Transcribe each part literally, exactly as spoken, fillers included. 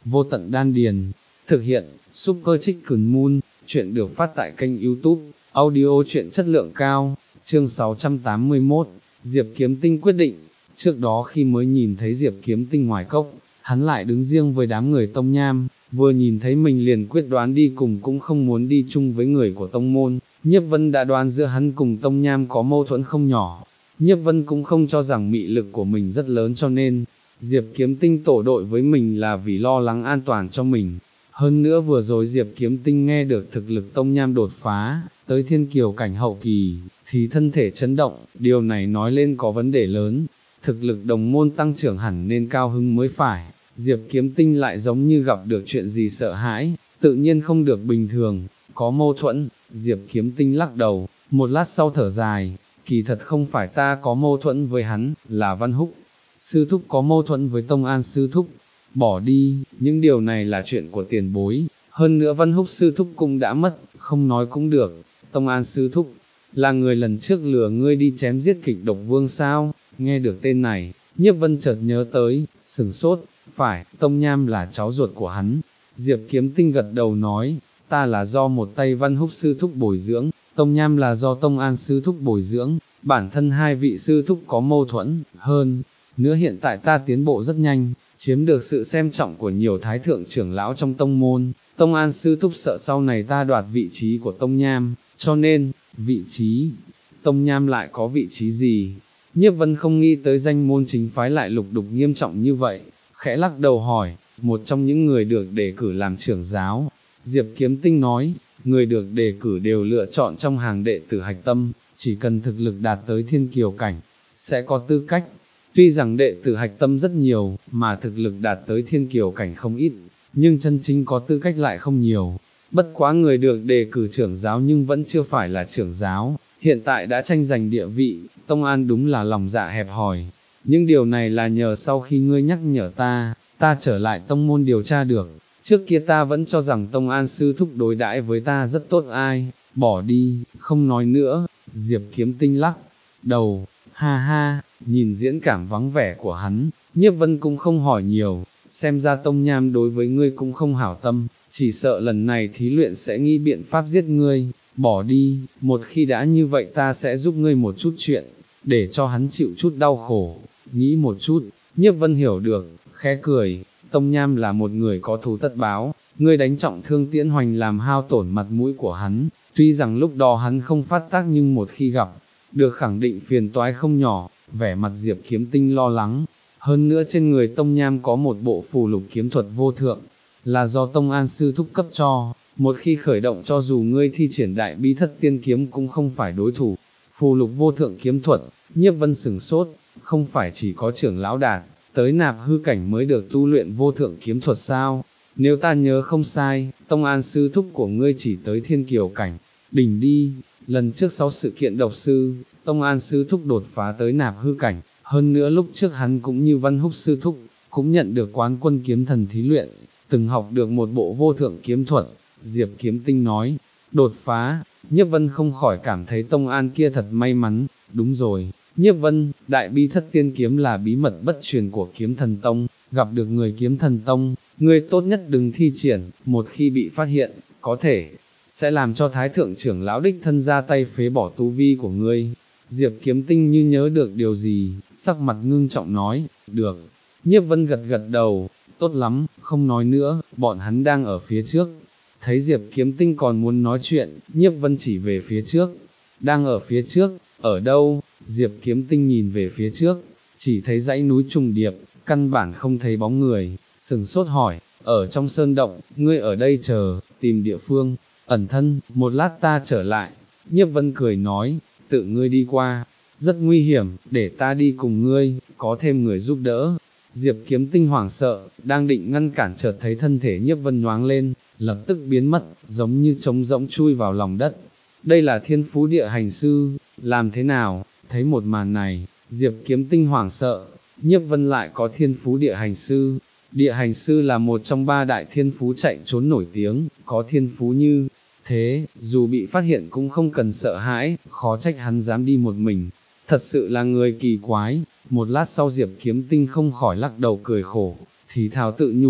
vô tận đan điền. Thực hiện, Super Chicken Moon, chuyện được phát tại kênh YouTube, audio truyện chất lượng cao, chương sáu trăm tám mươi mốt, Diệp Kiếm Tinh quyết định. Trước đó khi mới nhìn thấy Diệp Kiếm Tinh ngoài cốc, hắn lại đứng riêng với đám người Tông Nham, vừa nhìn thấy mình liền quyết đoán đi cùng cũng không muốn đi chung với người của Tông Môn. Nhiếp Vân đã đoán giữa hắn cùng Tông Nham có mâu thuẫn không nhỏ. Nhiếp Vân cũng không cho rằng mị lực của mình rất lớn cho nên, Diệp Kiếm Tinh tổ đội với mình là vì lo lắng an toàn cho mình. Hơn nữa vừa rồi Diệp Kiếm Tinh nghe được thực lực Tông Nham đột phá, tới thiên kiều cảnh hậu kỳ, thì thân thể chấn động, điều này nói lên có vấn đề lớn. Thực lực đồng môn tăng trưởng hẳn nên cao hứng mới phải. Diệp Kiếm Tinh lại giống như gặp được chuyện gì sợ hãi, tự nhiên không được bình thường, có mâu thuẫn. Diệp Kiếm Tinh lắc đầu, một lát sau thở dài, kỳ thật không phải ta có mâu thuẫn với hắn, là Văn Húc sư thúc có mâu thuẫn với Tông An sư thúc. Bỏ đi, những điều này là chuyện của tiền bối, hơn nữa Văn Húc sư thúc cũng đã mất, không nói cũng được. Tông An sư thúc, là người lần trước lừa ngươi đi chém giết Kịch Độc Vương sao? Nghe được tên này, Nhiếp Vân chợt nhớ tới, sửng sốt, phải, Tông Nham là cháu ruột của hắn. Diệp Kiếm Tinh gật đầu nói, ta là do một tay Văn Húc sư thúc bồi dưỡng, Tông Nham là do Tông An sư thúc bồi dưỡng, bản thân hai vị sư thúc có mâu thuẫn, hơn nữa hiện tại ta tiến bộ rất nhanh, chiếm được sự xem trọng của nhiều thái thượng trưởng lão trong tông môn. Tông An sư thúc sợ sau này ta đoạt vị trí của Tông Nham, cho nên, vị trí, Tông Nham lại có vị trí gì? Nhiếp Vân không nghĩ tới danh môn chính phái lại lục đục nghiêm trọng như vậy, khẽ lắc đầu hỏi, một trong những người được đề cử làm trưởng giáo. Diệp Kiếm Tinh nói, người được đề cử đều lựa chọn trong hàng đệ tử hạch tâm, chỉ cần thực lực đạt tới thiên kiều cảnh, sẽ có tư cách. Tuy rằng đệ tử hạch tâm rất nhiều, mà thực lực đạt tới thiên kiều cảnh không ít, nhưng chân chính có tư cách lại không nhiều. Bất quá người được đề cử trưởng giáo nhưng vẫn chưa phải là trưởng giáo, hiện tại đã tranh giành địa vị. Tông An đúng là lòng dạ hẹp hòi, những điều này là nhờ sau khi ngươi nhắc nhở ta, ta trở lại tông môn điều tra được. Trước kia ta vẫn cho rằng Tông An sư thúc đối đãi với ta rất tốt, ai, bỏ đi, không nói nữa. Diệp Kiếm Tinh lắc đầu, ha ha, nhìn diễn cảm vắng vẻ của hắn, Nhiếp Vân cũng không hỏi nhiều, xem ra Tông Nham đối với ngươi cũng không hảo tâm, chỉ sợ lần này thí luyện sẽ nghĩ biện pháp giết ngươi. Bỏ đi, một khi đã như vậy ta sẽ giúp ngươi một chút chuyện, để cho hắn chịu chút đau khổ. Nghĩ một chút, Nhiếp Vân hiểu được, khẽ cười, Tông Nham là một người có thù tất báo, ngươi đánh trọng thương Tiễn Hoành làm hao tổn mặt mũi của hắn, tuy rằng lúc đó hắn không phát tác nhưng một khi gặp, được khẳng định phiền toái không nhỏ. Vẻ mặt Diệp Kiếm Tinh lo lắng, hơn nữa trên người Tông Nham có một bộ phù lục kiếm thuật vô thượng, là do Tông An sư thúc cấp cho, một khi khởi động cho dù ngươi thi triển đại bí thất tiên kiếm cũng không phải đối thủ. Phù lục vô thượng kiếm thuật, Nhiếp Vân sửng sốt, không phải chỉ có trưởng lão đạt tới nạp hư cảnh mới được tu luyện vô thượng kiếm thuật sao? Nếu ta nhớ không sai, Tông An sư thúc của ngươi chỉ tới thiên kiều cảnh đỉnh đi. Lần trước sau sự kiện độc sư, Tông An sư thúc đột phá tới nạp hư cảnh, hơn nữa lúc trước hắn cũng như Văn Húc sư thúc, cũng nhận được quán quân kiếm thần thí luyện, từng học được một bộ vô thượng kiếm thuật. Diệp Kiếm Tinh nói, đột phá. Nhiếp Vân không khỏi cảm thấy Tông An kia thật may mắn. Đúng rồi, Nhiếp Vân, đại bí thất tiên kiếm là bí mật bất truyền của Kiếm Thần Tông, gặp được người Kiếm Thần Tông, ngươi tốt nhất đừng thi triển, một khi bị phát hiện, có thể sẽ làm cho thái thượng trưởng lão đích thân ra tay phế bỏ tu vi của ngươi. Diệp Kiếm Tinh như nhớ được điều gì, sắc mặt ngưng trọng nói, được. Nhiếp Vân gật gật đầu, tốt lắm, không nói nữa, bọn hắn đang ở phía trước. Thấy Diệp Kiếm Tinh còn muốn nói chuyện, Nhiếp Vân chỉ về phía trước. Đang ở phía trước, ở đâu? Diệp Kiếm Tinh nhìn về phía trước, chỉ thấy dãy núi trùng điệp, căn bản không thấy bóng người, sừng sốt hỏi, ở trong sơn động, ngươi ở đây chờ, tìm địa phương ẩn thân, một lát ta trở lại. Nhiếp Vân cười nói, tự ngươi đi qua, rất nguy hiểm, để ta đi cùng ngươi, có thêm người giúp đỡ. Diệp Kiếm Tinh hoảng sợ, đang định ngăn cản chợt thấy thân thể Nhiếp Vân nhoáng lên, lập tức biến mất, giống như trống rỗng chui vào lòng đất. Đây là Thiên Phú Địa Hành Sư, làm thế nào? Thấy một màn này, Diệp Kiếm Tinh hoảng sợ, Nhiếp Vân lại có Thiên Phú Địa Hành Sư. Địa Hành Sư là một trong ba đại thiên phú chạy trốn nổi tiếng, có thiên phú như thế, dù bị phát hiện cũng không cần sợ hãi, khó trách hắn dám đi một mình. Thật sự là người kỳ quái. Một lát sau Diệp Kiếm Tinh không khỏi lắc đầu cười khổ, thì thào tự nhủ,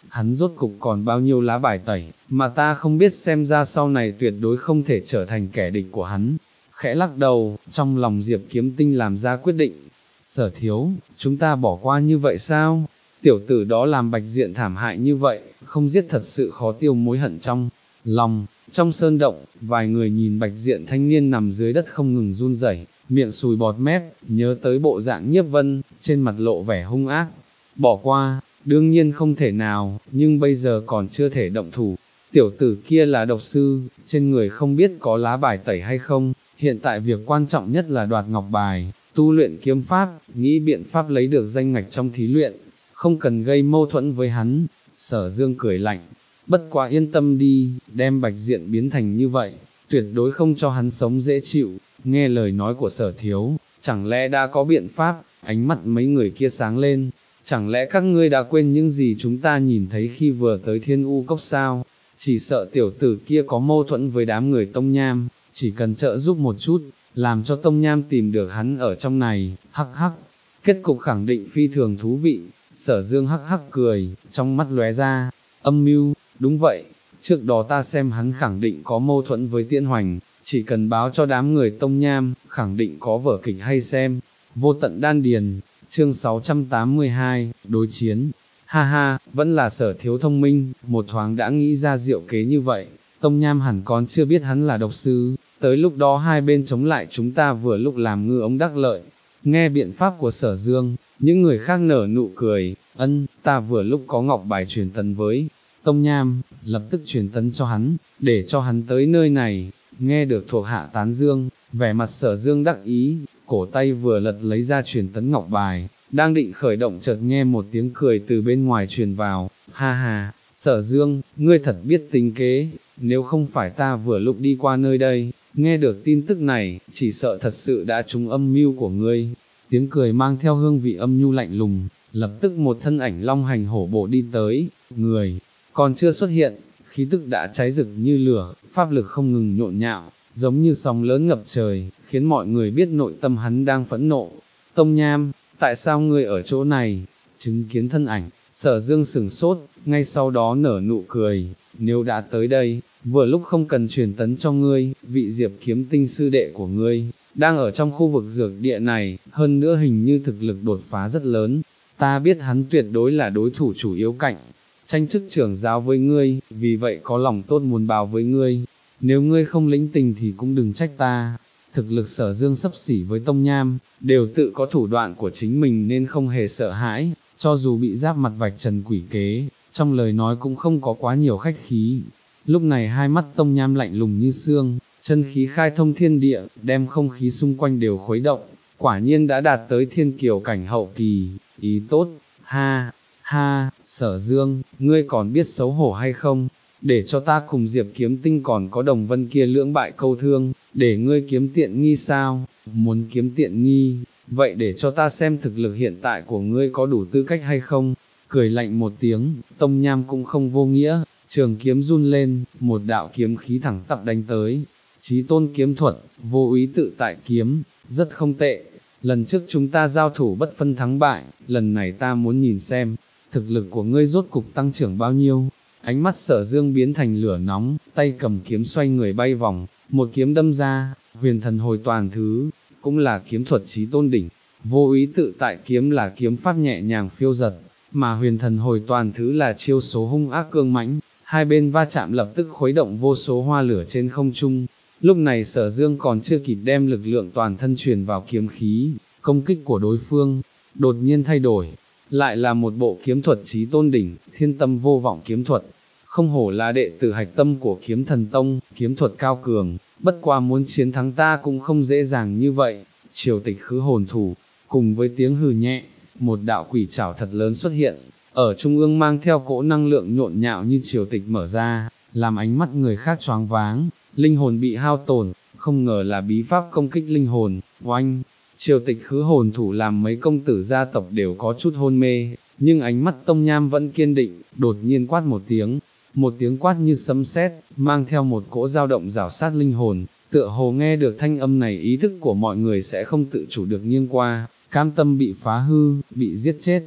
hắn rốt cục còn bao nhiêu lá bài tẩy, mà ta không biết, xem ra sau này tuyệt đối không thể trở thành kẻ địch của hắn. Khẽ lắc đầu, trong lòng Diệp Kiếm Tinh làm ra quyết định. Sở thiếu, chúng ta bỏ qua như vậy sao? Tiểu tử đó làm Bạch Diện thảm hại như vậy, không giết thật sự khó tiêu mối hận trong lòng. Trong sơn động, vài người nhìn Bạch Diện thanh niên nằm dưới đất không ngừng run rẩy, miệng sùi bọt mép, nhớ tới bộ dạng Nhiếp Vân, trên mặt lộ vẻ hung ác. Bỏ qua, đương nhiên không thể nào, nhưng bây giờ còn chưa thể động thủ. Tiểu tử kia là độc sư, trên người không biết có lá bài tẩy hay không, hiện tại việc quan trọng nhất là đoạt ngọc bài, tu luyện kiếm pháp, nghĩ biện pháp lấy được danh ngạch trong thí luyện, không cần gây mâu thuẫn với hắn. Sở Dương cười lạnh, bất quá yên tâm đi, đem Bạch Diện biến thành như vậy, tuyệt đối không cho hắn sống dễ chịu. Nghe lời nói của Sở thiếu, chẳng lẽ đã có biện pháp? Ánh mắt mấy người kia sáng lên, chẳng lẽ các ngươi đã quên những gì chúng ta nhìn thấy khi vừa tới Thiên U Cốc sao? Chỉ sợ tiểu tử kia có mâu thuẫn với đám người Tông Nham, chỉ cần trợ giúp một chút, làm cho Tông Nham tìm được hắn ở trong này. Hắc hắc, kết cục khẳng định phi thường thú vị. Sở Dương hắc hắc cười, trong mắt lóe ra âm mưu. Đúng vậy, trước đó ta xem hắn khẳng định có mâu thuẫn với Tiễn Hoành, chỉ cần báo cho đám người Tông Nham, khẳng định có vở kịch hay xem. Vô tận đan điền, chương sáu trăm tám mươi hai, đối chiến. Ha ha, vẫn là Sở thiếu thông minh, một thoáng đã nghĩ ra diệu kế như vậy. Tông Nham hẳn còn chưa biết hắn là độc sư, tới lúc đó hai bên chống lại chúng ta vừa lúc làm ngư ống đắc lợi. Nghe biện pháp của Sở Dương, những người khác nở nụ cười. Ân, ta vừa lúc có ngọc bài truyền tấn với Tông Nham, lập tức truyền tấn cho hắn, để cho hắn tới nơi này. Nghe được thuộc hạ tán dương, vẻ mặt Sở Dương đắc ý, cổ tay vừa lật lấy ra truyền tấn ngọc bài, đang định khởi động chợt nghe một tiếng cười từ bên ngoài truyền vào. Ha ha, Sở Dương, ngươi thật biết tính kế, nếu không phải ta vừa lúc đi qua nơi đây, nghe được tin tức này, chỉ sợ thật sự đã trúng âm mưu của ngươi. Tiếng cười mang theo hương vị âm nhu lạnh lùng, lập tức một thân ảnh long hành hổ bộ đi tới, người còn chưa xuất hiện, khí tức đã cháy rực như lửa, pháp lực không ngừng nhộn nhạo, giống như sóng lớn ngập trời, khiến mọi người biết nội tâm hắn đang phẫn nộ. Tông Nham, tại sao ngươi ở chỗ này? Chứng kiến thân ảnh, Sở Dương sửng sốt, ngay sau đó nở nụ cười, nếu đã tới đây, vừa lúc không cần truyền tấn cho ngươi, vị Diệp Kiếm Tinh sư đệ của ngươi, đang ở trong khu vực dược địa này, hơn nữa hình như thực lực đột phá rất lớn, ta biết hắn tuyệt đối là đối thủ chủ yếu cạnh tranh chức trưởng giáo với ngươi, vì vậy có lòng tốt muốn báo với ngươi, nếu ngươi không lĩnh tình thì cũng đừng trách ta. Thực lực Sở Dương xấp xỉ với Tông Nham, đều tự có thủ đoạn của chính mình nên không hề sợ hãi, cho dù bị giáp mặt vạch trần quỷ kế, trong lời nói cũng không có quá nhiều khách khí. Lúc này hai mắt Tông Nham lạnh lùng như xương, chân khí khai thông thiên địa, đem không khí xung quanh đều khuấy động, quả nhiên đã đạt tới thiên kiều cảnh hậu kỳ. Ý tốt, ha, ha, Sở Dương, ngươi còn biết xấu hổ hay không? Để cho ta cùng Diệp Kiếm Tinh còn có Đồng Vân kia lưỡng bại câu thương, để ngươi kiếm tiện nghi sao? Muốn kiếm tiện nghi, vậy để cho ta xem thực lực hiện tại của ngươi có đủ tư cách hay không? Cười lạnh một tiếng, Tông Nham cũng không vô nghĩa, trường kiếm run lên, một đạo kiếm khí thẳng tắp đánh tới. Chí tôn kiếm thuật, vô úy tự tại kiếm, rất không tệ. Lần trước chúng ta giao thủ bất phân thắng bại, lần này ta muốn nhìn xem, thực lực của ngươi rốt cục tăng trưởng bao nhiêu. Ánh mắt Sở Dương biến thành lửa nóng, tay cầm kiếm xoay người bay vòng, một kiếm đâm ra, huyền thần hồi toàn thứ, cũng là kiếm thuật chí tôn đỉnh. Vô úy tự tại kiếm là kiếm pháp nhẹ nhàng phiêu dật, mà huyền thần hồi toàn thứ là chiêu số hung ác cương mãnh, hai bên va chạm lập tức khuấy động vô số hoa lửa trên không trung. Lúc này Sở Dương còn chưa kịp đem lực lượng toàn thân truyền vào kiếm khí, công kích của đối phương đột nhiên thay đổi, lại là một bộ kiếm thuật chí tôn đỉnh, thiên tâm vô vọng kiếm thuật. Không hổ là đệ tử hạch tâm của Kiếm Thần Tông, kiếm thuật cao cường, bất qua muốn chiến thắng ta cũng không dễ dàng như vậy. Triều Tịch khứ hồn thủ, cùng với tiếng hừ nhẹ, một đạo quỷ trảo thật lớn xuất hiện, ở trung ương mang theo cỗ năng lượng nhộn nhạo như triều tịch mở ra, làm ánh mắt người khác choáng váng, linh hồn bị hao tổn, không ngờ là bí pháp công kích linh hồn. Oanh, triều tịch khứ hồn thủ làm mấy công tử gia tộc đều có chút hôn mê, nhưng ánh mắt Tông Nham vẫn kiên định, đột nhiên quát một tiếng, một tiếng quát như sấm sét, mang theo một cỗ dao động rảo sát linh hồn, tựa hồ nghe được thanh âm này ý thức của mọi người sẽ không tự chủ được nghiêng qua, cam tâm bị phá hư, bị giết chết.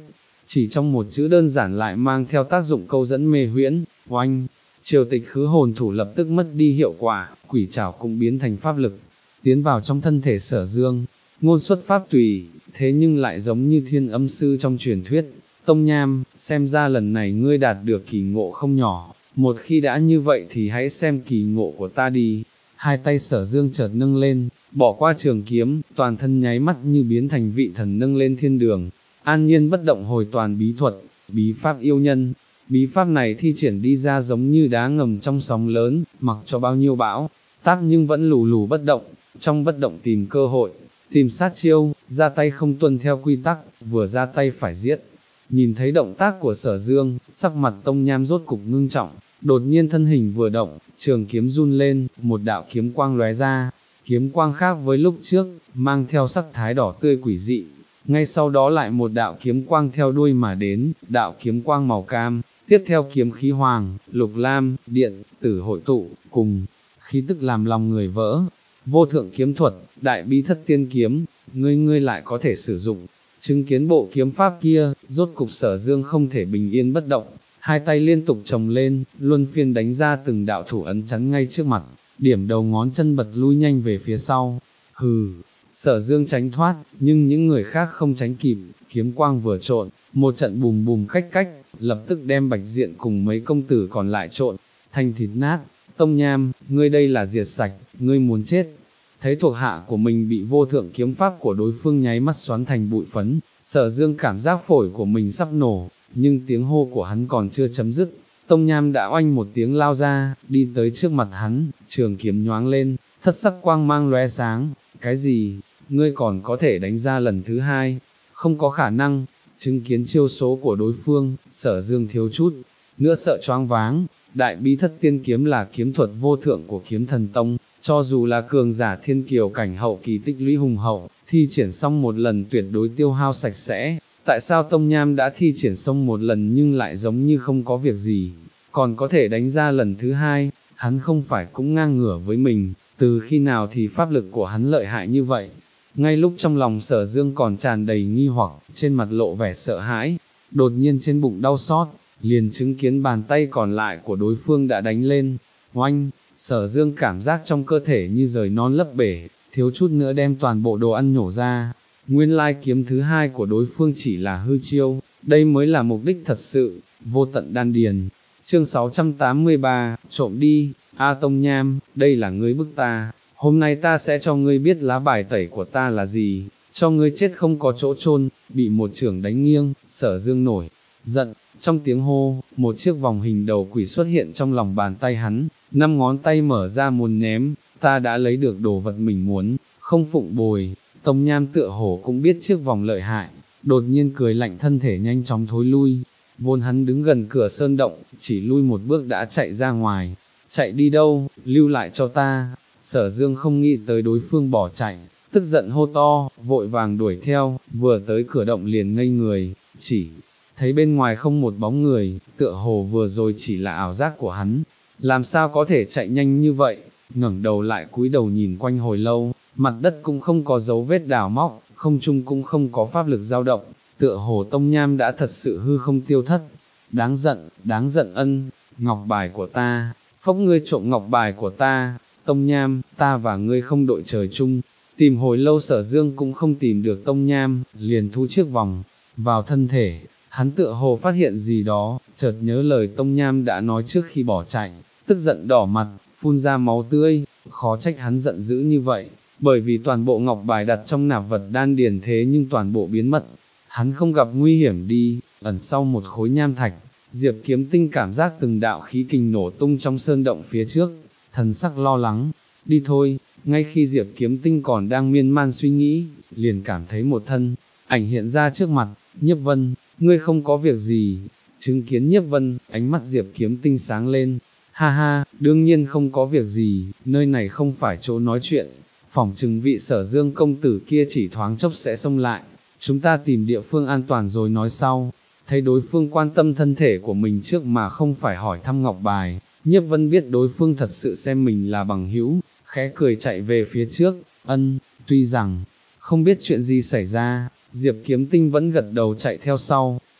chỉ trong một chữ đơn giản lại mang theo tác dụng câu dẫn mê huyễn, oanh, triều tịch khứ hồn thủ lập tức mất đi hiệu quả, quỷ trảo cũng biến thành pháp lực, tiến vào trong thân thể Sở Dương, ngôn xuất pháp tùy, thế nhưng lại giống như thiên âm sư trong truyền thuyết. Tông Nham, xem ra lần này ngươi đạt được kỳ ngộ không nhỏ, một khi đã như vậy thì hãy xem kỳ ngộ của ta đi. Hai tay Sở Dương chợt nâng lên, bỏ qua trường kiếm, toàn thân nháy mắt như biến thành vị thần nâng lên thiên đường, an nhiên bất động hồi toàn bí thuật, bí pháp yêu nhân. Bí pháp này thi triển đi ra giống như đá ngầm trong sóng lớn, mặc cho bao nhiêu bão táp nhưng vẫn lù lù bất động, trong bất động tìm cơ hội, tìm sát chiêu, ra tay không tuân theo quy tắc, vừa ra tay phải giết. Nhìn thấy động tác của Sở Dương, sắc mặt Tông Nham rốt cục ngưng trọng, đột nhiên thân hình vừa động, trường kiếm run lên, một đạo kiếm quang lóe ra, kiếm quang khác với lúc trước, mang theo sắc thái đỏ tươi quỷ dị. Ngay sau đó lại một đạo kiếm quang theo đuôi mà đến, đạo kiếm quang màu cam, tiếp theo kiếm khí hoàng, lục lam, điện, tử hội tụ, cùng khí tức làm lòng người vỡ. Vô thượng kiếm thuật, đại bí thất tiên kiếm, ngươi ngươi lại có thể sử dụng. Chứng kiến bộ kiếm pháp kia, rốt cục Sở Dương không thể bình yên bất động, hai tay liên tục chồng lên, luân phiên đánh ra từng đạo thủ ấn chắn ngay trước mặt, điểm đầu ngón chân bật lui nhanh về phía sau. Hừ, Sở Dương tránh thoát, nhưng những người khác không tránh kịp, kiếm quang vừa trộn, một trận bùm bùm cách cách, lập tức đem Bạch Diện cùng mấy công tử còn lại trộn thành thịt nát. Tông Nham, ngươi đây là diệt sạch, ngươi muốn chết. Thấy thuộc hạ của mình bị vô thượng kiếm pháp của đối phương nháy mắt xoắn thành bụi phấn, Sở Dương cảm giác phổi của mình sắp nổ, nhưng tiếng hô của hắn còn chưa chấm dứt. Tông Nham đã oanh một tiếng lao ra, đi tới trước mặt hắn, trường kiếm nhoáng lên, thất sắc quang mang lóe sáng. Cái gì, ngươi còn có thể đánh ra lần thứ hai? Không có khả năng. Chứng kiến chiêu số của đối phương, Sở Dương thiếu chút nữa sợ choáng váng. Đại bí thất tiên kiếm là kiếm thuật vô thượng của kiếm thần tông, cho dù là cường giả thiên kiều cảnh hậu kỳ tích lũy hùng hậu, thi triển xong một lần tuyệt đối tiêu hao sạch sẽ. Tại sao Tông Nham đã thi triển xong một lần nhưng lại giống như không có việc gì, còn có thể đánh ra lần thứ hai? Hắn không phải cũng ngang ngửa với mình, từ khi nào thì pháp lực của hắn lợi hại như vậy? Ngay lúc trong lòng Sở Dương còn tràn đầy nghi hoặc, trên mặt lộ vẻ sợ hãi, đột nhiên trên bụng đau xót, liền chứng kiến bàn tay còn lại của đối phương đã đánh lên. Oanh, Sở Dương cảm giác trong cơ thể như rời non lấp bể, thiếu chút nữa đem toàn bộ đồ ăn nhổ ra. Nguyên lai kiếm thứ hai của đối phương chỉ là hư chiêu, đây mới là mục đích thật sự. Vô tận đan điền. Chương sáu trăm tám mươi ba, trộm đi. A Tông Nham, đây là ngươi bức ta, hôm nay ta sẽ cho ngươi biết lá bài tẩy của ta là gì, cho ngươi chết không có chỗ chôn. Bị một chưởng đánh nghiêng, Sở Dương nổi giận, trong tiếng hô, một chiếc vòng hình đầu quỷ xuất hiện trong lòng bàn tay hắn, năm ngón tay mở ra muốn ném. Ta đã lấy được đồ vật mình muốn, không phụng bồi. Tông Nham tựa hồ cũng biết chiếc vòng lợi hại, đột nhiên cười lạnh, thân thể nhanh chóng thối lui. Vốn hắn đứng gần cửa sơn động, chỉ lui một bước đã chạy ra ngoài. Chạy đi đâu, lưu lại cho ta. Sở Dương không nghĩ tới đối phương bỏ chạy, tức giận hô to, vội vàng đuổi theo, vừa tới cửa động liền ngây người, chỉ thấy bên ngoài không một bóng người, tựa hồ vừa rồi chỉ là ảo giác của hắn, làm sao có thể chạy nhanh như vậy. Ngẩng đầu lại cúi đầu nhìn quanh hồi lâu, mặt đất cũng không có dấu vết đào móc, không trung cũng không có pháp lực dao động, tựa hồ Tông Nham đã thật sự hư không tiêu thất. Đáng giận, đáng giận ân, ngọc bài của ta, phốc ngươi trộm ngọc bài của ta. Tông Nham, ta và ngươi không đội trời chung. Tìm hồi lâu Sở Dương cũng không tìm được Tông Nham, liền thu chiếc vòng vào thân thể. Hắn tựa hồ phát hiện gì đó, chợt nhớ lời Tông Nham đã nói trước khi bỏ chạy, tức giận đỏ mặt, phun ra máu tươi. Khó trách hắn giận dữ như vậy, bởi vì toàn bộ ngọc bài đặt trong nạp vật đan điền thế nhưng toàn bộ biến mất. Hắn không gặp nguy hiểm đi. Ẩn sau một khối nham thạch, Diệp Kiếm Tinh cảm giác từng đạo khí kình nổ tung trong sơn động phía trước, thần sắc lo lắng. Đi thôi. Ngay khi Diệp Kiếm Tinh còn đang miên man suy nghĩ, liền cảm thấy một thân ảnh hiện ra trước mặt. Nhiếp Vân, ngươi không có việc gì? Chứng kiến Nhiếp Vân, ánh mắt Diệp Kiếm Tinh sáng lên. Ha ha, đương nhiên không có việc gì, nơi này không phải chỗ nói chuyện, phỏng chừng vị Sở Dương công tử kia chỉ thoáng chốc sẽ xông lại, chúng ta tìm địa phương an toàn rồi nói sau. Thấy đối phương quan tâm thân thể của mình trước mà không phải hỏi thăm ngọc bài, Nhiếp Vân biết đối phương thật sự xem mình là bằng hữu, khẽ cười chạy về phía trước. Ân, tuy rằng không biết chuyện gì xảy ra, Diệp Kiếm Tinh vẫn gật đầu chạy theo sau.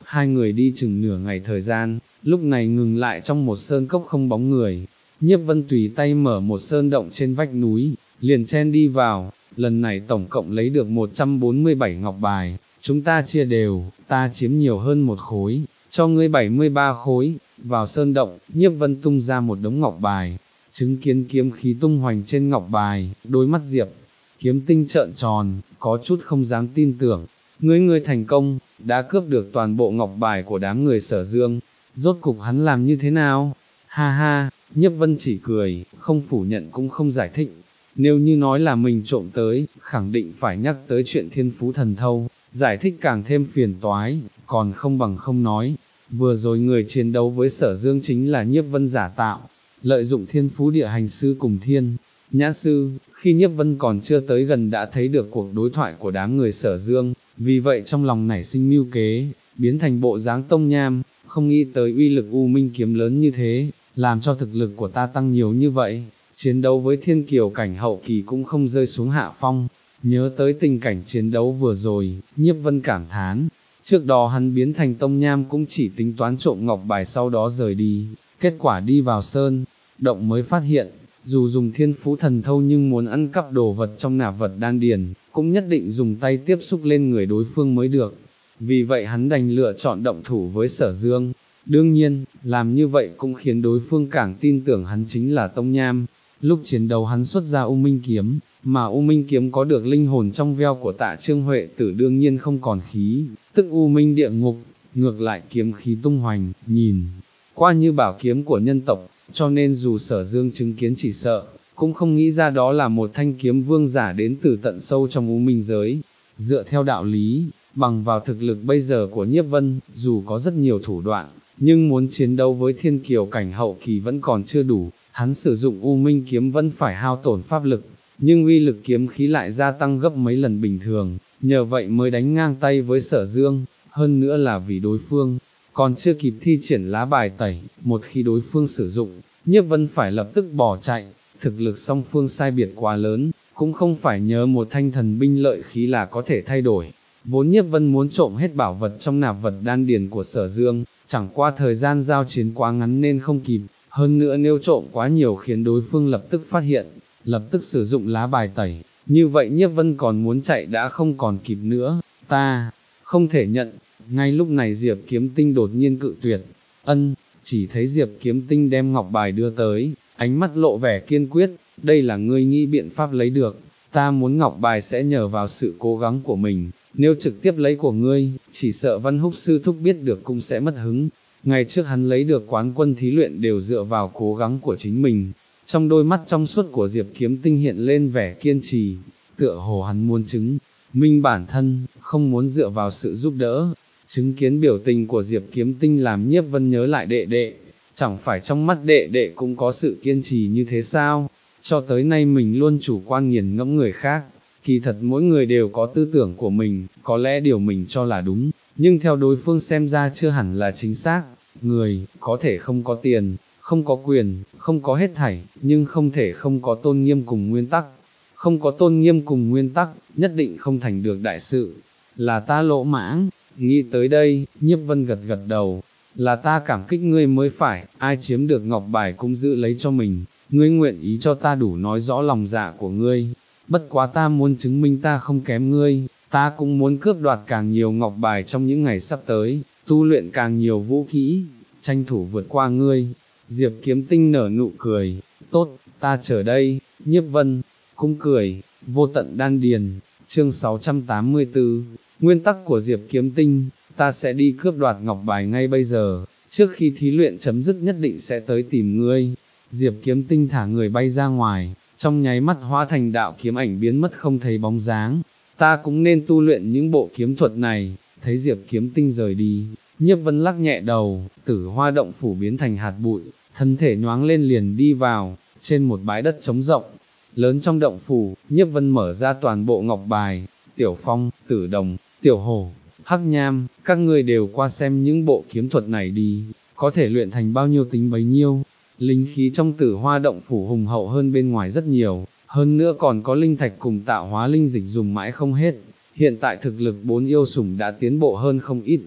Hai người đi chừng nửa ngày thời gian, lúc này ngừng lại trong một sơn cốc không bóng người. Nhiếp Vân tùy tay mở một sơn động trên vách núi, liền chen đi vào, lần này tổng cộng lấy được một trăm bốn mươi bảy ngọc bài, chúng ta chia đều, ta chiếm nhiều hơn một khối, cho ngươi bảy mươi ba khối. Vào sơn động, Nhiếp Vân tung ra một đống ngọc bài, chứng kiến kiếm khí tung hoành trên ngọc bài, đôi mắt Diệp Kiếm Tinh trợn tròn, có chút không dám tin tưởng. Ngươi ngươi thành công, đã cướp được toàn bộ ngọc bài của đám người Sở Dương, rốt cục hắn làm như thế nào? Ha ha, Nhiếp Vân chỉ cười, không phủ nhận cũng không giải thích. Nếu như nói là mình trộm tới, khẳng định phải nhắc tới chuyện thiên phú thần thâu, giải thích càng thêm phiền toái, còn không bằng không nói. Vừa rồi người chiến đấu với Sở Dương chính là Nhiếp Vân giả tạo, lợi dụng thiên phú địa hành sư cùng thiên nhã sư, khi Nhiếp Vân còn chưa tới gần đã thấy được cuộc đối thoại của đám người Sở Dương, vì vậy trong lòng nảy sinh mưu kế, biến thành bộ dáng Tông Nham, không nghĩ tới uy lực U Minh kiếm lớn như thế, làm cho thực lực của ta tăng nhiều như vậy, chiến đấu với thiên kiều cảnh hậu kỳ cũng không rơi xuống hạ phong. Nhớ tới tình cảnh chiến đấu vừa rồi, Nhiếp Vân cảm thán, trước đó hắn biến thành Tông Nham cũng chỉ tính toán trộm ngọc bài sau đó rời đi, kết quả đi vào sơn động mới phát hiện, dù dùng thiên phú thần thâu nhưng muốn ăn cắp đồ vật trong nạp vật đan điền, cũng nhất định dùng tay tiếp xúc lên người đối phương mới được. Vì vậy hắn đành lựa chọn động thủ với Sở Dương. Đương nhiên, làm như vậy cũng khiến đối phương càng tin tưởng hắn chính là Tông Nham. Lúc chiến đấu hắn xuất ra U Minh kiếm, mà U Minh kiếm có được linh hồn trong veo của Tạ Trương Huệ Tử đương nhiên không còn khí, tức U Minh địa ngục, ngược lại kiếm khí tung hoành, nhìn qua như bảo kiếm của nhân tộc, cho nên dù Sở Dương chứng kiến chỉ sợ, cũng không nghĩ ra đó là một thanh kiếm vương giả đến từ tận sâu trong U Minh giới. Dựa theo đạo lý, bằng vào thực lực bây giờ của Nhiếp Vân, dù có rất nhiều thủ đoạn, nhưng muốn chiến đấu với thiên kiều cảnh hậu kỳ vẫn còn chưa đủ, hắn sử dụng U Minh kiếm vẫn phải hao tổn pháp lực, nhưng uy lực kiếm khí lại gia tăng gấp mấy lần bình thường, nhờ vậy mới đánh ngang tay với Sở Dương, hơn nữa là vì đối phương còn chưa kịp thi triển lá bài tẩy, một khi đối phương sử dụng, Nhiếp Vân phải lập tức bỏ chạy, thực lực song phương sai biệt quá lớn, cũng không phải nhớ một thanh thần binh lợi khí là có thể thay đổi. Vốn Nhiếp Vân muốn trộm hết bảo vật trong nạp vật đan điền của Sở Dương, chẳng qua thời gian giao chiến quá ngắn nên không kịp, hơn nữa nếu trộm quá nhiều khiến đối phương lập tức phát hiện, lập tức sử dụng lá bài tẩy, như vậy Nhiếp Vân còn muốn chạy đã không còn kịp nữa, ta không thể nhận. Ngay lúc này Diệp Kiếm Tinh đột nhiên cự tuyệt, ân, chỉ thấy Diệp Kiếm Tinh đem ngọc bài đưa tới, ánh mắt lộ vẻ kiên quyết, đây là ngươi nghĩ biện pháp lấy được, ta muốn ngọc bài sẽ nhờ vào sự cố gắng của mình, nếu trực tiếp lấy của ngươi, chỉ sợ Văn Húc sư thúc biết được cũng sẽ mất hứng. Ngày trước hắn lấy được quán quân thí luyện đều dựa vào cố gắng của chính mình, trong đôi mắt trong suốt của Diệp Kiếm Tinh hiện lên vẻ kiên trì, tựa hồ hắn muốn chứng minh bản thân, không muốn dựa vào sự giúp đỡ. Chứng kiến biểu tình của Diệp Kiếm Tinh làm Nhiếp Vân nhớ lại đệ đệ, chẳng phải trong mắt đệ đệ cũng có sự kiên trì như thế sao? Cho tới nay mình luôn chủ quan nghiền ngẫm người khác, kỳ thật mỗi người đều có tư tưởng của mình, có lẽ điều mình cho là đúng, nhưng theo đối phương xem ra chưa hẳn là chính xác. Người, có thể không có tiền, không có quyền, không có hết thảy, nhưng không thể không có tôn nghiêm cùng nguyên tắc. Không có tôn nghiêm cùng nguyên tắc, nhất định không thành được đại sự. Là ta lỗ mãng. Nghĩ tới đây, Nhiếp Vân gật gật đầu, là ta cảm kích ngươi mới phải, ai chiếm được ngọc bài cũng giữ lấy cho mình, ngươi nguyện ý cho ta đủ nói rõ lòng dạ của ngươi, bất quá ta muốn chứng minh ta không kém ngươi, ta cũng muốn cướp đoạt càng nhiều ngọc bài trong những ngày sắp tới, tu luyện càng nhiều vũ kỹ, tranh thủ vượt qua ngươi. Diệp Kiếm Tinh nở nụ cười, tốt, ta chờ đây. Nhiếp Vân cũng cười, vô tận đan điền, chương sáu trăm tám mươi tư. Nguyên tắc của Diệp Kiếm Tinh, ta sẽ đi cướp đoạt ngọc bài ngay bây giờ, trước khi thí luyện chấm dứt nhất định sẽ tới tìm ngươi. Diệp Kiếm Tinh thả người bay ra ngoài, trong nháy mắt hóa thành đạo kiếm ảnh biến mất không thấy bóng dáng. Ta cũng nên tu luyện những bộ kiếm thuật này. Thấy Diệp Kiếm Tinh rời đi, Nhiếp Vân lắc nhẹ đầu, Tử Hoa động phủ biến thành hạt bụi, thân thể nhoáng lên liền đi vào, trên một bãi đất trống rộng, lớn trong động phủ. Nhiếp Vân mở ra toàn bộ ngọc bài, Tiểu Phong, Tử Đồng, Tiểu Hổ, Hắc Nham, các ngươi đều qua xem những bộ kiếm thuật này đi, có thể luyện thành bao nhiêu tính bấy nhiêu. Linh khí trong Tử Hoa động phủ hùng hậu hơn bên ngoài rất nhiều, hơn nữa còn có linh thạch cùng tạo hóa linh dịch dùng mãi không hết. Hiện tại thực lực bốn yêu sủng đã tiến bộ hơn không ít.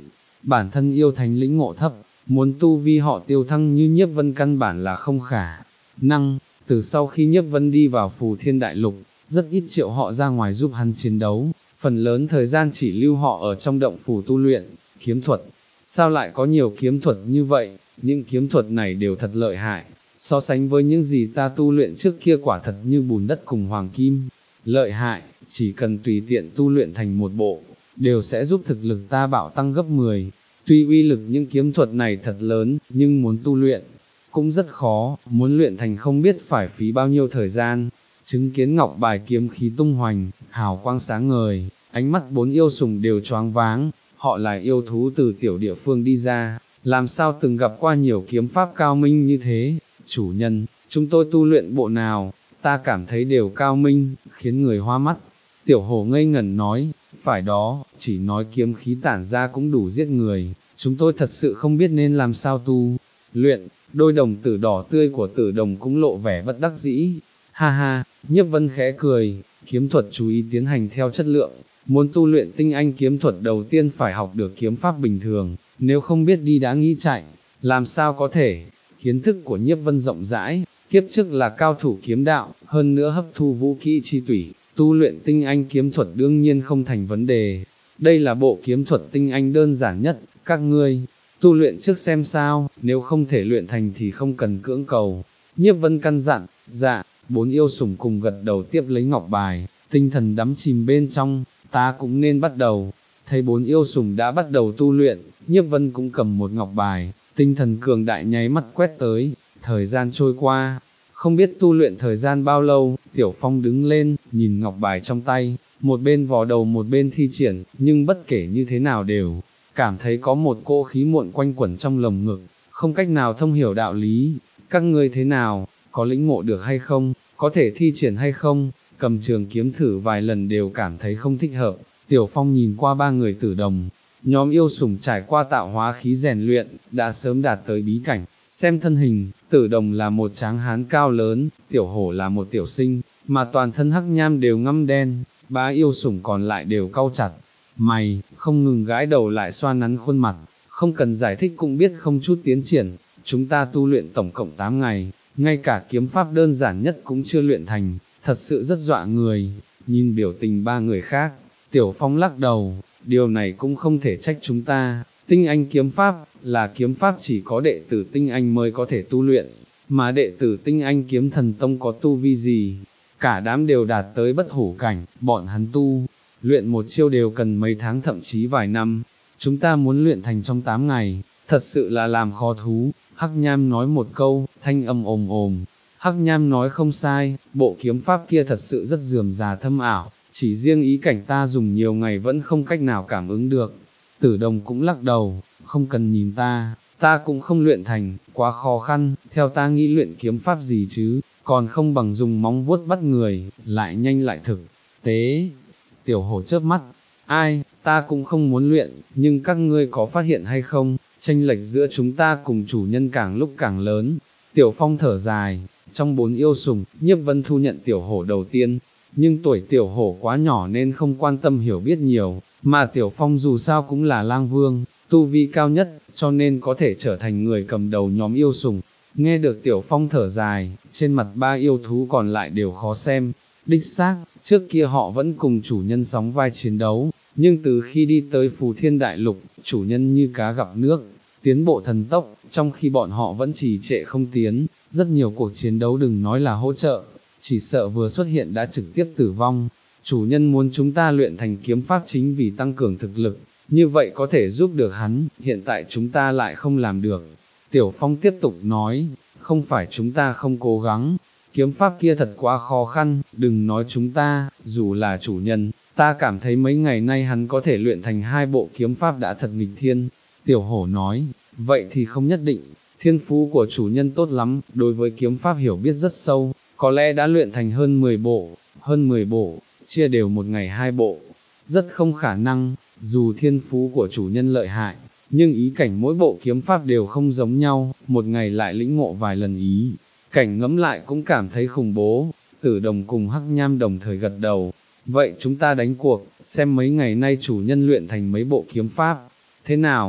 bản thân yêu thánh lĩnh ngộ thấp, muốn tu vi họ tiêu thăng như Nhiếp Vân căn bản là không khả năng. Từ sau khi Nhiếp Vân đi vào Phù Thiên Đại Lục, rất ít triệu họ ra ngoài giúp hắn chiến đấu, phần lớn thời gian chỉ lưu họ ở trong động phủ tu luyện kiếm thuật. Sao lại có nhiều kiếm thuật như vậy, những kiếm thuật này đều thật lợi hại, so sánh với những gì ta tu luyện trước kia quả thật như bùn đất cùng hoàng kim. Lợi hại, chỉ cần tùy tiện tu luyện thành một bộ, đều sẽ giúp thực lực ta bạo tăng gấp mười. Tuy uy lực những kiếm thuật này thật lớn, nhưng muốn tu luyện cũng rất khó, muốn luyện thành không biết phải phí bao nhiêu thời gian. Chứng kiến ngọc bài kiếm khí tung hoành, hào quang sáng ngời, ánh mắt bốn yêu sùng đều choáng váng. Họ là yêu thú từ tiểu địa phương đi ra, làm sao từng gặp qua nhiều kiếm pháp cao minh như thế. Chủ nhân, chúng tôi tu luyện bộ nào, ta cảm thấy đều cao minh, khiến người hoa mắt. Tiểu hổ ngây ngẩn nói, phải đó, chỉ nói kiếm khí tản ra cũng đủ giết người, chúng tôi thật sự không biết nên làm sao tu luyện. Đôi đồng tử đỏ tươi của Tử Đồng cũng lộ vẻ bất đắc dĩ. Ha ha, Nhiếp Vân khẽ cười, kiếm thuật chú ý tiến hành theo chất lượng, muốn tu luyện tinh anh kiếm thuật đầu tiên phải học được kiếm pháp bình thường, nếu không biết đi đã nghĩ chạy, làm sao có thể. Kiến thức của Nhiếp Vân rộng rãi, kiếp trước là cao thủ kiếm đạo, hơn nữa hấp thu vũ kỹ chi tủy, tu luyện tinh anh kiếm thuật đương nhiên không thành vấn đề. Đây là bộ kiếm thuật tinh anh đơn giản nhất, các ngươi tu luyện trước xem sao, nếu không thể luyện thành thì không cần cưỡng cầu. Nhiếp Vân căn dặn. Dạ. Bốn yêu sủng cùng gật đầu tiếp lấy ngọc bài, tinh thần đắm chìm bên trong. Ta cũng nên bắt đầu. Thấy bốn yêu sủng đã bắt đầu tu luyện, Nhiếp Vân cũng cầm một ngọc bài, tinh thần cường đại nháy mắt quét tới. Thời gian trôi qua, không biết tu luyện thời gian bao lâu. Tiểu Phong đứng lên, nhìn ngọc bài trong tay, một bên vò đầu một bên thi triển, nhưng bất kể như thế nào đều cảm thấy có một cỗ khí muộn quanh quẩn trong lồng ngực, không cách nào thông hiểu đạo lý. Các ngươi thế nào, có lĩnh ngộ được hay không, có thể thi triển hay không? Cầm trường kiếm thử vài lần đều cảm thấy không thích hợp. Tiểu Phong nhìn qua ba người Tử Đồng, nhóm yêu sủng trải qua tạo hóa khí rèn luyện, đã sớm đạt tới bí cảnh. Xem thân hình, Tử Đồng là một tráng hán cao lớn, Tiểu Hổ là một tiểu sinh, mà toàn thân hắc nham đều ngăm đen. Ba yêu sủng còn lại đều cau chặt mày, không ngừng gãi đầu lại xoa nắn khuôn mặt, không cần giải thích cũng biết không chút tiến triển. Chúng ta tu luyện tổng cộng tám ngày, ngay cả kiếm pháp đơn giản nhất cũng chưa luyện thành, thật sự rất dọa người. Nhìn biểu tình ba người khác, Tiểu Phong lắc đầu, điều này cũng không thể trách chúng ta. Tinh anh kiếm pháp, là kiếm pháp chỉ có đệ tử tinh anh mới có thể tu luyện, mà đệ tử tinh anh kiếm thần tông có tu vi gì, cả đám đều đạt tới bất hủ cảnh, bọn hắn tu luyện một chiêu đều cần mấy tháng thậm chí vài năm, chúng ta muốn luyện thành trong tám ngày, thật sự là làm khó thú. Hắc Nham nói một câu, thanh âm ồm ồm. Hắc Nham nói không sai, bộ kiếm pháp kia thật sự rất rườm rà thâm ảo, chỉ riêng ý cảnh ta dùng nhiều ngày vẫn không cách nào cảm ứng được. Tử Đồng cũng lắc đầu, không cần nhìn ta, ta cũng không luyện thành, quá khó khăn, theo ta nghĩ luyện kiếm pháp gì chứ, còn không bằng dùng móng vuốt bắt người, lại nhanh lại thực tế. Tiểu Hổ chớp mắt, ai, ta cũng không muốn luyện, nhưng các ngươi có phát hiện hay không, chênh lệch giữa chúng ta cùng chủ nhân càng lúc càng lớn. Tiểu Phong thở dài, trong bốn yêu sủng, Nhiếp Vân thu nhận Tiểu Hổ đầu tiên, nhưng tuổi Tiểu Hổ quá nhỏ nên không quan tâm hiểu biết nhiều, mà Tiểu Phong dù sao cũng là lang vương, tu vi cao nhất, cho nên có thể trở thành người cầm đầu nhóm yêu sủng. Nghe được Tiểu Phong thở dài, trên mặt ba yêu thú còn lại đều khó xem. Đích xác, trước kia họ vẫn cùng chủ nhân sóng vai chiến đấu, nhưng từ khi đi tới Phù Thiên Đại Lục, chủ nhân như cá gặp nước, tiến bộ thần tốc, trong khi bọn họ vẫn trì trệ không tiến, rất nhiều cuộc chiến đấu đừng nói là hỗ trợ, chỉ sợ vừa xuất hiện đã trực tiếp tử vong. Chủ nhân muốn chúng ta luyện thành kiếm pháp chính vì tăng cường thực lực, như vậy có thể giúp được hắn, hiện tại chúng ta lại không làm được. Tiểu Phong tiếp tục nói, không phải chúng ta không cố gắng, kiếm pháp kia thật quá khó khăn, đừng nói chúng ta, dù là chủ nhân, ta cảm thấy mấy ngày nay hắn có thể luyện thành hai bộ kiếm pháp đã thật nghịch thiên. Tiểu Hổ nói, vậy thì không nhất định, thiên phú của chủ nhân tốt lắm, đối với kiếm pháp hiểu biết rất sâu, có lẽ đã luyện thành hơn mười bộ, hơn mười bộ, chia đều một ngày hai bộ, rất không khả năng. Dù thiên phú của chủ nhân lợi hại, nhưng ý cảnh mỗi bộ kiếm pháp đều không giống nhau, một ngày lại lĩnh ngộ vài lần ý cảnh, ngẫm lại cũng cảm thấy khủng bố. Tử Đồng cùng Hắc Nham đồng thời gật đầu, vậy chúng ta đánh cuộc, xem mấy ngày nay chủ nhân luyện thành mấy bộ kiếm pháp, thế nào?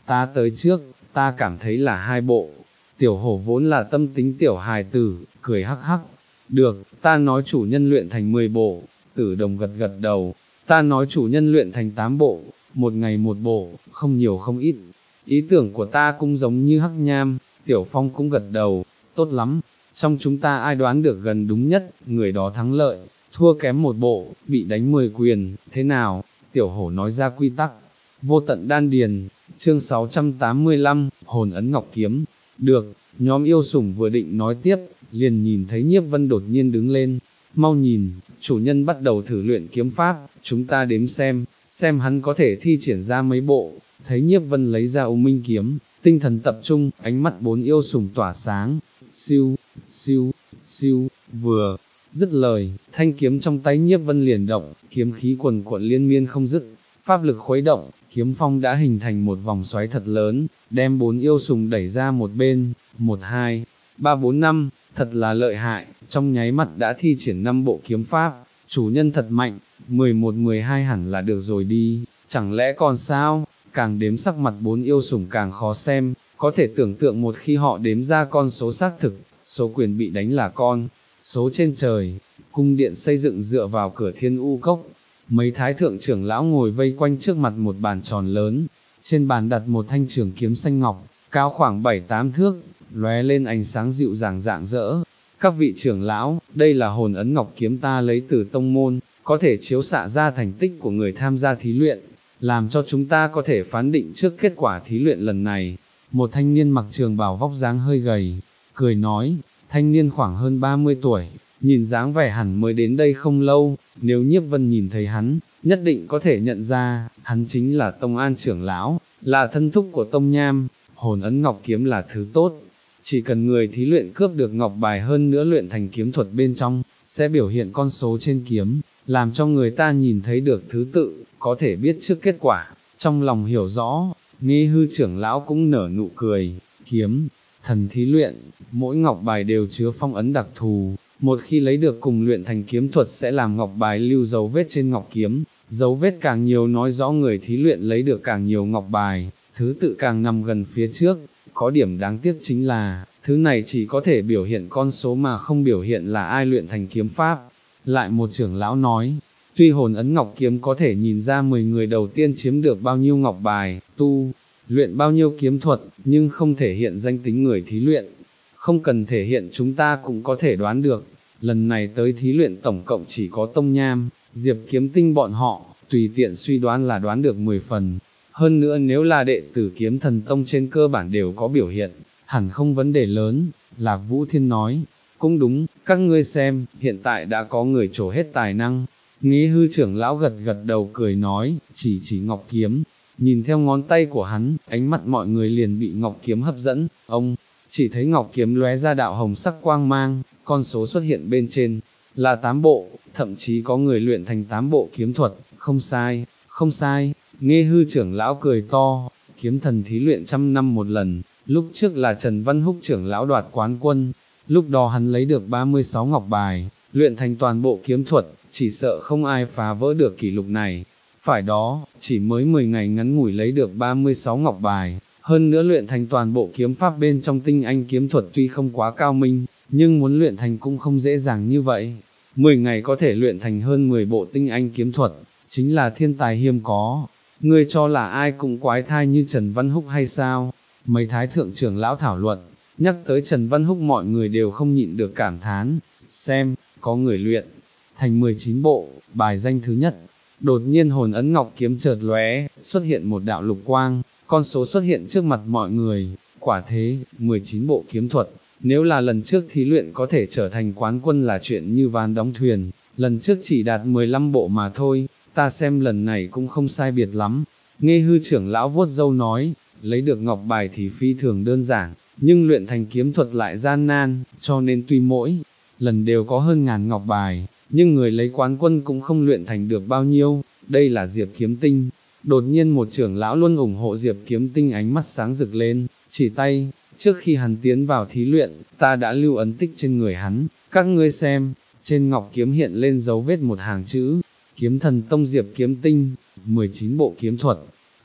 ta tới trước, ta cảm thấy là hai bộ. Tiểu hổ vốn là tâm tính tiểu hài tử, cười hắc hắc. Được, ta nói chủ nhân luyện thành mười bộ. Tử đồng gật gật đầu, ta nói chủ nhân luyện thành tám bộ, một ngày một bộ, không nhiều không ít. Ý tưởng của ta cũng giống như hắc nham. Tiểu phong cũng gật đầu, tốt lắm, trong chúng ta ai đoán được gần đúng nhất, người đó thắng lợi, thua kém một bộ, bị đánh mười quyền, thế nào? Tiểu hổ nói ra quy tắc. Vô tận đan điền, chương sáu trăm tám mươi lăm, hồn ấn ngọc kiếm. Được, nhóm yêu sủng vừa định nói tiếp, liền nhìn thấy Nhiếp Vân đột nhiên đứng lên. Mau nhìn, chủ nhân bắt đầu thử luyện kiếm pháp, chúng ta đếm xem, xem hắn có thể thi triển ra mấy bộ. Thấy Nhiếp Vân lấy ra U Minh kiếm, tinh thần tập trung, ánh mắt bốn yêu sủng tỏa sáng. Siêu, siêu, siêu, vừa dứt lời, thanh kiếm trong tay Nhiếp Vân liền động, kiếm khí quần cuộn liên miên không dứt, pháp lực khuấy động, kiếm phong đã hình thành một vòng xoáy thật lớn, đem bốn yêu sủng đẩy ra một bên. Một hai, ba bốn năm, thật là lợi hại, trong nháy mắt đã thi triển năm bộ kiếm pháp, chủ nhân thật mạnh, mười một mười hai hẳn là được rồi đi, chẳng lẽ còn sao? Càng đếm sắc mặt bốn yêu sủng càng khó xem, có thể tưởng tượng một khi họ đếm ra con số xác thực, số quyền bị đánh là con số trên trời. Cung điện xây dựng dựa vào cửa Thiên U Cốc, mấy thái thượng trưởng lão ngồi vây quanh trước mặt một bàn tròn lớn, trên bàn đặt một thanh trường kiếm xanh ngọc, cao khoảng bảy tám thước, lóe lên ánh sáng dịu dàng rạng rỡ. Các vị trưởng lão, đây là hồn ấn ngọc kiếm ta lấy từ tông môn, có thể chiếu xạ ra thành tích của người tham gia thí luyện, làm cho chúng ta có thể phán định trước kết quả thí luyện lần này. Một thanh niên mặc trường bào vóc dáng hơi gầy, cười nói, thanh niên khoảng hơn ba mươi tuổi, nhìn dáng vẻ hẳn mới đến đây không lâu, nếu Nhiếp Vân nhìn thấy hắn, nhất định có thể nhận ra, hắn chính là Tông An trưởng lão, là thân thúc của Tông Nham. Hồn ấn ngọc kiếm là thứ tốt, chỉ cần người thí luyện cướp được ngọc bài hơn nữa luyện thành kiếm thuật bên trong, sẽ biểu hiện con số trên kiếm, làm cho người ta nhìn thấy được thứ tự, có thể biết trước kết quả. Trong lòng hiểu rõ, Nghi Hư trưởng lão cũng nở nụ cười. Kiếm thần thí luyện, mỗi ngọc bài đều chứa phong ấn đặc thù, một khi lấy được cùng luyện thành kiếm thuật sẽ làm ngọc bài lưu dấu vết trên ngọc kiếm, dấu vết càng nhiều nói rõ người thí luyện lấy được càng nhiều ngọc bài, thứ tự càng nằm gần phía trước. Có điểm đáng tiếc chính là, thứ này chỉ có thể biểu hiện con số mà không biểu hiện là ai luyện thành kiếm pháp. Lại một trưởng lão nói, tuy hồn ấn ngọc kiếm có thể nhìn ra mười người đầu tiên chiếm được bao nhiêu ngọc bài, tu luyện bao nhiêu kiếm thuật, nhưng không thể hiện danh tính người thí luyện. Không cần thể hiện chúng ta cũng có thể đoán được, lần này tới thí luyện tổng cộng chỉ có Tông Nham, Diệp Kiếm Tinh bọn họ, tùy tiện suy đoán là đoán được mười phần. Hơn nữa nếu là đệ tử Kiếm Thần Tông trên cơ bản đều có biểu hiện, hẳn không vấn đề lớn. Lạc Vũ Thiên nói, cũng đúng, các ngươi xem, hiện tại đã có người trổ hết tài năng. Nghi Hư trưởng lão gật gật đầu cười nói, chỉ chỉ ngọc kiếm, nhìn theo ngón tay của hắn, ánh mắt mọi người liền bị ngọc kiếm hấp dẫn. Ông chỉ thấy ngọc kiếm lóe ra đạo hồng sắc quang mang, con số xuất hiện bên trên là tám bộ, thậm chí có người luyện thành tám bộ kiếm thuật. Không sai, không sai. Nghi Hư trưởng lão cười to, kiếm thần thí luyện trăm năm một lần, lúc trước là Trần Văn Húc trưởng lão đoạt quán quân, lúc đó hắn lấy được ba mươi sáu ngọc bài, luyện thành toàn bộ kiếm thuật, chỉ sợ không ai phá vỡ được kỷ lục này. Phải đó, chỉ mới mười ngày ngắn ngủi lấy được ba mươi sáu ngọc bài, hơn nữa luyện thành toàn bộ kiếm pháp bên trong tinh anh kiếm thuật tuy không quá cao minh, nhưng muốn luyện thành cũng không dễ dàng như vậy. mười ngày có thể luyện thành hơn mười bộ tinh anh kiếm thuật, chính là thiên tài hiếm có. Ngươi cho là ai cũng quái thai như Trần Văn Húc hay sao? Mấy thái thượng trưởng lão thảo luận, nhắc tới Trần Văn Húc mọi người đều không nhịn được cảm thán, xem, có người luyện thành mười chín bộ, bài danh thứ nhất. Đột nhiên hồn ấn ngọc kiếm chợt lóe, xuất hiện một đạo lục quang, con số xuất hiện trước mặt mọi người, quả thế, mười chín bộ kiếm thuật, nếu là lần trước thí luyện có thể trở thành quán quân là chuyện như ván đóng thuyền, lần trước chỉ đạt mười lăm bộ mà thôi, ta xem lần này cũng không sai biệt lắm. Nghi Hư trưởng lão vuốt râu nói, lấy được ngọc bài thì phi thường đơn giản, nhưng luyện thành kiếm thuật lại gian nan, cho nên tuy mỗi lần đều có hơn ngàn ngọc bài, nhưng người lấy quán quân cũng không luyện thành được bao nhiêu. Đây là Diệp Kiếm Tinh. Đột nhiên một trưởng lão luôn ủng hộ Diệp Kiếm Tinh ánh mắt sáng rực lên, chỉ tay, trước khi hắn tiến vào thí luyện, ta đã lưu ấn tích trên người hắn, các ngươi xem, trên ngọc kiếm hiện lên dấu vết một hàng chữ, Kiếm Thần Tông Diệp Kiếm Tinh, mười chín bộ kiếm thuật.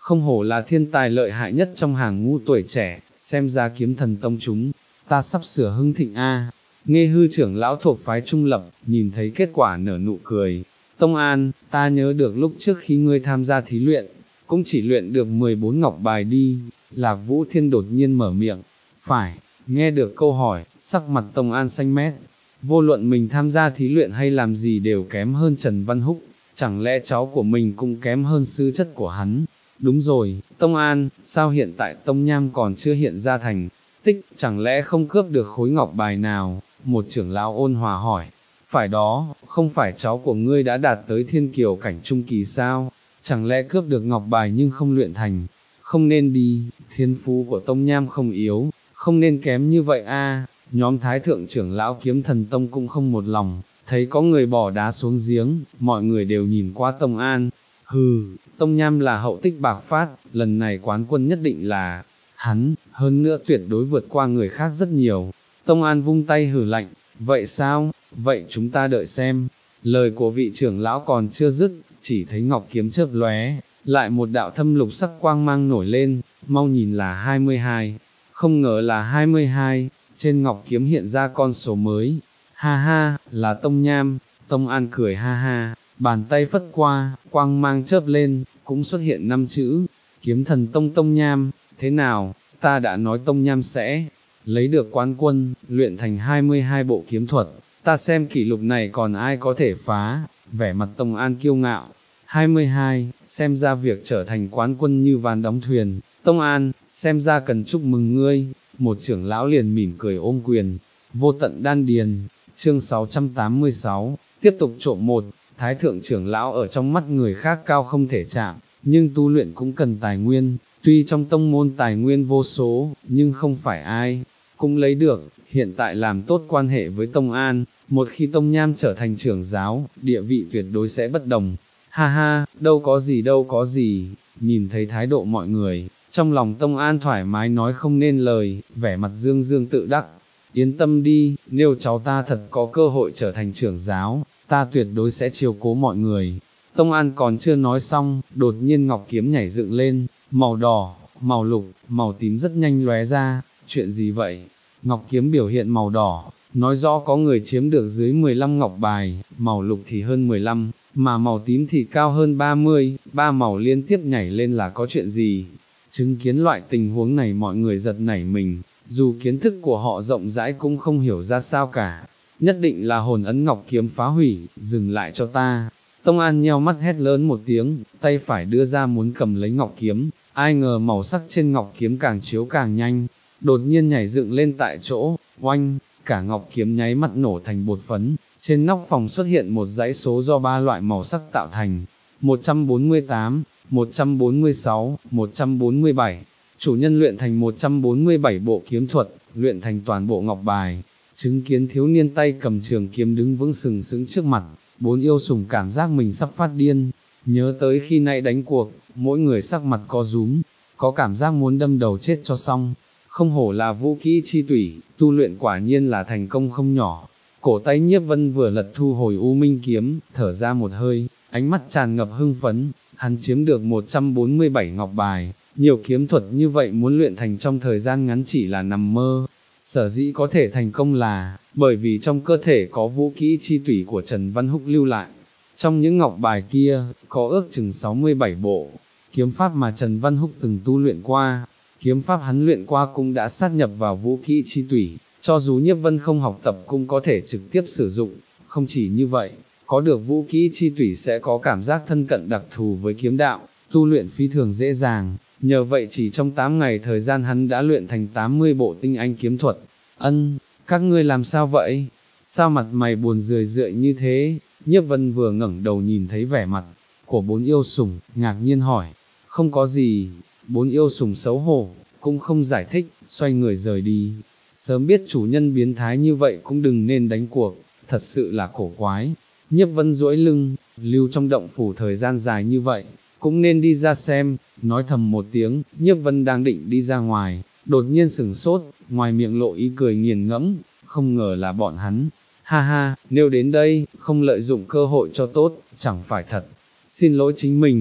không hổ là thiên tài lợi hại nhất trong hàng ngũ tuổi trẻ, xem ra kiếm thần tông chúng, ta sắp sửa hưng thịnh a. Nghe hư trưởng lão thuộc phái trung lập, nhìn thấy kết quả nở nụ cười. Tông An, ta nhớ được lúc trước khi ngươi tham gia thí luyện, cũng chỉ luyện được mười bốn ngọc bài đi. Lạc Vũ Thiên đột nhiên mở miệng. Phải, nghe được câu hỏi, sắc mặt Tông An xanh mét. Vô luận mình tham gia thí luyện hay làm gì đều kém hơn Trần Văn Húc, chẳng lẽ cháu của mình cũng kém hơn sư chất của hắn? Đúng rồi, Tông An, sao hiện tại Tông Nham còn chưa hiện ra thành tích, chẳng lẽ không cướp được khối ngọc bài nào? Một trưởng lão ôn hòa hỏi. Phải đó, không phải cháu của ngươi đã đạt tới thiên kiều cảnh trung kỳ sao? Chẳng lẽ cướp được ngọc bài nhưng không luyện thành? Không nên đi, thiên phú của Tông Nham không yếu, không nên kém như vậy a. Nhóm thái thượng trưởng lão kiếm thần tông cũng không một lòng, thấy có người bỏ đá xuống giếng, mọi người đều nhìn qua Tông An. Hừ, Tông Nham là hậu tích bạc phát, lần này quán quân nhất định là hắn, hơn nữa tuyệt đối vượt qua người khác rất nhiều. Tông An vung tay hừ lạnh, vậy sao, vậy chúng ta đợi xem. Lời của vị trưởng lão còn chưa dứt, chỉ thấy ngọc kiếm chớp lóe, lại một đạo thâm lục sắc quang mang nổi lên, mau nhìn là hai mươi hai, không ngờ là hai mươi hai, trên ngọc kiếm hiện ra con số mới. Ha ha, là Tông Nham. Tông An cười ha ha, bàn tay phất qua, quang mang chớp lên, cũng xuất hiện năm chữ, kiếm thần Tông Tông Nham. Thế nào, ta đã nói Tông Nham sẽ lấy được quán quân, luyện thành hai mươi hai bộ kiếm thuật, ta xem kỷ lục này còn ai có thể phá. Vẻ mặt Tông An kiêu ngạo. hai mươi hai, xem ra việc trở thành quán quân như ván đóng thuyền. Tông An, xem ra cần chúc mừng ngươi. Một trưởng lão liền mỉm cười ôm quyền. Vô tận đan điền. Chương sáu trăm tám mươi sáu, tiếp tục trộm một. Thái thượng trưởng lão ở trong mắt người khác cao không thể chạm, nhưng tu luyện cũng cần tài nguyên. Tuy trong tông môn tài nguyên vô số, nhưng không phải ai cũng lấy được. Hiện tại làm tốt quan hệ với Tông An, một khi Tông Nham trở thành trưởng giáo, địa vị tuyệt đối sẽ bất đồng. Ha ha, đâu có gì đâu có gì. Nhìn thấy thái độ mọi người, trong lòng Tông An thoải mái nói không nên lời, vẻ mặt dương dương tự đắc. Yên tâm đi, nếu cháu ta thật có cơ hội trở thành trưởng giáo, ta tuyệt đối sẽ chiều cố mọi người. Tông An còn chưa nói xong, đột nhiên ngọc kiếm nhảy dựng lên, màu đỏ, màu lục, màu tím rất nhanh lóe ra. Chuyện gì vậy? Ngọc kiếm biểu hiện màu đỏ, nói rõ có người chiếm được dưới mười lăm ngọc bài, màu lục thì hơn mười lăm, mà màu tím thì cao hơn ba mươi, ba màu liên tiếp nhảy lên là có chuyện gì? Chứng kiến loại tình huống này mọi người giật nảy mình, dù kiến thức của họ rộng rãi cũng không hiểu ra sao cả. Nhất định là hồn ấn ngọc kiếm phá hủy, dừng lại cho ta. Tông An nheo mắt hét lớn một tiếng, tay phải đưa ra muốn cầm lấy ngọc kiếm, ai ngờ màu sắc trên ngọc kiếm càng chiếu càng nhanh, đột nhiên nhảy dựng lên tại chỗ, oanh, cả ngọc kiếm nháy mắt nổ thành bột phấn, trên nóc phòng xuất hiện một dãy số do ba loại màu sắc tạo thành, một trăm bốn mươi tám, một trăm bốn mươi sáu, một trăm bốn mươi bảy, chủ nhân luyện thành một trăm bốn mươi bảy bộ kiếm thuật, luyện thành toàn bộ ngọc bài. Chứng kiến thiếu niên tay cầm trường kiếm đứng vững sừng sững trước mặt, bốn yêu sủng cảm giác mình sắp phát điên, nhớ tới khi nãy đánh cuộc, mỗi người sắc mặt co rúm, có cảm giác muốn đâm đầu chết cho xong. Không hổ là vũ kỹ chi tủy, tu luyện quả nhiên là thành công không nhỏ. Cổ tay Nhiếp Vân vừa lật thu hồi U Minh kiếm, thở ra một hơi, ánh mắt tràn ngập hưng phấn, hắn chiếm được một trăm bốn mươi bảy ngọc bài, nhiều kiếm thuật như vậy muốn luyện thành trong thời gian ngắn chỉ là nằm mơ. Sở dĩ có thể thành công là, bởi vì trong cơ thể có vũ kỹ chi tủy của Trần Văn Húc lưu lại. Trong những ngọc bài kia, có ước chừng sáu mươi bảy bộ, kiếm pháp mà Trần Văn Húc từng tu luyện qua. Kiếm pháp hắn luyện qua cũng đã sát nhập vào vũ kỹ chi tủy, cho dù Nhiếp Vân không học tập cũng có thể trực tiếp sử dụng. Không chỉ như vậy, có được vũ kỹ chi tủy sẽ có cảm giác thân cận đặc thù với kiếm đạo, tu luyện phi thường dễ dàng. Nhờ vậy chỉ trong tám ngày thời gian hắn đã luyện thành tám mươi bộ tinh anh kiếm thuật. Ân, các ngươi làm sao vậy? Sao mặt mày buồn rười rượi như thế? Nhiếp Vân vừa ngẩng đầu nhìn thấy vẻ mặt của bốn yêu sủng, ngạc nhiên hỏi. Không có gì. Bốn yêu sủng xấu hổ, cũng không giải thích, xoay người rời đi. Sớm biết chủ nhân biến thái như vậy cũng đừng nên đánh cuộc, thật sự là cổ quái. Nhiếp Vân duỗi lưng, lưu trong động phủ thời gian dài như vậy, cũng nên đi ra xem. Nói thầm một tiếng, Nhiếp Vân đang định đi ra ngoài, đột nhiên sửng sốt, ngoài miệng lộ ý cười nghiền ngẫm, không ngờ là bọn hắn. Ha ha, nếu đến đây, không lợi dụng cơ hội cho tốt, chẳng phải thật. Xin lỗi chính mình,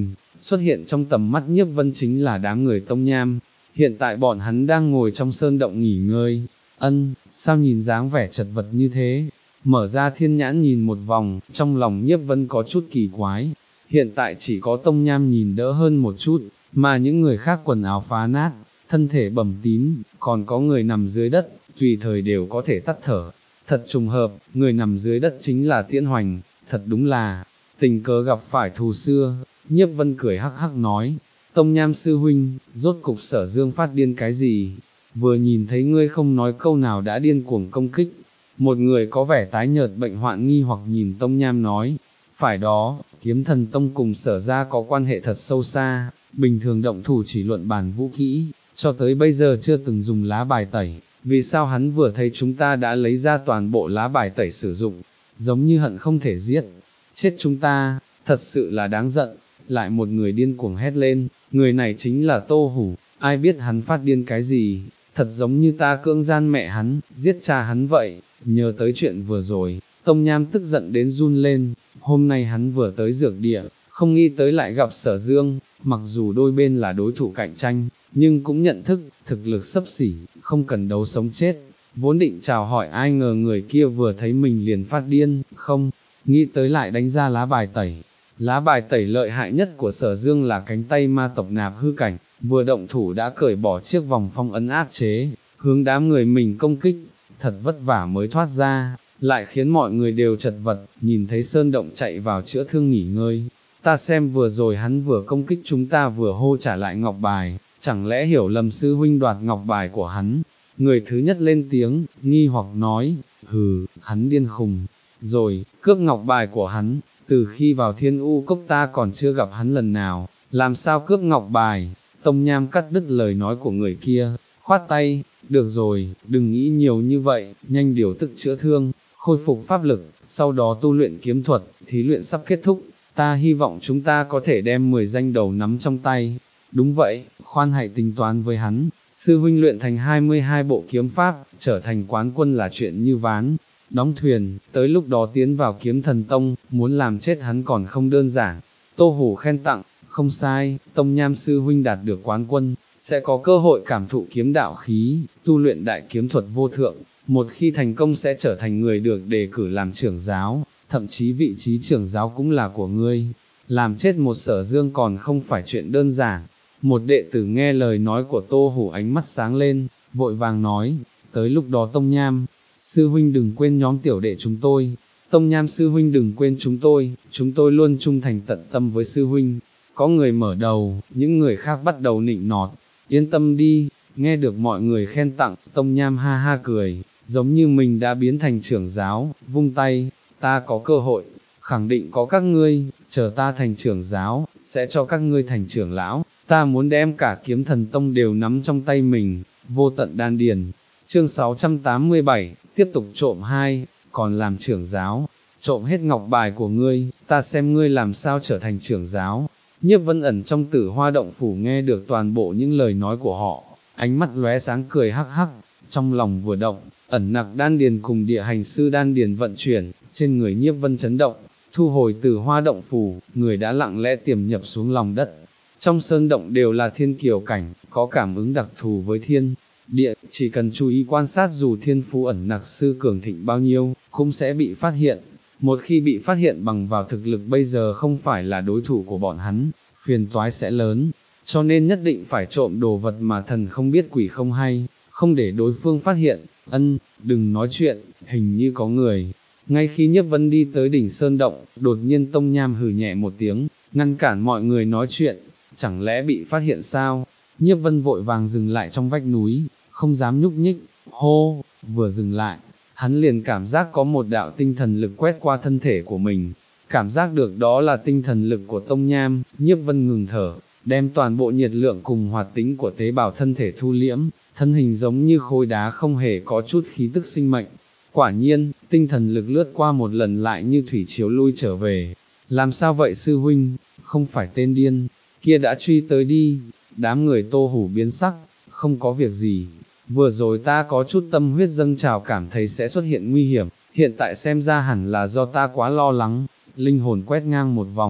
xuất hiện trong tầm mắt Nhiếp Vân chính là đám người Tông Nham. Hiện tại bọn hắn đang ngồi trong sơn động nghỉ ngơi. Ân, sao nhìn dáng vẻ chật vật như thế? Mở ra thiên nhãn nhìn một vòng, trong lòng Nhiếp Vân có chút kỳ quái. Hiện tại chỉ có Tông Nham nhìn đỡ hơn một chút, mà những người khác quần áo phá nát, thân thể bầm tím, còn có người nằm dưới đất, tùy thời đều có thể tắt thở. Thật trùng hợp, người nằm dưới đất chính là Tiễn Hoành, thật đúng là, tình cờ gặp phải thù xưa. Nhiếp Vân cười hắc hắc nói, Tông Nham sư huynh, rốt cục Sở Dương phát điên cái gì? Vừa nhìn thấy ngươi không nói câu nào đã điên cuồng công kích. Một người có vẻ tái nhợt bệnh hoạn nghi hoặc nhìn Tông Nham nói, phải đó, Kiếm Thần Tông cùng Sở gia có quan hệ thật sâu xa, bình thường động thủ chỉ luận bàn vũ kỹ, cho tới bây giờ chưa từng dùng lá bài tẩy, vì sao hắn vừa thấy chúng ta đã lấy ra toàn bộ lá bài tẩy sử dụng, giống như hận không thể giết, chết chúng ta, thật sự là đáng giận. Lại một người điên cuồng hét lên, người này chính là Tô Hủ, ai biết hắn phát điên cái gì, thật giống như ta cưỡng gian mẹ hắn, giết cha hắn vậy. Nhớ tới chuyện vừa rồi, Tông Nham tức giận đến run lên, hôm nay hắn vừa tới dược địa, không nghĩ tới lại gặp Sở Dương, mặc dù đôi bên là đối thủ cạnh tranh, nhưng cũng nhận thức, thực lực xấp xỉ, không cần đấu sống chết. Vốn định chào hỏi ai ngờ người kia vừa thấy mình liền phát điên, không, nghĩ tới lại đánh ra lá bài tẩy. Lá bài tẩy lợi hại nhất của Sở Dương là cánh tay ma tộc Nạp Hư Cảnh, vừa động thủ đã cởi bỏ chiếc vòng phong ấn áp chế, hướng đám người mình công kích, thật vất vả mới thoát ra, lại khiến mọi người đều chật vật, nhìn thấy Sơn Động chạy vào chữa thương nghỉ ngơi. Ta xem vừa rồi hắn vừa công kích chúng ta vừa hô trả lại ngọc bài, chẳng lẽ hiểu lầm sư huynh đoạt ngọc bài của hắn? Người thứ nhất lên tiếng, nghi hoặc nói, hừ, hắn điên khùng, rồi, cướp ngọc bài của hắn, từ khi vào Thiên U Cốc ta còn chưa gặp hắn lần nào, làm sao cướp ngọc bài? Tông Nham cắt đứt lời nói của người kia, khoát tay, được rồi, đừng nghĩ nhiều như vậy, nhanh điều tức chữa thương, khôi phục pháp lực, sau đó tu luyện kiếm thuật, thí luyện sắp kết thúc, ta hy vọng chúng ta có thể đem mười danh đầu nắm trong tay. Đúng vậy, khoan hãy tính toán với hắn, sư huynh luyện thành hai mươi hai bộ kiếm pháp, trở thành quán quân là chuyện như ván, đóng thuyền, tới lúc đó tiến vào Kiếm Thần Tông, muốn làm chết hắn còn không đơn giản. Tô Hủ khen tặng, không sai, Tông Nham sư huynh đạt được quán quân, sẽ có cơ hội cảm thụ kiếm đạo khí, tu luyện đại kiếm thuật vô thượng, một khi thành công sẽ trở thành người được đề cử làm trưởng giáo, thậm chí vị trí trưởng giáo cũng là của ngươi. Làm chết một Sở Dương còn không phải chuyện đơn giản. Một đệ tử nghe lời nói của Tô Hủ ánh mắt sáng lên, vội vàng nói, tới lúc đó Tông Nham, sư huynh đừng quên nhóm tiểu đệ chúng tôi, Tông Nham sư huynh đừng quên chúng tôi, chúng tôi luôn trung thành tận tâm với sư huynh. Có người mở đầu, những người khác bắt đầu nịnh nọt, yên tâm đi, nghe được mọi người khen tặng, Tông Nham ha ha cười, giống như mình đã biến thành trưởng giáo, vung tay, ta có cơ hội, khẳng định có các ngươi, chờ ta thành trưởng giáo, sẽ cho các ngươi thành trưởng lão, ta muốn đem cả Kiếm Thần Tông đều nắm trong tay mình, vô tận đan điền. Chương sáu trăm tám mươi bảy, tiếp tục trộm hai, còn làm trưởng giáo, trộm hết ngọc bài của ngươi, ta xem ngươi làm sao trở thành trưởng giáo. Nhiếp Vân ẩn trong Tử Hoa động phủ nghe được toàn bộ những lời nói của họ, ánh mắt lóe sáng cười hắc hắc, trong lòng vừa động, ẩn nặc đan điền cùng địa hành sư đan điền vận chuyển, trên người Nhiếp Vân chấn động, thu hồi Tử Hoa động phủ, người đã lặng lẽ tiềm nhập xuống lòng đất. Trong sơn động đều là thiên kiều cảnh, có cảm ứng đặc thù với thiên địa, chỉ cần chú ý quan sát dù thiên phú ẩn nặc sư cường thịnh bao nhiêu, cũng sẽ bị phát hiện. Một khi bị phát hiện bằng vào thực lực bây giờ không phải là đối thủ của bọn hắn, phiền toái sẽ lớn, cho nên nhất định phải trộm đồ vật mà thần không biết quỷ không hay, không để đối phương phát hiện. Ân, đừng nói chuyện, hình như có người. Ngay khi Nhiếp Vân đi tới đỉnh sơn động, đột nhiên Tông Nham hừ nhẹ một tiếng, ngăn cản mọi người nói chuyện, chẳng lẽ bị phát hiện sao? Nhiếp Vân vội vàng dừng lại trong vách núi, không dám nhúc nhích, hô, vừa dừng lại, hắn liền cảm giác có một đạo tinh thần lực quét qua thân thể của mình, cảm giác được đó là tinh thần lực của Tông Nham. Nhiếp Vân ngừng thở, đem toàn bộ nhiệt lượng cùng hoạt tính của tế bào thân thể thu liễm, thân hình giống như khối đá không hề có chút khí tức sinh mệnh. Quả nhiên, tinh thần lực lướt qua một lần lại như thủy chiếu lui trở về. Làm sao vậy sư huynh, không phải tên điên kia đã truy tới đi? Đám người Tô Hủ biến sắc, không có việc gì, vừa rồi ta có chút tâm huyết dâng trào cảm thấy sẽ xuất hiện nguy hiểm, hiện tại xem ra hẳn là do ta quá lo lắng. Linh hồn quét ngang một vòng,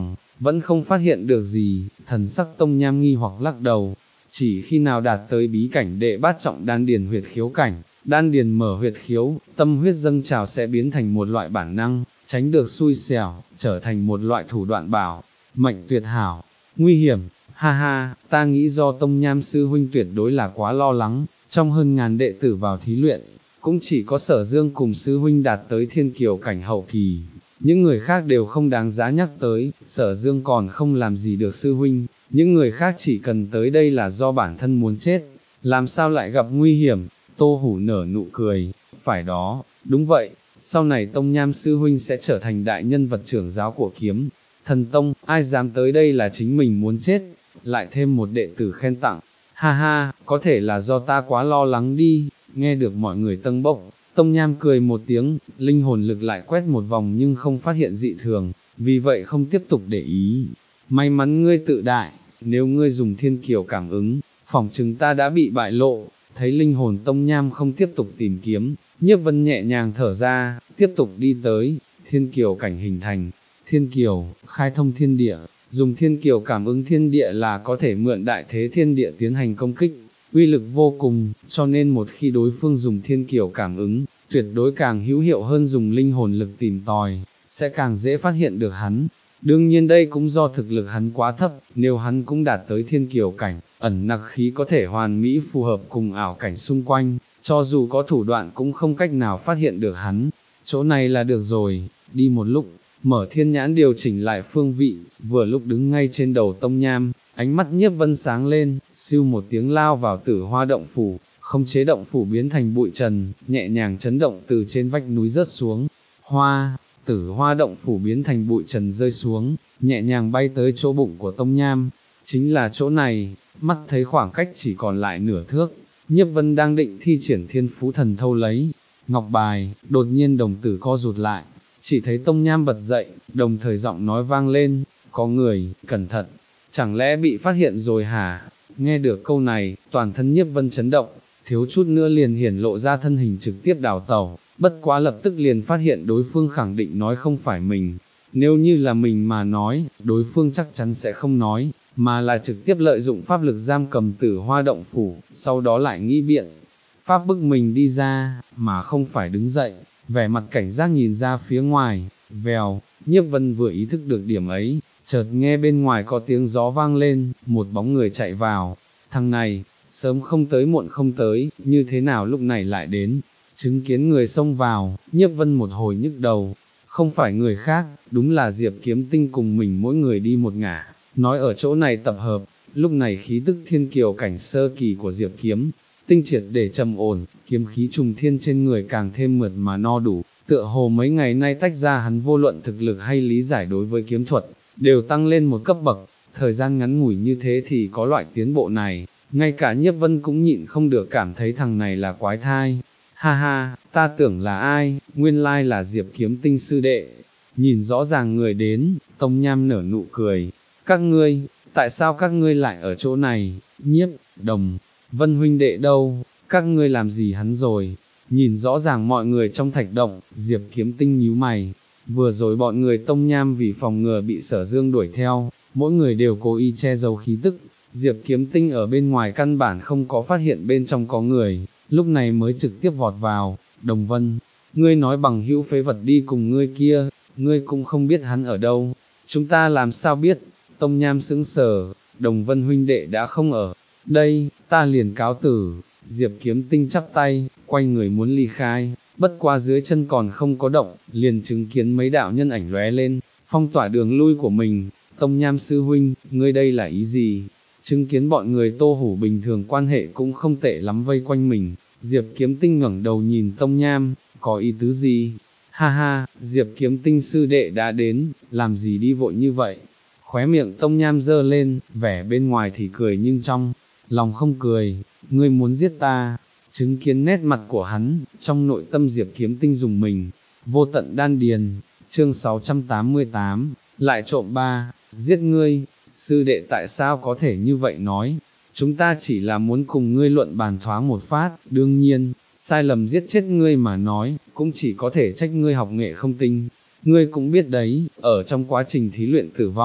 vẫn không phát hiện được gì, thần sắc Tông Nham nghi hoặc lắc đầu, chỉ khi nào đạt tới bí cảnh đệ bát trọng đan điền huyệt khiếu cảnh, đan điền mở huyệt khiếu, tâm huyết dâng trào sẽ biến thành một loại bản năng, tránh được xui xẻo, trở thành một loại thủ đoạn bảo, mệnh tuyệt hảo, nguy hiểm, ha ha, ta nghĩ do Tông Nham sư huynh tuyệt đối là quá lo lắng, trong hơn ngàn đệ tử vào thí luyện, cũng chỉ có Sở Dương cùng sư huynh đạt tới thiên kiều cảnh hậu kỳ, những người khác đều không đáng giá nhắc tới, Sở Dương còn không làm gì được sư huynh, những người khác chỉ cần tới đây là do bản thân muốn chết, làm sao lại gặp nguy hiểm. Tô Hủ nở nụ cười, phải đó, đúng vậy, sau này Tông Nham sư huynh sẽ trở thành đại nhân vật trưởng giáo của Kiếm Thần Tông, ai dám tới đây là chính mình muốn chết, lại thêm một đệ tử khen tặng, ha ha, có thể là do ta quá lo lắng đi. Nghe được mọi người tâng bốc, Tông Nham cười một tiếng, linh hồn lực lại quét một vòng nhưng không phát hiện dị thường, vì vậy không tiếp tục để ý. May mắn ngươi tự đại, nếu ngươi dùng thiên kiều cảm ứng, phỏng chừng ta đã bị bại lộ. Thấy linh hồn Tông Nham không tiếp tục tìm kiếm, Nhiếp Vân nhẹ nhàng thở ra, tiếp tục đi tới, thiên kiều cảnh hình thành, thiên kiều, khai thông thiên địa, dùng thiên kiều cảm ứng thiên địa là có thể mượn đại thế thiên địa tiến hành công kích, uy lực vô cùng, cho nên một khi đối phương dùng thiên kiều cảm ứng, tuyệt đối càng hữu hiệu hơn dùng linh hồn lực tìm tòi, sẽ càng dễ phát hiện được hắn. Đương nhiên đây cũng do thực lực hắn quá thấp, nếu hắn cũng đạt tới thiên kiều cảnh, ẩn nặc khí có thể hoàn mỹ phù hợp cùng ảo cảnh xung quanh, cho dù có thủ đoạn cũng không cách nào phát hiện được hắn. Chỗ này là được rồi, đi một lúc, mở thiên nhãn điều chỉnh lại phương vị, vừa lúc đứng ngay trên đầu Tông Nham, ánh mắt Nhiếp Vân sáng lên, siêu một tiếng lao vào Tử Hoa động phủ, không chế động phủ biến thành bụi trần, nhẹ nhàng chấn động từ trên vách núi rớt xuống. Hoa, Tử Hoa động phủ biến thành bụi trần rơi xuống, nhẹ nhàng bay tới chỗ bụng của Tông Nham, chính là chỗ này, mắt thấy khoảng cách chỉ còn lại nửa thước, Nhiếp Vân đang định thi triển thiên phú thần thâu lấy ngọc bài, đột nhiên đồng tử co rụt lại, chỉ thấy Tông Nham bật dậy, đồng thời giọng nói vang lên, có người, cẩn thận, chẳng lẽ bị phát hiện rồi hả? Nghe được câu này, toàn thân Nhiếp Vân chấn động, thiếu chút nữa liền hiển lộ ra thân hình trực tiếp đào tẩu, bất quá lập tức liền phát hiện đối phương khẳng định nói không phải mình, nếu như là mình mà nói, đối phương chắc chắn sẽ không nói, mà là trực tiếp lợi dụng pháp lực giam cầm Tử Hoa động phủ, sau đó lại nghĩ biện pháp bức mình đi ra, mà không phải đứng dậy, vẻ mặt cảnh giác nhìn ra phía ngoài, vèo, Nhiếp Vân vừa ý thức được điểm ấy, chợt nghe bên ngoài có tiếng gió vang lên, một bóng người chạy vào, thằng này, sớm không tới muộn không tới, như thế nào lúc này lại đến, chứng kiến người xông vào, Nhiếp Vân một hồi nhức đầu, không phải người khác, đúng là Diệp Kiếm Tinh cùng mình mỗi người đi một ngả, nói ở chỗ này tập hợp, lúc này khí tức thiên kiều cảnh sơ kỳ của Diệp Kiếm Tinh triệt để trầm ổn, kiếm khí trùng thiên trên người càng thêm mượt mà no đủ, tựa hồ mấy ngày nay tách ra hắn vô luận thực lực hay lý giải đối với kiếm thuật, đều tăng lên một cấp bậc, thời gian ngắn ngủi như thế thì có loại tiến bộ này, ngay cả Nhiếp Vân cũng nhịn không được cảm thấy thằng này là quái thai, ha ha, ta tưởng là ai, nguyên lai là Diệp Kiếm Tinh sư đệ, nhìn rõ ràng người đến, Tông Nham nở nụ cười, các ngươi, tại sao các ngươi lại ở chỗ này, Nhiếp, Đồng, Vân huynh đệ đâu, các ngươi làm gì hắn rồi, nhìn rõ ràng mọi người trong thạch động, Diệp Kiếm Tinh nhíu mày, vừa rồi bọn người Tông Nham vì phòng ngừa bị Sở Dương đuổi theo, mỗi người đều cố ý che giấu khí tức, Diệp Kiếm Tinh ở bên ngoài căn bản không có phát hiện bên trong có người, lúc này mới trực tiếp vọt vào. Đồng Vân, ngươi nói bằng hữu phế vật đi cùng ngươi kia, ngươi cũng không biết hắn ở đâu, chúng ta làm sao biết? Tông Nham sững sờ, Đồng Vân huynh đệ đã không ở đây, ta liền cáo tử. Diệp Kiếm Tinh chắp tay, quay người muốn ly khai, bất qua dưới chân còn không có động, liền chứng kiến mấy đạo nhân ảnh lóe lên, phong tỏa đường lui của mình. Tông Nham sư huynh, ngươi đây là ý gì? Chứng kiến bọn người Tô Hủ bình thường quan hệ cũng không tệ lắm vây quanh mình, Diệp Kiếm Tinh ngẩng đầu nhìn Tông Nham, có ý tứ gì? Ha ha, Diệp Kiếm Tinh sư đệ đã đến, làm gì đi vội như vậy? Khóe miệng Tông Nham dơ lên, vẻ bên ngoài thì cười nhưng trong lòng không cười, ngươi muốn giết ta? Chứng kiến nét mặt của hắn, trong nội tâm Diệp Kiếm Tinh dùng mình, vô tận đan điền, chương sáu trăm tám mươi tám, lại trộm ba, giết ngươi, sư đệ tại sao có thể như vậy nói, chúng ta chỉ là muốn cùng ngươi luận bàn thoáng một phát, đương nhiên, sai lầm giết chết ngươi mà nói, cũng chỉ có thể trách ngươi học nghệ không tinh, ngươi cũng biết đấy, ở trong quá trình thí luyện tử vong,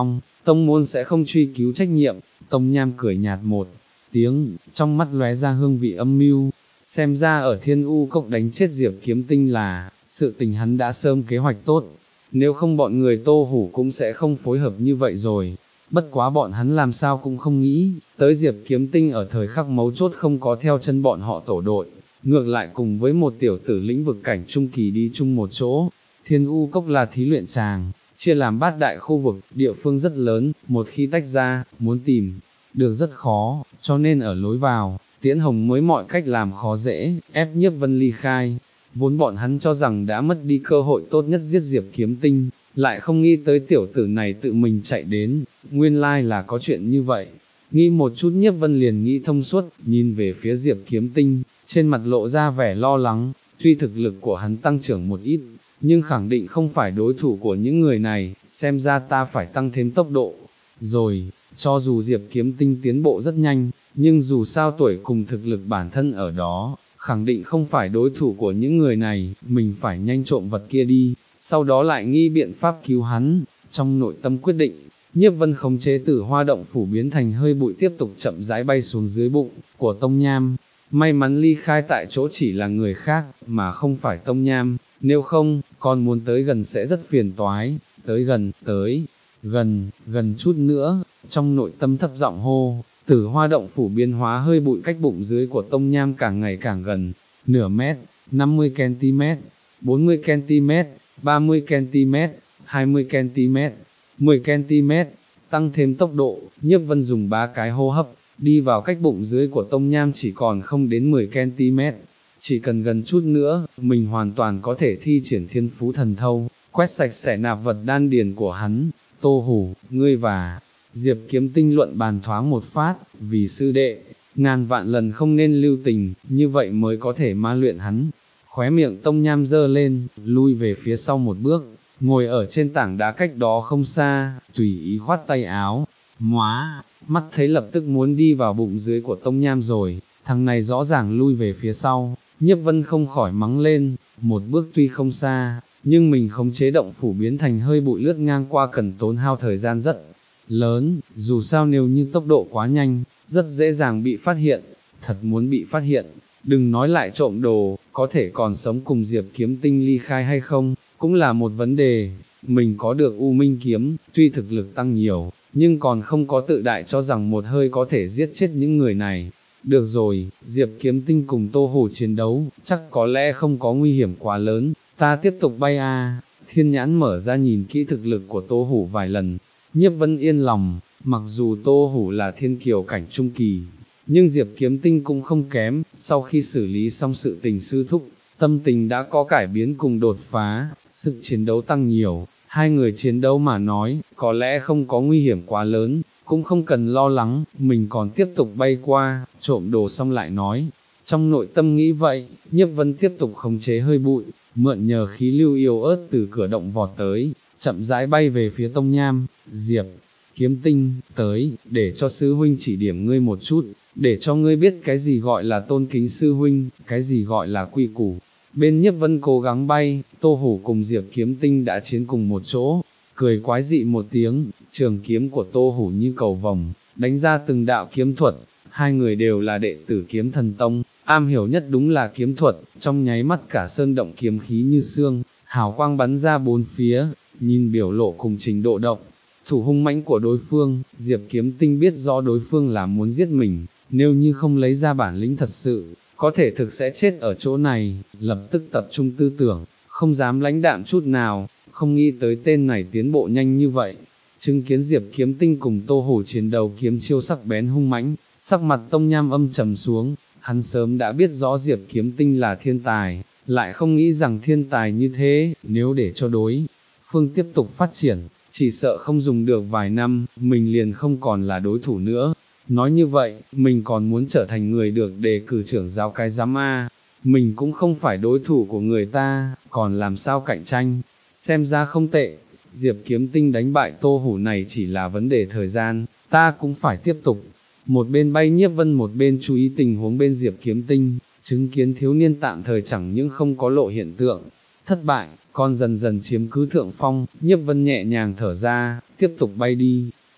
tông môn sẽ không truy cứu trách nhiệm. Tông Nham cười nhạt một tiếng, trong mắt lóe ra hương vị âm mưu, xem ra ở Thiên U Cốc đánh chết Diệp Kiếm Tinh là, sự tình hắn đã sớm kế hoạch tốt, nếu không bọn người Tô Hủ cũng sẽ không phối hợp như vậy rồi. Bất quá bọn hắn làm sao cũng không nghĩ, tới Diệp Kiếm Tinh ở thời khắc mấu chốt không có theo chân bọn họ tổ đội, ngược lại cùng với một tiểu tử lĩnh vực cảnh trung kỳ đi chung một chỗ. Thiên U Cốc là thí luyện tràng, chia làm bát đại khu vực, địa phương rất lớn, một khi tách ra, muốn tìm được rất khó, cho nên ở lối vào, Tiễn Hồng mới mọi cách làm khó dễ, ép Nhiếp Vân ly khai. Vốn bọn hắn cho rằng đã mất đi cơ hội tốt nhất giết Diệp Kiếm Tinh, lại không nghĩ tới tiểu tử này tự mình chạy đến, nguyên lai là có chuyện như vậy. Nghĩ một chút Nhiếp Vân liền nghĩ thông suốt, nhìn về phía Diệp Kiếm Tinh, trên mặt lộ ra vẻ lo lắng, tuy thực lực của hắn tăng trưởng một ít, nhưng khẳng định không phải đối thủ của những người này, xem ra ta phải tăng thêm tốc độ. Rồi, cho dù Diệp Kiếm Tinh tiến bộ rất nhanh, nhưng dù sao tuổi cùng thực lực bản thân ở đó, khẳng định không phải đối thủ của những người này, mình phải nhanh trộm vật kia đi, sau đó lại nghi biện pháp cứu hắn. Trong nội tâm quyết định, Nhiếp Vân khống chế Tử Hoa động phủ biến thành hơi bụi tiếp tục chậm rãi bay xuống dưới bụng của Tông Nham. May mắn ly khai tại chỗ chỉ là người khác, mà không phải Tông Nham, nếu không, còn muốn tới gần sẽ rất phiền toái. Tới gần, tới gần, gần chút nữa, trong nội tâm thấp giọng hô. Tử Hoa động phủ biến hóa hơi bụi cách bụng dưới của Tông Nham càng ngày càng gần, nửa mét, năm mươi ki lô mét, bốn mươi ki lô mét, ba mươi ki lô mét, hai mươi ki lô mét, mười ki lô mét, tăng thêm tốc độ. Nhiếp Vân dùng ba cái hô hấp, đi vào cách bụng dưới của Tông Nham chỉ còn không đến mười ki lô mét, chỉ cần gần chút nữa, mình hoàn toàn có thể thi triển thiên phú thần thâu, quét sạch sẽ nạp vật đan điền của hắn. Tô Hủ, ngươi và Diệp Kiếm Tinh luận bàn thoáng một phát, vì sư đệ, ngàn vạn lần không nên lưu tình, như vậy mới có thể ma luyện hắn. Khóe miệng Tông Nham giơ lên, lui về phía sau một bước, ngồi ở trên tảng đá cách đó không xa, tùy ý khoát tay áo. Móa, mắt thấy lập tức muốn đi vào bụng dưới của Tông Nham rồi, thằng này rõ ràng lui về phía sau. Nhiếp Vân không khỏi mắng lên, một bước tuy không xa, nhưng mình khống chế động phủ biến thành hơi bụi lướt ngang qua cần tốn hao thời gian rất lớn, dù sao nếu như tốc độ quá nhanh, rất dễ dàng bị phát hiện. Thật muốn bị phát hiện, đừng nói lại trộm đồ, có thể còn sống cùng Diệp Kiếm Tinh ly khai hay không, cũng là một vấn đề. Mình có được U Minh kiếm, tuy thực lực tăng nhiều, nhưng còn không có tự đại cho rằng một hơi có thể giết chết những người này. Được rồi, Diệp Kiếm Tinh cùng Tô Hủ chiến đấu, chắc có lẽ không có nguy hiểm quá lớn, ta tiếp tục bay a. Thiên nhãn mở ra nhìn kỹ thực lực của Tô Hủ vài lần, Nhiếp Vân yên lòng, mặc dù Tô Hủ là thiên kiều cảnh trung kỳ, nhưng Diệp Kiếm Tinh cũng không kém. Sau khi xử lý xong sự tình sư thúc, tâm tình đã có cải biến cùng đột phá, sức chiến đấu tăng nhiều, hai người chiến đấu mà nói, có lẽ không có nguy hiểm quá lớn, cũng không cần lo lắng, mình còn tiếp tục bay qua, trộm đồ xong lại nói. Trong nội tâm nghĩ vậy, Nhiếp Vân tiếp tục khống chế hơi bụi, mượn nhờ khí lưu yếu ớt từ cửa động vọt tới, chậm rãi bay về phía Tông Nham. Diệp Kiếm Tinh, tới, để cho sư huynh chỉ điểm ngươi một chút, để cho ngươi biết cái gì gọi là tôn kính sư huynh, cái gì gọi là quy củ. Bên Nhiếp Vân cố gắng bay, Tô Hủ cùng Diệp Kiếm Tinh đã chiến cùng một chỗ, cười quái dị một tiếng, trường kiếm của Tô Hủ như cầu vồng, đánh ra từng đạo kiếm thuật. Hai người đều là đệ tử Kiếm Thần Tông, am hiểu nhất đúng là kiếm thuật, trong nháy mắt cả sơn động kiếm khí như xương, hào quang bắn ra bốn phía. Nhìn biểu lộ cùng trình độ động thủ hung mãnh của đối phương, Diệp Kiếm Tinh biết rõ đối phương là muốn giết mình, nếu như không lấy ra bản lĩnh thật sự, có thể thực sẽ chết ở chỗ này. Lập tức tập trung tư tưởng, không dám lãnh đạm chút nào, không nghĩ tới tên này tiến bộ nhanh như vậy. Chứng kiến Diệp Kiếm Tinh cùng Tô Hủ chiến đấu kiếm chiêu sắc bén hung mãnh, sắc mặt Tông Nham âm trầm xuống, hắn sớm đã biết rõ Diệp Kiếm Tinh là thiên tài, lại không nghĩ rằng thiên tài như thế, nếu để cho đối phương tiếp tục phát triển, chỉ sợ không dùng được vài năm, mình liền không còn là đối thủ nữa. Nói như vậy, mình còn muốn trở thành người được đề cử trưởng giáo cái giám a, mình cũng không phải đối thủ của người ta, còn làm sao cạnh tranh. Xem ra không tệ, Diệp Kiếm Tinh đánh bại Tô Hủ này chỉ là vấn đề thời gian, ta cũng phải tiếp tục. Một bên bay Nhiếp Vân một bên chú ý tình huống bên Diệp Kiếm Tinh, chứng kiến thiếu niên tạm thời chẳng những không có lộ hiện tượng thất bại, còn dần dần chiếm cứ thượng phong. Nhiếp Vân nhẹ nhàng thở ra, tiếp tục bay đi.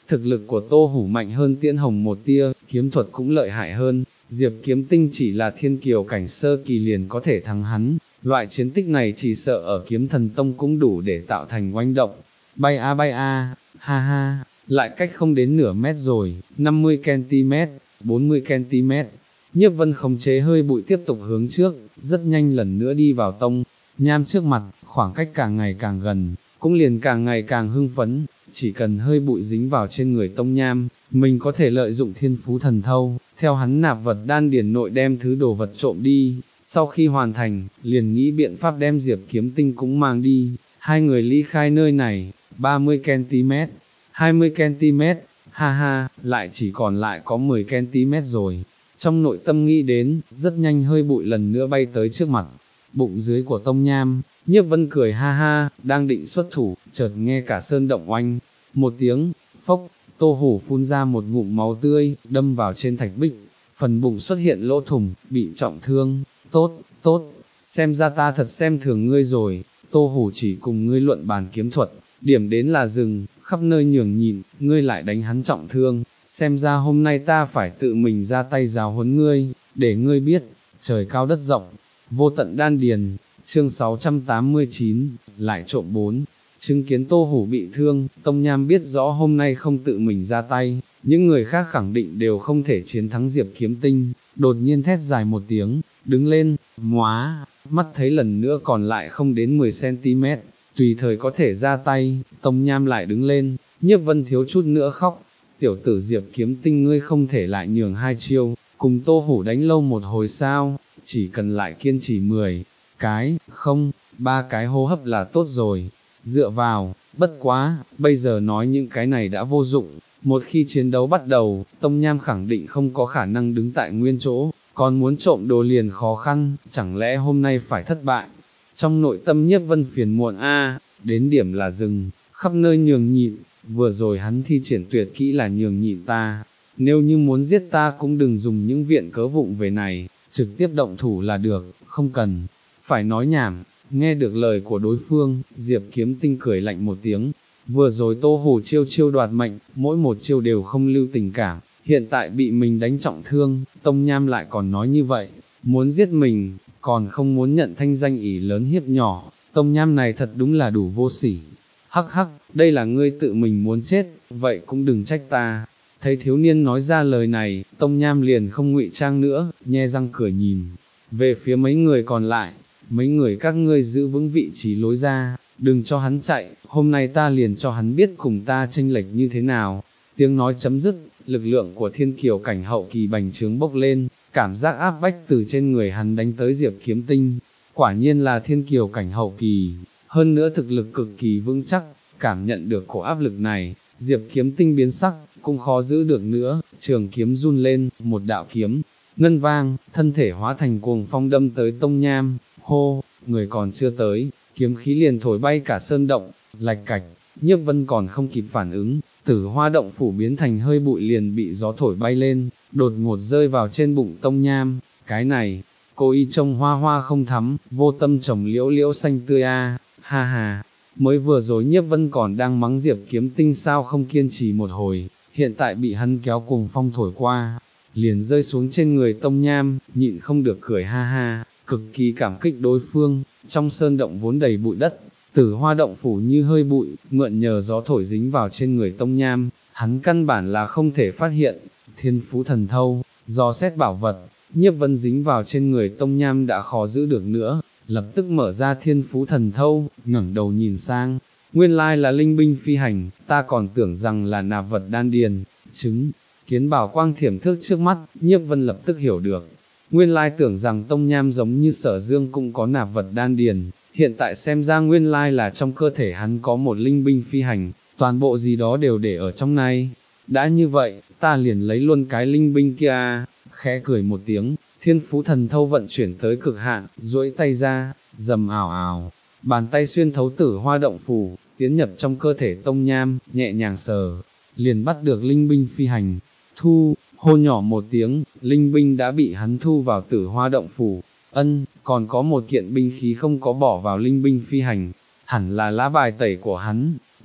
Thực lực của Tô Hủ mạnh hơn Tiễn Hồng một tia, kiếm thuật cũng lợi hại hơn, Diệp Kiếm Tinh chỉ là thiên kiều cảnh sơ kỳ liền có thể thắng hắn, loại chiến tích này chỉ sợ ở Kiếm Thần Tông cũng đủ để tạo thành oanh động. Bay a bay a, ha ha, lại cách không đến nửa mét rồi, năm mươi ki-lô-mét, bốn mươi ki-lô-mét. Nhiếp Vân khống chế hơi bụi tiếp tục hướng trước, rất nhanh lần nữa đi vào tông nham trước mặt, khoảng cách càng ngày càng gần, cũng liền càng ngày càng hưng phấn, chỉ cần hơi bụi dính vào trên người tông nham, mình có thể lợi dụng thiên phú thần thâu, theo hắn nạp vật đan điền nội đem thứ đồ vật trộm đi, sau khi hoàn thành, liền nghĩ biện pháp đem Diệp Kiếm Tinh cũng mang đi, hai người ly khai nơi này, ba mươi ki-lô-mét, hai mươi ki-lô-mét, ha ha, lại chỉ còn lại có mười ki-lô-mét rồi. Trong nội tâm nghĩ đến, rất nhanh hơi bụi lần nữa bay tới trước mặt, bụng dưới của tông nham, Nhiếp Vân cười ha ha, đang định xuất thủ, chợt nghe cả sơn động oanh, một tiếng, phốc, Tô Hủ phun ra một ngụm máu tươi, đâm vào trên thạch bích, phần bụng xuất hiện lỗ thủng, bị trọng thương, tốt, tốt, xem ra ta thật xem thường ngươi rồi, Tô Hủ chỉ cùng ngươi luận bàn kiếm thuật, điểm đến là dừng, khắp nơi nhường nhịn, ngươi lại đánh hắn trọng thương, xem ra hôm nay ta phải tự mình ra tay giáo huấn ngươi, để ngươi biết, trời cao đất rộng, vô tận đan điền. Chương sáu trăm tám mươi chín, lại trộm bốn, chứng kiến Tô Hủ bị thương, Tông Nham biết rõ hôm nay không tự mình ra tay, những người khác khẳng định đều không thể chiến thắng Diệp Kiếm Tinh, đột nhiên thét dài một tiếng, đứng lên, móa, mắt thấy lần nữa còn lại không đến mười xăng-ti-mét, tùy thời có thể ra tay, Tông Nham lại đứng lên, Nhiếp Vân thiếu chút nữa khóc, tiểu tử Diệp Kiếm Tinh ngươi không thể lại nhường hai chiêu, cùng Tô Hủ đánh lâu một hồi sao, chỉ cần lại kiên trì mười cái, không, ba cái hô hấp là tốt rồi, dựa vào, bất quá, bây giờ nói những cái này đã vô dụng, một khi chiến đấu bắt đầu, Tông Nham khẳng định không có khả năng đứng tại nguyên chỗ, còn muốn trộm đồ liền khó khăn, chẳng lẽ hôm nay phải thất bại. Trong nội tâm Nhiếp Vân phiền muộn a, đến điểm là dừng, khắp nơi nhường nhịn, vừa rồi hắn thi triển tuyệt kỹ là nhường nhịn ta, nếu như muốn giết ta cũng đừng dùng những viện cớ vụng về này, trực tiếp động thủ là được, không cần phải nói nhảm. Nghe được lời của đối phương, Diệp Kiếm Tinh cười lạnh một tiếng, vừa rồi Tô Hủ chiêu chiêu đoạt mệnh, mỗi một chiêu đều không lưu tình cảm, hiện tại bị mình đánh trọng thương, Tông Nham lại còn nói như vậy, muốn giết mình, còn không muốn nhận thanh danh ỷ lớn hiếp nhỏ, Tông Nham này thật đúng là đủ vô sỉ. Hắc hắc, đây là ngươi tự mình muốn chết, vậy cũng đừng trách ta. Thấy thiếu niên nói ra lời này, Tông Nham liền không ngụy trang nữa, nhe răng cười nhìn về phía mấy người còn lại, mấy người các ngươi giữ vững vị trí lối ra, đừng cho hắn chạy, hôm nay ta liền cho hắn biết cùng ta chênh lệch như thế nào. Tiếng nói chấm dứt, lực lượng của thiên kiều cảnh hậu kỳ bành trướng bốc lên, cảm giác áp bách từ trên người hắn đánh tới Diệp Kiếm Tinh, quả nhiên là thiên kiều cảnh hậu kỳ, hơn nữa thực lực cực kỳ vững chắc, cảm nhận được cổ áp lực này, Diệp Kiếm Tinh biến sắc, cũng khó giữ được nữa, trường kiếm run lên, một đạo kiếm ngân vang, thân thể hóa thành cuồng phong đâm tới Tông Nham, hô, người còn chưa tới, kiếm khí liền thổi bay cả sơn động, lạch cạch, Nhiếp Vân còn không kịp phản ứng, Tử Hoa động phủ biến thành hơi bụi liền bị gió thổi bay lên, đột ngột rơi vào trên bụng Tông Nham, cái này, cô y trông hoa hoa không thắm, vô tâm trồng liễu liễu xanh tươi a, ha ha, mới vừa rồi Nhiếp Vân còn đang mắng Diệp Kiếm Tinh sao không kiên trì một hồi, hiện tại bị hắn kéo cuồng phong thổi qua, liền rơi xuống trên người Tông Nham, nhịn không được cười ha ha, cực kỳ cảm kích đối phương, trong sơn động vốn đầy bụi đất, Tử Hoa động phủ như hơi bụi, mượn nhờ gió thổi dính vào trên người Tông Nham, hắn căn bản là không thể phát hiện, thiên phú thần thâu, dò xét bảo vật, Nhiếp Vân dính vào trên người Tông Nham đã khó giữ được nữa, lập tức mở ra thiên phú thần thâu, ngẩng đầu nhìn sang, nguyên lai là linh binh phi hành, ta còn tưởng rằng là nạp vật đan điền, chứng kiến bảo quang thiểm thước trước mắt, Nhiếp Vân lập tức hiểu được, nguyên lai tưởng rằng Tông Nham giống như Sở Dương cũng có nạp vật đan điền, hiện tại xem ra nguyên lai là trong cơ thể hắn có một linh binh phi hành, toàn bộ gì đó đều để ở trong này, đã như vậy, ta liền lấy luôn cái linh binh kia, khẽ cười một tiếng, thiên phú thần thâu vận chuyển tới cực hạn, duỗi tay ra, dầm ảo ảo, bàn tay xuyên thấu Tử Hoa động phủ, tiến nhập trong cơ thể Tông Nham, nhẹ nhàng sờ, liền bắt được linh binh phi hành, thu, hô nhỏ một tiếng, linh binh đã bị hắn thu vào Tử Hoa động phủ, ân, còn có một kiện binh khí không có bỏ vào linh binh phi hành, hẳn là lá bài tẩy của hắn,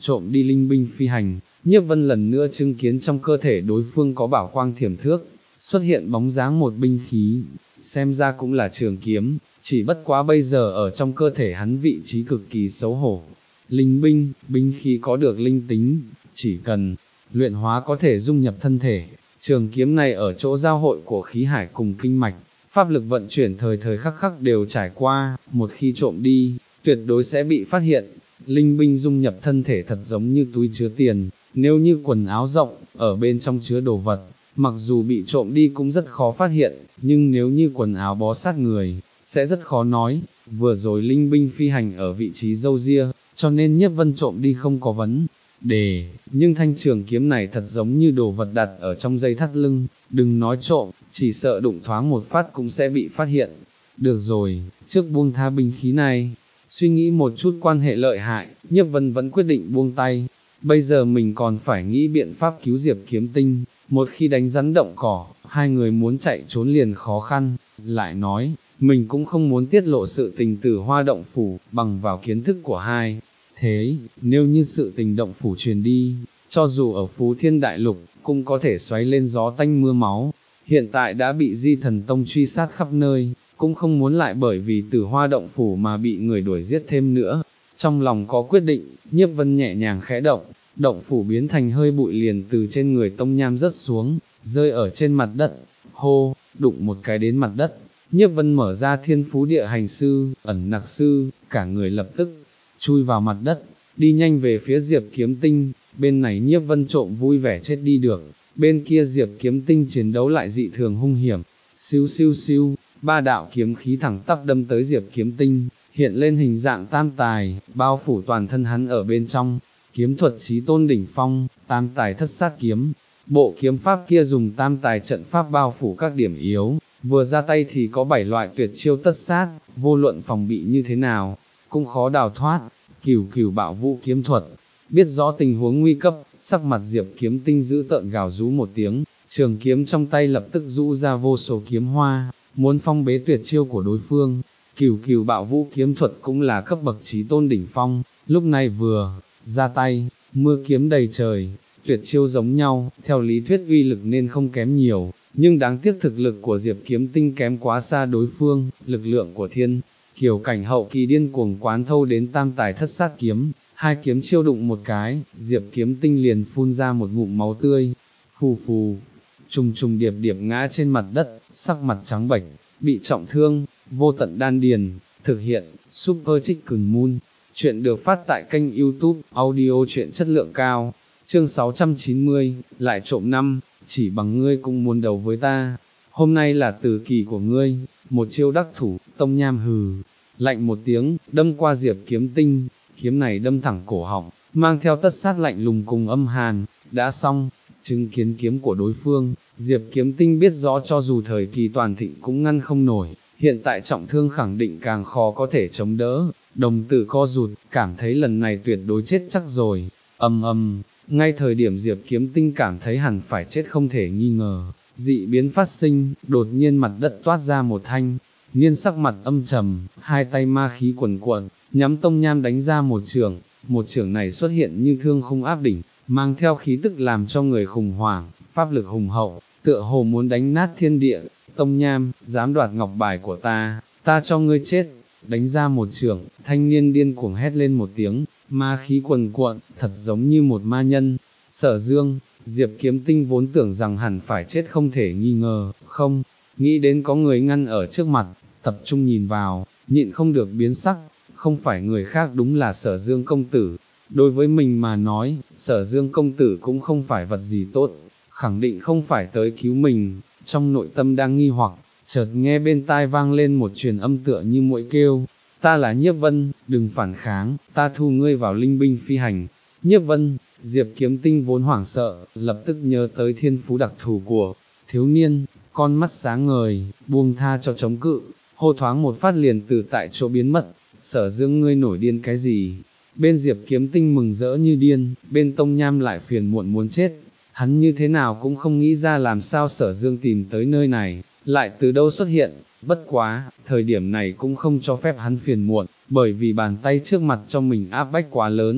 trộm đi linh binh phi hành, Nhiếp Vân lần nữa chứng kiến trong cơ thể đối phương có bảo quang thiểm thước, xuất hiện bóng dáng một binh khí, xem ra cũng là trường kiếm, chỉ bất quá bây giờ ở trong cơ thể hắn vị trí cực kỳ xấu hổ. Linh binh, binh khí có được linh tính, chỉ cần luyện hóa có thể dung nhập thân thể, trường kiếm này ở chỗ giao hội của khí hải cùng kinh mạch, pháp lực vận chuyển thời thời khắc khắc đều trải qua, một khi trộm đi, tuyệt đối sẽ bị phát hiện. Linh binh dung nhập thân thể thật giống như túi chứa tiền, nếu như quần áo rộng, ở bên trong chứa đồ vật, mặc dù bị trộm đi cũng rất khó phát hiện, nhưng nếu như quần áo bó sát người, sẽ rất khó nói. Vừa rồi linh binh phi hành ở vị trí râu ria, cho nên Nhiếp Vân trộm đi không có vấn đề, nhưng thanh trường kiếm này thật giống như đồ vật đặt ở trong dây thắt lưng, đừng nói trộm, chỉ sợ đụng thoáng một phát cũng sẽ bị phát hiện. Được rồi, trước buông tha binh khí này, suy nghĩ một chút quan hệ lợi hại, Nhiếp Vân vẫn quyết định buông tay. Bây giờ mình còn phải nghĩ biện pháp cứu Diệp Kiếm Tinh, một khi đánh rắn động cỏ, hai người muốn chạy trốn liền khó khăn, lại nói, mình cũng không muốn tiết lộ sự tình Tử Hoa động phủ, bằng vào kiến thức của hai. Thế, nếu như sự tình động phủ truyền đi, cho dù ở Phú Thiên Đại Lục, cũng có thể xoáy lên gió tanh mưa máu. Hiện tại đã bị Di Thần Tông truy sát khắp nơi, cũng không muốn lại bởi vì Tử Hoa động phủ mà bị người đuổi giết thêm nữa. Trong lòng có quyết định, Nhiếp Vân nhẹ nhàng khẽ động, động phủ biến thành hơi bụi liền từ trên người Tông Nham rớt xuống, rơi ở trên mặt đất, hô, đụng một cái đến mặt đất. Nhiếp Vân mở ra Thiên Phú Địa Hành Sư, ẩn nặc sư, cả người lập tức chui vào mặt đất, đi nhanh về phía Diệp Kiếm Tinh. Bên này Nhiếp Vân trộm vui vẻ chết đi được, bên kia Diệp Kiếm Tinh chiến đấu lại dị thường hung hiểm. Siêu siêu siêu, ba đạo kiếm khí thẳng tắp đâm tới Diệp Kiếm Tinh, hiện lên hình dạng tam tài, bao phủ toàn thân hắn ở bên trong. Kiếm thuật chí tôn đỉnh phong, tam tài thất sát kiếm. Bộ kiếm pháp kia dùng tam tài trận pháp bao phủ các điểm yếu, vừa ra tay thì có bảy loại tuyệt chiêu tất sát, vô luận phòng bị như thế nào, cũng khó đào thoát. Cửu cửu bạo vũ kiếm thuật, biết rõ tình huống nguy cấp, sắc mặt Diệp Kiếm Tinh giữ tợn gào rú một tiếng, trường kiếm trong tay lập tức rũ ra vô số kiếm hoa, muốn phong bế tuyệt chiêu của đối phương. Cửu cửu bạo vũ kiếm thuật cũng là cấp bậc chí tôn đỉnh phong, lúc này vừa ra tay, mưa kiếm đầy trời, tuyệt chiêu giống nhau, theo lý thuyết uy lực nên không kém nhiều, nhưng đáng tiếc thực lực của Diệp Kiếm Tinh kém quá xa đối phương, lực lượng của thiên kiều cảnh hậu kỳ điên cuồng quán thâu đến tam tài thất sát kiếm, hai kiếm chiêu đụng một cái, Diệp Kiếm Tinh liền phun ra một ngụm máu tươi, phù phù, trùng trùng điệp điệp ngã trên mặt đất, sắc mặt trắng bệch, bị trọng thương. Vô tận đan điền, thực hiện, Super Chicken Moon. Chuyện được phát tại kênh YouTube, audio truyện chất lượng cao, chương sáu trăm chín mươi, lại trộm năm, chỉ bằng ngươi cũng muốn đấu với ta, hôm nay là tử kỳ của ngươi, một chiêu đắc thủ. Tông Nham hừ, lạnh một tiếng, đâm qua Diệp Kiếm Tinh, kiếm này đâm thẳng cổ họng, mang theo tất sát lạnh lùng cùng âm hàn. Đã xong, chứng kiến kiếm của đối phương, Diệp Kiếm Tinh biết rõ cho dù thời kỳ toàn thịnh cũng ngăn không nổi, hiện tại trọng thương khẳng định càng khó có thể chống đỡ. Đồng tử co rụt, cảm thấy lần này tuyệt đối chết chắc rồi. Ầm ầm, ngay thời điểm Diệp Kiếm Tinh cảm thấy hẳn phải chết không thể nghi ngờ, dị biến phát sinh, đột nhiên mặt đất toát ra một thanh niên sắc mặt âm trầm, hai tay ma khí quần cuộn, nhắm Tông Nham đánh ra một chưởng. Một chưởng này xuất hiện như thương khung áp đỉnh, mang theo khí tức làm cho người khủng hoảng, pháp lực hùng hậu, tựa hồ muốn đánh nát thiên địa. Tông Nham, dám đoạt ngọc bài của ta, ta cho ngươi chết. Đánh ra một chưởng, thanh niên điên cuồng hét lên một tiếng, ma khí quần cuộn, thật giống như một ma nhân. Sở Dương, Diệp Kiếm Tinh vốn tưởng rằng hẳn phải chết không thể nghi ngờ, không nghĩ đến có người ngăn ở trước mặt, tập trung nhìn vào, nhịn không được biến sắc, không phải người khác đúng là Sở Dương công tử. Đối với mình mà nói, Sở Dương công tử cũng không phải vật gì tốt, khẳng định không phải tới cứu mình. Trong nội tâm đang nghi hoặc, chợt nghe bên tai vang lên một truyền âm tựa như muỗi kêu, ta là Nhiếp Vân, đừng phản kháng, ta thu ngươi vào linh binh phi hành. Nhiếp Vân, Diệp Kiếm Tinh vốn hoảng sợ, lập tức nhớ tới thiên phú đặc thù của thiếu niên, con mắt sáng ngời, buông tha cho chống cự, hô thoáng một phát liền từ tại chỗ biến mất. Sở Dương ngươi nổi điên cái gì? Bên Diệp Kiếm Tinh mừng rỡ như điên, bên Tông Nham lại phiền muộn muốn chết. Hắn như thế nào cũng không nghĩ ra làm sao Sở Dương tìm tới nơi này, lại từ đâu xuất hiện. Bất quá, thời điểm này cũng không cho phép hắn phiền muộn, bởi vì bàn tay trước mặt cho mình áp bách quá lớn.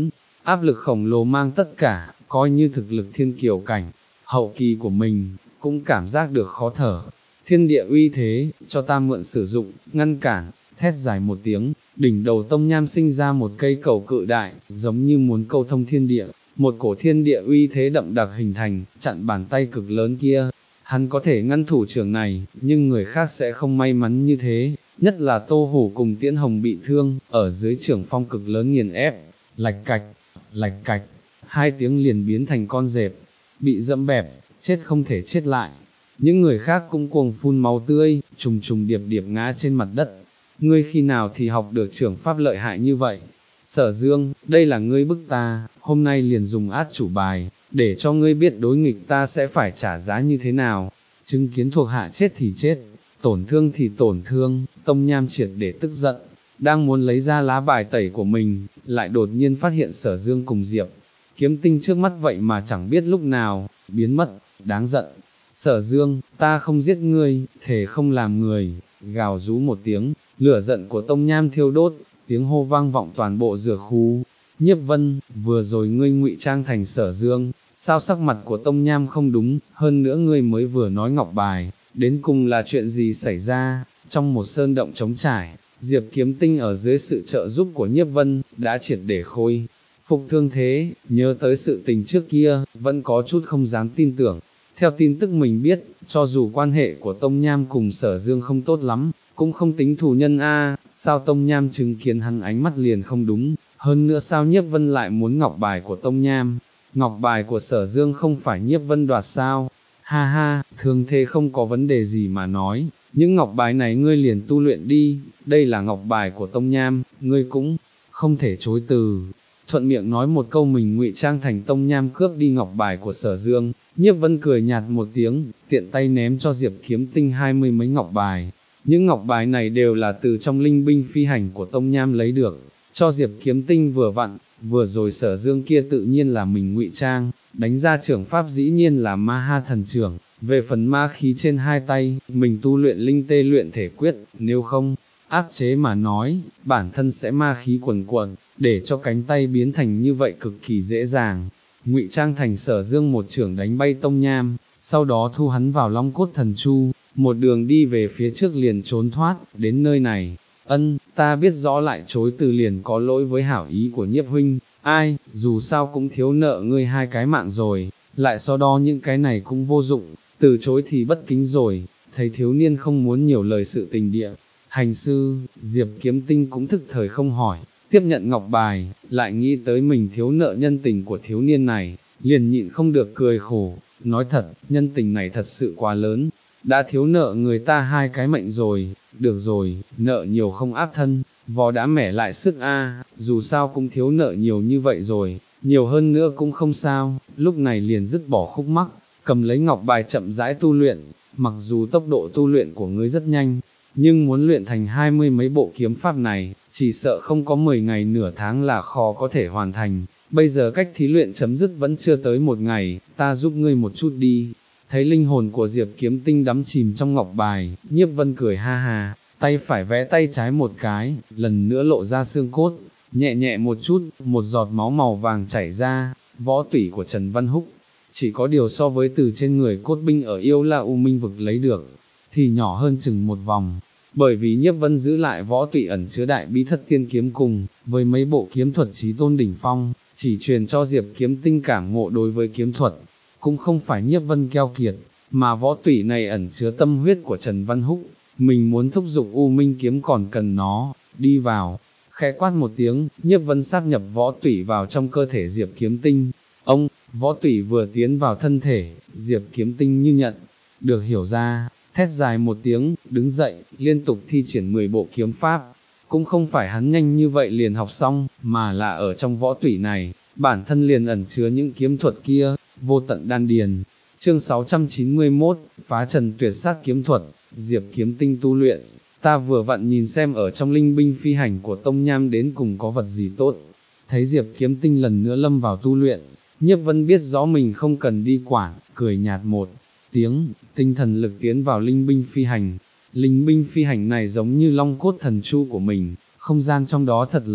áp lực khổng lồ mang tất cả, coi như thực lực thiên kiều cảnh, hậu kỳ của mình, cũng cảm giác được khó thở. Thiên địa uy thế, cho ta mượn sử dụng, ngăn cản, thét dài một tiếng, đỉnh đầu Tông Nham sinh ra một cây cầu cự đại, giống như muốn câu thông thiên địa, một cổ thiên địa uy thế đậm đặc hình thành, chặn bàn tay cực lớn kia. Hắn có thể ngăn thủ trưởng này, nhưng người khác sẽ không may mắn như thế, nhất là Tô Hủ cùng Tiễn Hồng bị thương, ở dưới trưởng phong cực lớn nghiền ép, lạch cạch, lạch cạch, hai tiếng liền biến thành con dẹp, bị dẫm bẹp, chết không thể chết lại. Những người khác cũng cuồng phun máu tươi, trùng trùng điệp điệp ngã trên mặt đất. Ngươi khi nào thì học được trưởng pháp lợi hại như vậy? Sở Dương, đây là ngươi bức ta, hôm nay liền dùng át chủ bài, để cho ngươi biết đối nghịch ta sẽ phải trả giá như thế nào. Chứng kiến thuộc hạ chết thì chết, tổn thương thì tổn thương, Tông Nham triệt để tức giận, đang muốn lấy ra lá bài tẩy của mình, lại đột nhiên phát hiện Sở Dương cùng Diệp Kiếm Tinh trước mắt vậy mà chẳng biết lúc nào, biến mất, đáng giận. Sở Dương, ta không giết ngươi, thề không làm người, gào rú một tiếng, lửa giận của Tông Nham thiêu đốt, tiếng hô vang vọng toàn bộ dược khu. Nhiếp Vân, vừa rồi ngươi ngụy trang thành Sở Dương, sao sắc mặt của Tông Nham không đúng, hơn nữa ngươi mới vừa nói ngọc bài, đến cùng là chuyện gì xảy ra? Trong một sơn động trống trải, Diệp Kiếm Tinh ở dưới sự trợ giúp của Nhiếp Vân, đã triệt để khôi phục thương thế, nhớ tới sự tình trước kia, vẫn có chút không dám tin tưởng. Theo tin tức mình biết, cho dù quan hệ của Tông Nham cùng Sở Dương không tốt lắm, cũng không tính thù nhân a. Sao Tông Nham chứng kiến hắn ánh mắt liền không đúng, hơn nữa sao Nhiếp Vân lại muốn ngọc bài của Tông Nham, ngọc bài của Sở Dương không phải Nhiếp Vân đoạt sao? Ha ha, thường thế không có vấn đề gì mà nói, những ngọc bài này ngươi liền tu luyện đi, đây là ngọc bài của Tông Nham, ngươi cũng không thể chối từ. Thuận miệng nói một câu mình ngụy trang thành Tông Nham cướp đi ngọc bài của Sở Dương, Nhiếp Vân cười nhạt một tiếng, tiện tay ném cho Diệp Kiếm Tinh hai mươi mấy ngọc bài. Những ngọc bài này đều là từ trong linh binh phi hành của Tông Nham lấy được, cho Diệp Kiếm Tinh vừa vặn, vừa rồi Sở Dương kia tự nhiên là mình ngụy trang, đánh ra trưởng pháp dĩ nhiên là Ma Ha thần trưởng, về phần ma khí trên hai tay, mình tu luyện linh tê luyện thể quyết, nếu không áp chế mà nói, bản thân sẽ ma khí quần quần, để cho cánh tay biến thành như vậy cực kỳ dễ dàng. Ngụy trang thành Sở Dương một trưởng đánh bay Tông Nham, sau đó thu hắn vào Long Cốt Thần Chu, một đường đi về phía trước liền trốn thoát, đến nơi này. Ân, ta biết rõ lại chối từ liền có lỗi với hảo ý của Nhiếp huynh, ai, dù sao cũng thiếu nợ ngươi hai cái mạng rồi, lại so đo những cái này cũng vô dụng, từ chối thì bất kính rồi. Thấy thiếu niên không muốn nhiều lời sự tình địa hành sư, Diệp Kiếm Tinh cũng thức thời không hỏi, tiếp nhận ngọc bài, lại nghĩ tới mình thiếu nợ nhân tình của thiếu niên này, liền nhịn không được cười khổ, nói thật, nhân tình này thật sự quá lớn, đã thiếu nợ người ta hai cái mệnh rồi, được rồi, nợ nhiều không áp thân, vò đã mẻ lại sức a, dù sao cũng thiếu nợ nhiều như vậy rồi, nhiều hơn nữa cũng không sao, lúc này liền dứt bỏ khúc mắc, cầm lấy ngọc bài chậm rãi tu luyện, mặc dù tốc độ tu luyện của ngươi rất nhanh, nhưng muốn luyện thành hai mươi mấy bộ kiếm pháp này, chỉ sợ không có mười ngày nửa tháng là khó có thể hoàn thành, bây giờ cách thí luyện chấm dứt vẫn chưa tới một ngày, ta giúp ngươi một chút đi. Thấy linh hồn của Diệp Kiếm Tinh đắm chìm trong ngọc bài, Nhiếp Vân cười ha ha, tay phải vẽ tay trái một cái, lần nữa lộ ra xương cốt, nhẹ nhẹ một chút, một giọt máu màu vàng chảy ra, võ tủy của Trần Văn Húc, chỉ có điều so với từ trên người cốt binh ở Yêu La U Minh vực lấy được, thì nhỏ hơn chừng một vòng, bởi vì Nhiếp Vân giữ lại võ tủy ẩn chứa đại bí thất tiên kiếm cùng, với mấy bộ kiếm thuật chí tôn đỉnh phong, chỉ truyền cho Diệp Kiếm Tinh cảm ngộ đối với kiếm thuật, cũng không phải Nhiếp Vân keo kiệt, mà võ tủy này ẩn chứa tâm huyết của Trần Văn Húc, mình muốn thúc giục U Minh kiếm còn cần nó, đi vào, khẽ quát một tiếng, Nhiếp Vân sáp nhập võ tủy vào trong cơ thể Diệp Kiếm Tinh, ông, võ tủy vừa tiến vào thân thể, Diệp Kiếm Tinh như nhận, được hiểu ra, thét dài một tiếng, đứng dậy, liên tục thi triển mười bộ kiếm pháp, cũng không phải hắn nhanh như vậy liền học xong, mà là ở trong võ tủy này, bản thân liền ẩn chứa những kiếm thuật kia, vô tận đan điền. Chương sáu trăm chín mươi mốt, phá trần tuyệt sát kiếm thuật, Diệp Kiếm Tinh tu luyện, ta vừa vặn nhìn xem ở trong linh binh phi hành của Tông Nham đến cùng có vật gì tốt, thấy Diệp Kiếm Tinh lần nữa lâm vào tu luyện, Nhiếp Vân biết rõ mình không cần đi quản, cười nhạt một tiếng, tinh thần lực tiến vào linh binh phi hành, linh binh phi hành này giống như long cốt thần chu của mình, không gian trong đó thật lớn,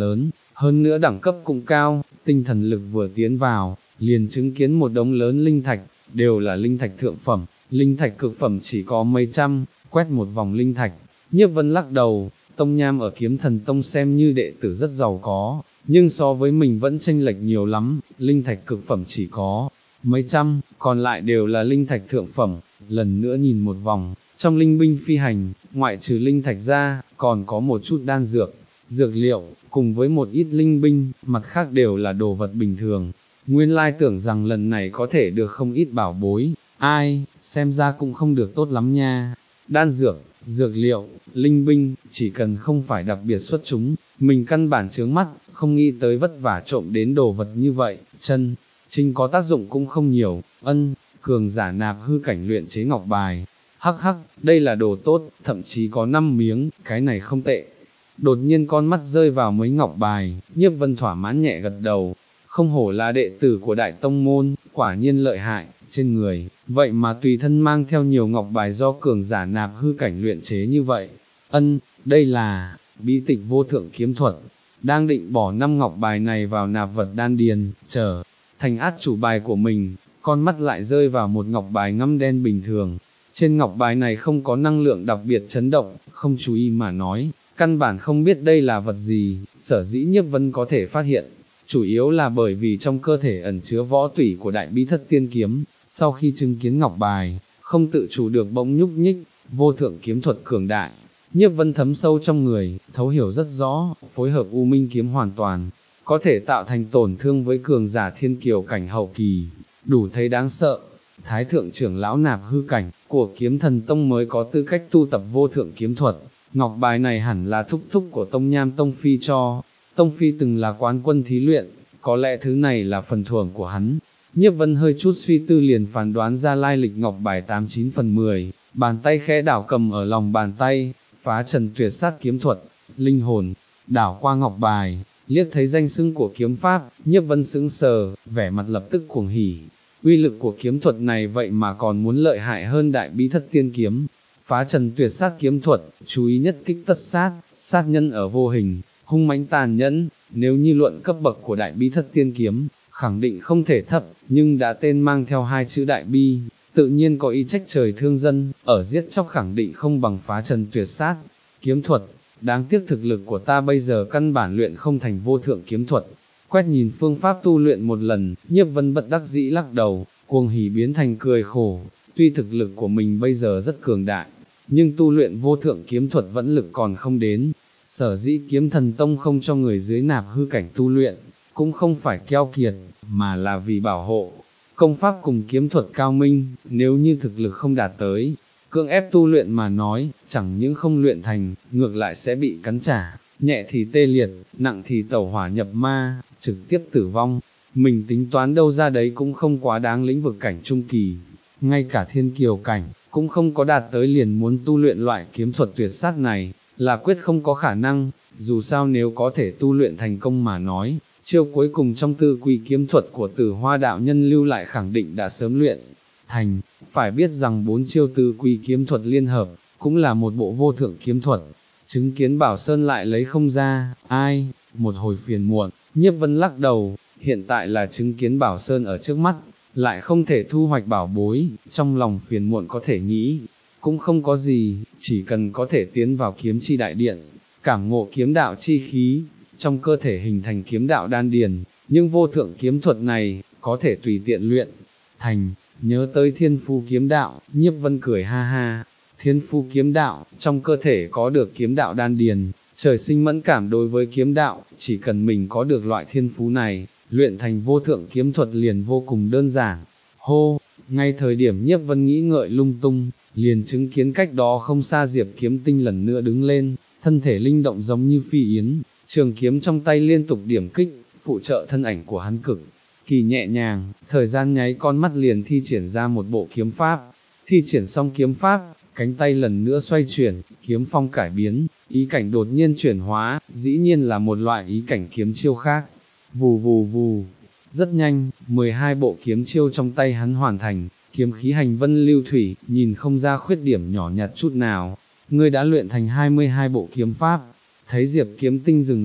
hơn nữa đẳng cấp cũng cao, tinh thần lực vừa tiến vào, liền chứng kiến một đống lớn linh thạch, đều là linh thạch thượng phẩm, linh thạch cực phẩm chỉ có mấy trăm, quét một vòng linh thạch, Nhiếp Vân lắc đầu, Tông Nham ở Kiếm Thần Tông xem như đệ tử rất giàu có, nhưng so với mình vẫn chênh lệch nhiều lắm, linh thạch cực phẩm chỉ có mấy trăm, còn lại đều là linh thạch thượng phẩm, lần nữa nhìn một vòng, trong linh binh phi hành, ngoại trừ linh thạch ra, còn có một chút đan dược, dược liệu, cùng với một ít linh binh, mặt khác đều là đồ vật bình thường. Nguyên lai tưởng rằng lần này có thể được không ít bảo bối, ai, xem ra cũng không được tốt lắm nha. Đan dược, dược liệu, linh binh, chỉ cần không phải đặc biệt xuất chúng, mình căn bản chướng mắt, không nghĩ tới vất vả trộm đến đồ vật như vậy, chân, chính có tác dụng cũng không nhiều, ân, cường giả nạp hư cảnh luyện chế ngọc bài, hắc hắc, đây là đồ tốt, thậm chí có năm miếng, cái này không tệ. Đột nhiên con mắt rơi vào mấy ngọc bài, Nhiếp Vân thỏa mãn nhẹ gật đầu, không hổ là đệ tử của đại tông môn, quả nhiên lợi hại, trên người, vậy mà tùy thân mang theo nhiều ngọc bài do cường giả nạp hư cảnh luyện chế như vậy. Ân, đây là, bí tịch vô thượng kiếm thuật, đang định bỏ năm ngọc bài này vào nạp vật đan điền, chờ, thành át chủ bài của mình, con mắt lại rơi vào một ngọc bài ngăm đen bình thường. Trên ngọc bài này không có năng lượng đặc biệt chấn động, không chú ý mà nói, căn bản không biết đây là vật gì, sở dĩ Nhiếp Vân có thể phát hiện, chủ yếu là bởi vì trong cơ thể ẩn chứa võ tủy của đại bí thất tiên kiếm, sau khi chứng kiến ngọc bài, không tự chủ được bỗng nhúc nhích, vô thượng kiếm thuật cường đại. Nhiếp Vân thấm sâu trong người, thấu hiểu rất rõ, phối hợp U Minh kiếm hoàn toàn, có thể tạo thành tổn thương với cường giả thiên kiều cảnh hậu kỳ, đủ thấy đáng sợ. Thái thượng trưởng lão nạp hư cảnh, của Kiếm Thần Tông mới có tư cách tu tập vô thượng kiếm thuật, ngọc bài này hẳn là thúc thúc của Tông Nham Tông Phi cho, Tông Phi từng là quán quân thí luyện, có lẽ thứ này là phần thưởng của hắn. Nhiếp Vân hơi chút suy tư liền phán đoán ra lai lịch ngọc bài tám chín phần mười, bàn tay khẽ đảo cầm ở lòng bàn tay, phá trần tuyệt sát kiếm thuật, linh hồn, đảo qua ngọc bài, liếc thấy danh xưng của kiếm pháp, Nhiếp Vân sững sờ, vẻ mặt lập tức cuồng hỉ. Uy lực của kiếm thuật này vậy mà còn muốn lợi hại hơn đại bí thất tiên kiếm, phá trần tuyệt sát kiếm thuật, chú ý nhất kích tất sát, sát nhân ở vô hình, hung mãnh tàn nhẫn, nếu như luận cấp bậc của đại bí thất tiên kiếm, khẳng định không thể thấp, nhưng đã tên mang theo hai chữ đại bi, tự nhiên có ý trách trời thương dân, ở giết chóc khẳng định không bằng phá trần tuyệt sát, kiếm thuật, đáng tiếc thực lực của ta bây giờ căn bản luyện không thành vô thượng kiếm thuật. Quét nhìn phương pháp tu luyện một lần, Nhiếp Vân bất đắc dĩ lắc đầu, cuồng hỉ biến thành cười khổ, tuy thực lực của mình bây giờ rất cường đại, nhưng tu luyện vô thượng kiếm thuật vẫn lực còn không đến, sở dĩ Kiếm Thần Tông không cho người dưới nạp hư cảnh tu luyện, cũng không phải keo kiệt, mà là vì bảo hộ. Công pháp cùng kiếm thuật cao minh, nếu như thực lực không đạt tới, cưỡng ép tu luyện mà nói, chẳng những không luyện thành, ngược lại sẽ bị cắn trả, nhẹ thì tê liệt, nặng thì tẩu hỏa nhập ma, trực tiếp tử vong. Mình tính toán đâu ra đấy cũng không quá đáng, lĩnh vực cảnh trung kỳ, ngay cả thiên kiều cảnh, cũng không có đạt tới liền muốn tu luyện loại kiếm thuật tuyệt sát này, là quyết không có khả năng. Dù sao nếu có thể tu luyện thành công mà nói, chiêu cuối cùng trong tư quy kiếm thuật của Tử Hoa đạo nhân lưu lại khẳng định đã sớm luyện thành. Phải biết rằng bốn chiêu tư quy kiếm thuật liên hợp, cũng là một bộ vô thượng kiếm thuật. Chứng kiến Bảo Sơn lại lấy không ra, ai, một hồi phiền muộn, Nhiếp Vân lắc đầu, hiện tại là chứng kiến Bảo Sơn ở trước mắt, lại không thể thu hoạch bảo bối, trong lòng phiền muộn có thể nghĩ, cũng không có gì, chỉ cần có thể tiến vào kiếm chi đại điện, cảm ngộ kiếm đạo chi khí, trong cơ thể hình thành kiếm đạo đan điền, nhưng vô thượng kiếm thuật này, có thể tùy tiện luyện, thành, nhớ tới thiên phu kiếm đạo, Nhiếp Vân cười ha ha, thiên phu kiếm đạo, trong cơ thể có được kiếm đạo đan điền, trời sinh mẫn cảm đối với kiếm đạo, chỉ cần mình có được loại thiên phú này, luyện thành vô thượng kiếm thuật liền vô cùng đơn giản. Hô, ngay thời điểm Nhiếp Vân nghĩ ngợi lung tung, liền chứng kiến cách đó không xa Diệp Kiếm Tinh lần nữa đứng lên, thân thể linh động giống như phi yến, trường kiếm trong tay liên tục điểm kích, phụ trợ thân ảnh của hắn cực kỳ nhẹ nhàng, thời gian nháy con mắt liền thi triển ra một bộ kiếm pháp, thi triển xong kiếm pháp, cánh tay lần nữa xoay chuyển, kiếm phong cải biến, ý cảnh đột nhiên chuyển hóa, dĩ nhiên là một loại ý cảnh kiếm chiêu khác. Vù vù vù, rất nhanh, mười hai bộ kiếm chiêu trong tay hắn hoàn thành, kiếm khí hành vân lưu thủy, nhìn không ra khuyết điểm nhỏ nhặt chút nào. Ngươi đã luyện thành hai mươi hai bộ kiếm pháp. Thấy Diệp Kiếm Tinh dừng lại,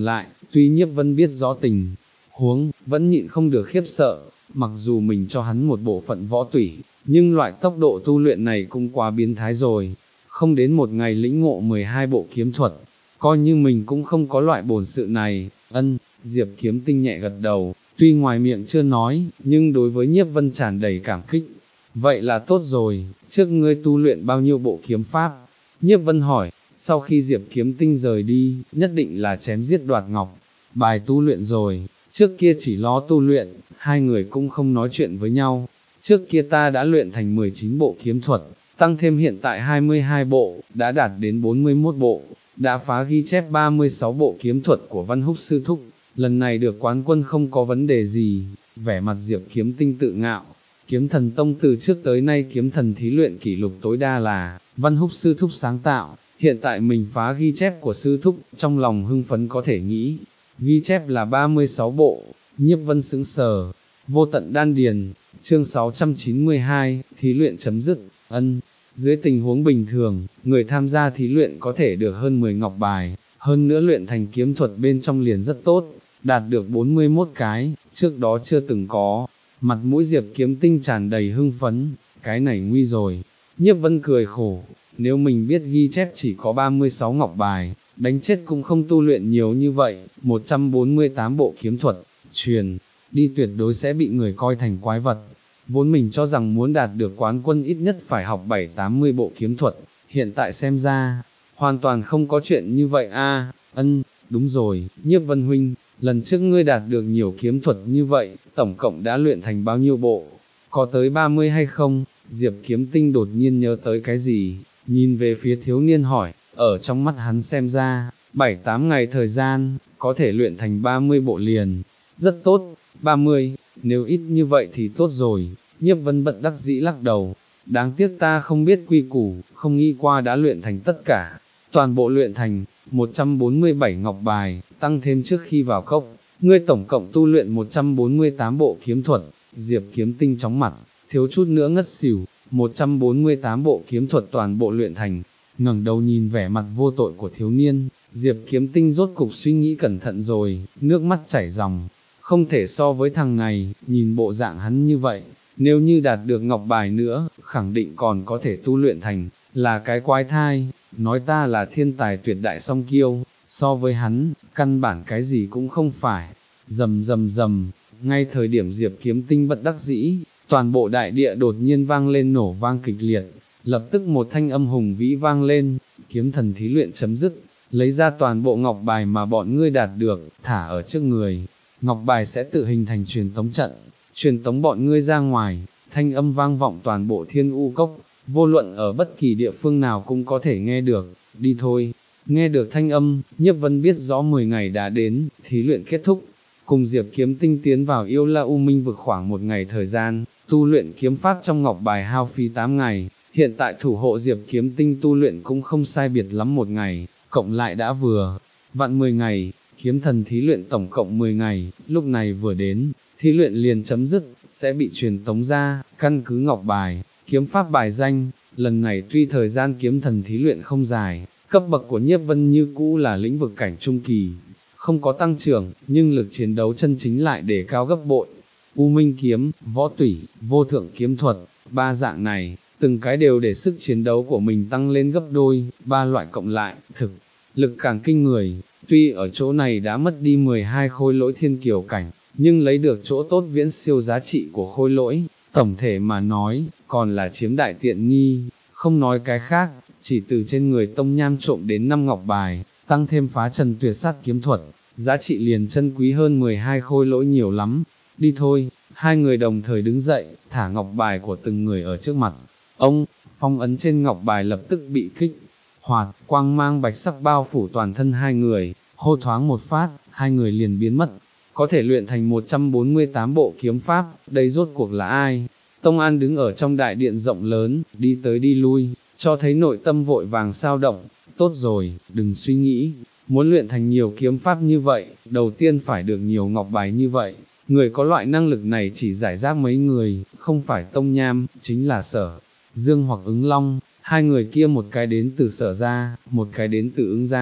tuy Nhiếp Vân biết rõ tình huống, vẫn nhịn không được khiếp sợ, mặc dù mình cho hắn một bộ phận võ tủy, nhưng loại tốc độ tu luyện này cũng quá biến thái rồi, không đến một ngày lĩnh ngộ mười hai bộ kiếm thuật, coi như mình cũng không có loại bổn sự này. Ân, Diệp Kiếm Tinh nhẹ gật đầu, tuy ngoài miệng chưa nói, nhưng đối với Nhiếp Vân tràn đầy cảm kích. Vậy là tốt rồi, trước ngươi tu luyện bao nhiêu bộ kiếm pháp? Nhiếp Vân hỏi, sau khi Diệp Kiếm Tinh rời đi, nhất định là chém giết đoạt ngọc bài tu luyện rồi, trước kia chỉ lo tu luyện, hai người cũng không nói chuyện với nhau. Trước kia ta đã luyện thành mười chín bộ kiếm thuật, tăng thêm hiện tại hai mươi hai bộ, đã đạt đến bốn mươi mốt bộ, đã phá ghi chép ba mươi sáu bộ kiếm thuật của Văn Húc sư thúc, lần này được quán quân không có vấn đề gì. Vẻ mặt Diệp Kiếm Tinh tự ngạo, Kiếm Thần Tông từ trước tới nay kiếm thần thí luyện kỷ lục tối đa là Văn Húc sư thúc sáng tạo, hiện tại mình phá ghi chép của sư thúc, trong lòng hưng phấn có thể nghĩ, ghi chép là ba mươi sáu bộ. Nhiếp Vân sững sờ. Vô tận đan điền, chương sáu trăm chín mươi hai, thí luyện chấm dứt. Ân, dưới tình huống bình thường, người tham gia thí luyện có thể được hơn mười ngọc bài, hơn nữa luyện thành kiếm thuật bên trong liền rất tốt, đạt được bốn mươi mốt cái, trước đó chưa từng có. Mặt mũi Diệp Kiếm Tinh tràn đầy hưng phấn, cái này nguy rồi. Nhiếp Vân cười khổ, nếu mình biết ghi chép chỉ có ba mươi sáu ngọc bài, đánh chết cũng không tu luyện nhiều như vậy. Một trăm bốn mươi tám bộ kiếm thuật, truyền đi tuyệt đối sẽ bị người coi thành quái vật. Vốn mình cho rằng muốn đạt được quán quân ít nhất phải học bảy tám mươi bộ kiếm thuật, hiện tại xem ra, hoàn toàn không có chuyện như vậy a. Ân, đúng rồi, Nhiếp Vân huynh, lần trước ngươi đạt được nhiều kiếm thuật như vậy, tổng cộng đã luyện thành bao nhiêu bộ, có tới ba mươi hay không? Diệp Kiếm Tinh đột nhiên nhớ tới cái gì, nhìn về phía thiếu niên hỏi, ở trong mắt hắn xem ra, bảy tám ngày thời gian, có thể luyện thành ba mươi bộ liền, rất tốt. Ba mươi, nếu ít như vậy thì tốt rồi. Nhiếp Vân bận đắc dĩ lắc đầu, đáng tiếc ta không biết quy củ, không nghĩ qua đã luyện thành tất cả, toàn bộ luyện thành, một trăm bốn mươi bảy ngọc bài, tăng thêm trước khi vào cốc, ngươi tổng cộng tu luyện một trăm bốn mươi tám bộ kiếm thuật. Diệp Kiếm Tinh chóng mặt, thiếu chút nữa ngất xỉu, một trăm bốn mươi tám bộ kiếm thuật toàn bộ luyện thành, ngẩng đầu nhìn vẻ mặt vô tội của thiếu niên, Diệp Kiếm Tinh rốt cục suy nghĩ cẩn thận rồi, nước mắt chảy ròng. Không thể so với thằng này, nhìn bộ dạng hắn như vậy, nếu như đạt được ngọc bài nữa, khẳng định còn có thể tu luyện thành, là cái quái thai, nói ta là thiên tài tuyệt đại song kiêu, so với hắn, căn bản cái gì cũng không phải. Rầm rầm rầm, ngay thời điểm Diệp Kiếm Tinh bất đắc dĩ, toàn bộ đại địa đột nhiên vang lên nổ vang kịch liệt, lập tức một thanh âm hùng vĩ vang lên, kiếm thần thí luyện chấm dứt, lấy ra toàn bộ ngọc bài mà bọn ngươi đạt được, thả ở trước người. Ngọc bài sẽ tự hình thành truyền tống trận, truyền tống bọn ngươi ra ngoài. Thanh âm vang vọng toàn bộ Thiên U Cốc, vô luận ở bất kỳ địa phương nào cũng có thể nghe được. Đi thôi. Nghe được thanh âm, Nhiếp Vân biết rõ mười ngày đã đến, thí luyện kết thúc. Cùng Diệp Kiếm Tinh tiến vào Yêu La U Minh vực khoảng một ngày thời gian, tu luyện kiếm pháp trong ngọc bài hao phí tám ngày. Hiện tại thủ hộ Diệp Kiếm Tinh tu luyện cũng không sai biệt lắm một ngày, cộng lại đã vừa vặn mười ngày. Kiếm thần thí luyện tổng cộng mười ngày, lúc này vừa đến, thí luyện liền chấm dứt, sẽ bị truyền tống ra, căn cứ ngọc bài, kiếm pháp bài danh. Lần này tuy thời gian kiếm thần thí luyện không dài, cấp bậc của Nhiếp Vân như cũ là lĩnh vực cảnh trung kỳ, không có tăng trưởng, nhưng lực chiến đấu chân chính lại để cao gấp bội. U Minh kiếm, võ tủy, vô thượng kiếm thuật, ba dạng này, từng cái đều để sức chiến đấu của mình tăng lên gấp đôi, ba loại cộng lại, thực lực càng kinh người. Tuy ở chỗ này đã mất đi mười hai khôi lỗi thiên kiều cảnh, nhưng lấy được chỗ tốt viễn siêu giá trị của khôi lỗi, tổng thể mà nói, còn là chiếm đại tiện nghi. Không nói cái khác, chỉ từ trên người Tông Nham trộm đến năm ngọc bài, tăng thêm phá trần tuyệt sát kiếm thuật, giá trị liền chân quý hơn mười hai khôi lỗi nhiều lắm. Đi thôi. Hai người đồng thời đứng dậy, thả ngọc bài của từng người ở trước mặt. Ông, phong ấn trên ngọc bài lập tức bị kích hoạt, quang mang bạch sắc bao phủ toàn thân hai người, hô thoáng một phát, hai người liền biến mất. Có thể luyện thành một trăm bốn mươi tám bộ kiếm pháp, đây rốt cuộc là ai? Tông An đứng ở trong đại điện rộng lớn, đi tới đi lui, cho thấy nội tâm vội vàng sao động. Tốt rồi, đừng suy nghĩ, muốn luyện thành nhiều kiếm pháp như vậy, đầu tiên phải được nhiều ngọc bài như vậy. Người có loại năng lực này chỉ giải rác mấy người, không phải Tông Nham, chính là Sở Dương hoặc Ứng Long. Hai người kia một cái đến từ Sở gia, một cái đến từ Ứng gia,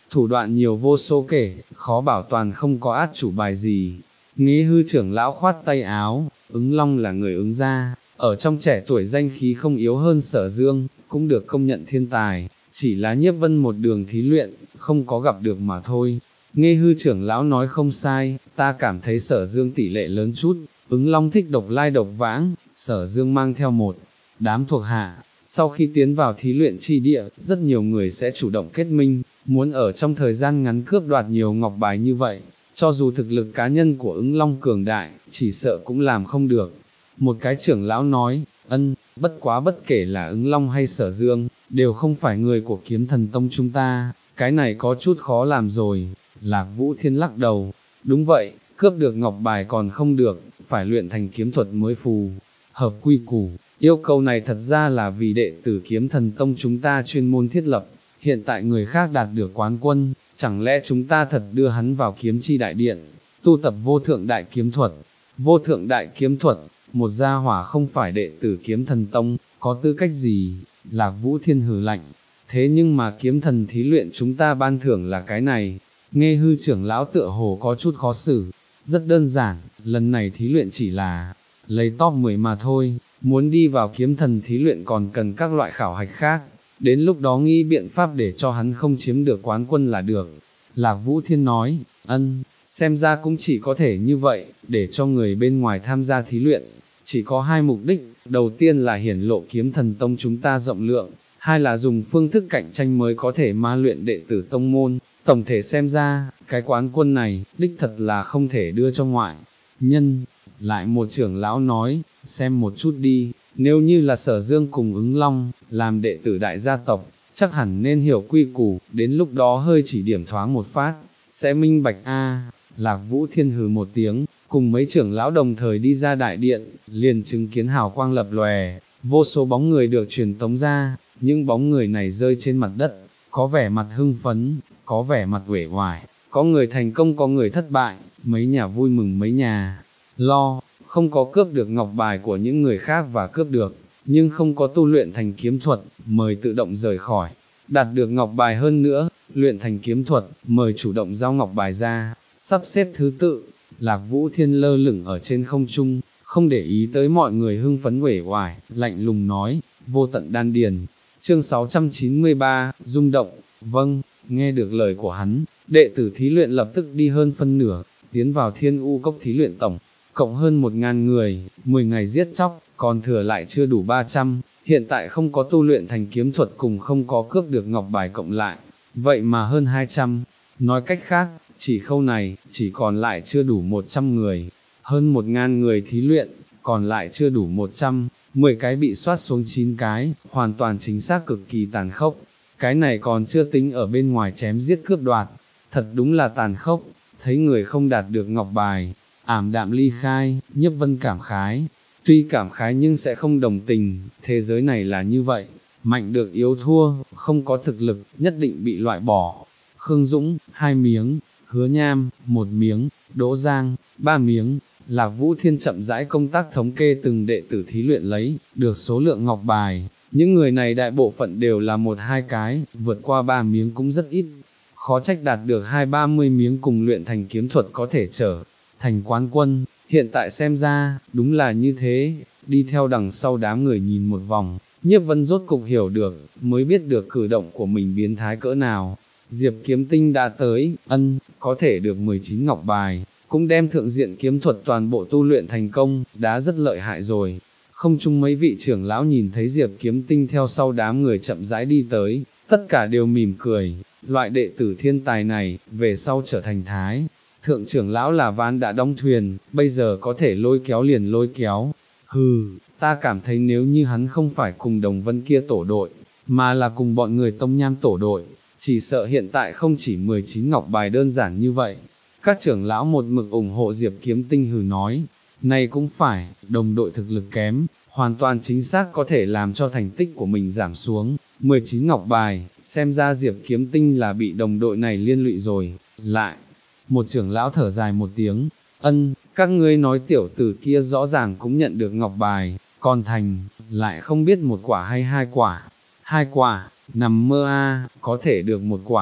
thủ đoạn nhiều vô số kể, khó bảo toàn không có át chủ bài gì. Nghê hư trưởng lão khoát tay áo, ứng long là người ứng gia, ở trong trẻ tuổi danh khí không yếu hơn Sở Dương, cũng được công nhận thiên tài, chỉ là Nhiếp Vân một đường thí luyện, không có gặp được mà thôi. Nghê hư trưởng lão nói không sai, ta cảm thấy Sở Dương tỷ lệ lớn chút, ứng long thích độc lai độc vãng, Sở Dương mang theo một đám thuộc hạ. Sau khi tiến vào thí luyện chi địa, rất nhiều người sẽ chủ động kết minh, muốn ở trong thời gian ngắn cướp đoạt nhiều ngọc bài như vậy, cho dù thực lực cá nhân của ứng long cường đại, chỉ sợ cũng làm không được. Một cái trưởng lão nói, ân, bất quá bất kể là ứng long hay Sở Dương, đều không phải người của Kiếm Thần Tông chúng ta, cái này có chút khó làm rồi. Lạc Vũ Thiên lắc đầu, đúng vậy, cướp được ngọc bài còn không được, phải luyện thành kiếm thuật mới phù hợp quy củ. Yêu cầu này thật ra là vì đệ tử Kiếm Thần Tông chúng ta chuyên môn thiết lập, hiện tại người khác đạt được quán quân, chẳng lẽ chúng ta thật đưa hắn vào kiếm chi đại điện, tu tập vô thượng đại kiếm thuật. Vô thượng đại kiếm thuật, một gia hỏa không phải đệ tử Kiếm Thần Tông, có tư cách gì? Lạc Vũ Thiên hừ lạnh, thế nhưng mà kiếm thần thí luyện chúng ta ban thưởng là cái này. Nghê hư trưởng lão tựa hồ có chút khó xử, rất đơn giản, lần này thí luyện chỉ là lấy top mười mà thôi, muốn đi vào kiếm thần thí luyện còn cần các loại khảo hạch khác, đến lúc đó nghĩ biện pháp để cho hắn không chiếm được quán quân là được. Lạc Vũ Thiên nói, ân, xem ra cũng chỉ có thể như vậy, để cho người bên ngoài tham gia thí luyện, chỉ có hai mục đích, đầu tiên là hiển lộ Kiếm Thần Tông chúng ta rộng lượng, hai là dùng phương thức cạnh tranh mới có thể ma luyện đệ tử tông môn. Tổng thể xem ra, cái quán quân này, đích thật là không thể đưa cho ngoại nhân. Lại một trưởng lão nói, xem một chút đi, nếu như là Sở Dương cùng ứng long, làm đệ tử đại gia tộc, chắc hẳn nên hiểu quy củ, đến lúc đó hơi chỉ điểm thoáng một phát, sẽ minh bạch a. Lạc Vũ Thiên hừ một tiếng, cùng mấy trưởng lão đồng thời đi ra đại điện, liền chứng kiến hào quang lập lòe, vô số bóng người được truyền tống ra, những bóng người này rơi trên mặt đất, có vẻ mặt hưng phấn, có vẻ mặt uể oải, có người thành công có người thất bại, mấy nhà vui mừng mấy nhà lo, không có cướp được ngọc bài của những người khác và cướp được, nhưng không có tu luyện thành kiếm thuật, mời tự động rời khỏi, đạt được ngọc bài hơn nữa, luyện thành kiếm thuật, mời chủ động giao ngọc bài ra, sắp xếp thứ tự. Lạc Vũ Thiên lơ lửng ở trên không trung, không để ý tới mọi người hưng phấn uể oải, lạnh lùng nói, vô tận đan điền. Chương sáu trăm chín mươi ba, rung động. Vâng, nghe được lời của hắn, đệ tử thí luyện lập tức đi hơn phân nửa, tiến vào Thiên U Cốc thí luyện tổng, cộng hơn một ngàn người, mười ngày giết chóc, còn thừa lại chưa đủ ba trăm, hiện tại không có tu luyện thành kiếm thuật cùng không có cướp được ngọc bài cộng lại, vậy mà hơn hai trăm, nói cách khác, chỉ khâu này, chỉ còn lại chưa đủ một trăm người, hơn một ngàn người thí luyện, còn lại chưa đủ một trăm, mười cái bị soát xuống chín cái, hoàn toàn chính xác cực kỳ tàn khốc. Cái này còn chưa tính ở bên ngoài chém giết cướp đoạt, thật đúng là tàn khốc, thấy người không đạt được ngọc bài, ảm đạm ly khai, Nhiếp Vân cảm khái, tuy cảm khái nhưng sẽ không đồng tình, thế giới này là như vậy, mạnh được yếu thua, không có thực lực, nhất định bị loại bỏ. Khương Dũng, hai miếng, Hứa Nham, một miếng, Đỗ Giang, ba miếng. Lạc Vũ Thiên chậm rãi công tác thống kê từng đệ tử thí luyện lấy, được số lượng ngọc bài, những người này đại bộ phận đều là một hai cái, vượt qua ba miếng cũng rất ít, khó trách đạt được hai ba mươi miếng cùng luyện thành kiếm thuật có thể trở thành quán quân, hiện tại xem ra, đúng là như thế, đi theo đằng sau đám người nhìn một vòng, Nhiếp Vân rốt cục hiểu được, mới biết được cử động của mình biến thái cỡ nào. Diệp Kiếm Tinh đã tới, ân, có thể được mười chín ngọc bài, cũng đem thượng diện kiếm thuật toàn bộ tu luyện thành công, đã rất lợi hại rồi. Không chung mấy vị trưởng lão nhìn thấy Diệp Kiếm Tinh theo sau đám người chậm rãi đi tới, tất cả đều mỉm cười, loại đệ tử thiên tài này, về sau trở thành thái. Thượng trưởng lão là ván đã đóng thuyền, bây giờ có thể lôi kéo liền lôi kéo. Hừ, ta cảm thấy nếu như hắn không phải cùng Đồng Vân kia tổ đội, mà là cùng bọn người Tông Nham tổ đội, chỉ sợ hiện tại không chỉ mười chín ngọc bài đơn giản như vậy. Các trưởng lão một mực ủng hộ Diệp Kiếm Tinh hừ nói, này cũng phải, đồng đội thực lực kém, hoàn toàn chính xác có thể làm cho thành tích của mình giảm xuống. mười chín ngọc bài, xem ra Diệp Kiếm Tinh là bị đồng đội này liên lụy rồi. Lại, một trưởng lão thở dài một tiếng, ân, các ngươi nói tiểu tử kia rõ ràng cũng nhận được ngọc bài, còn thành, lại không biết một quả hay hai quả. Hai quả, nằm mơ a, có thể được một quả,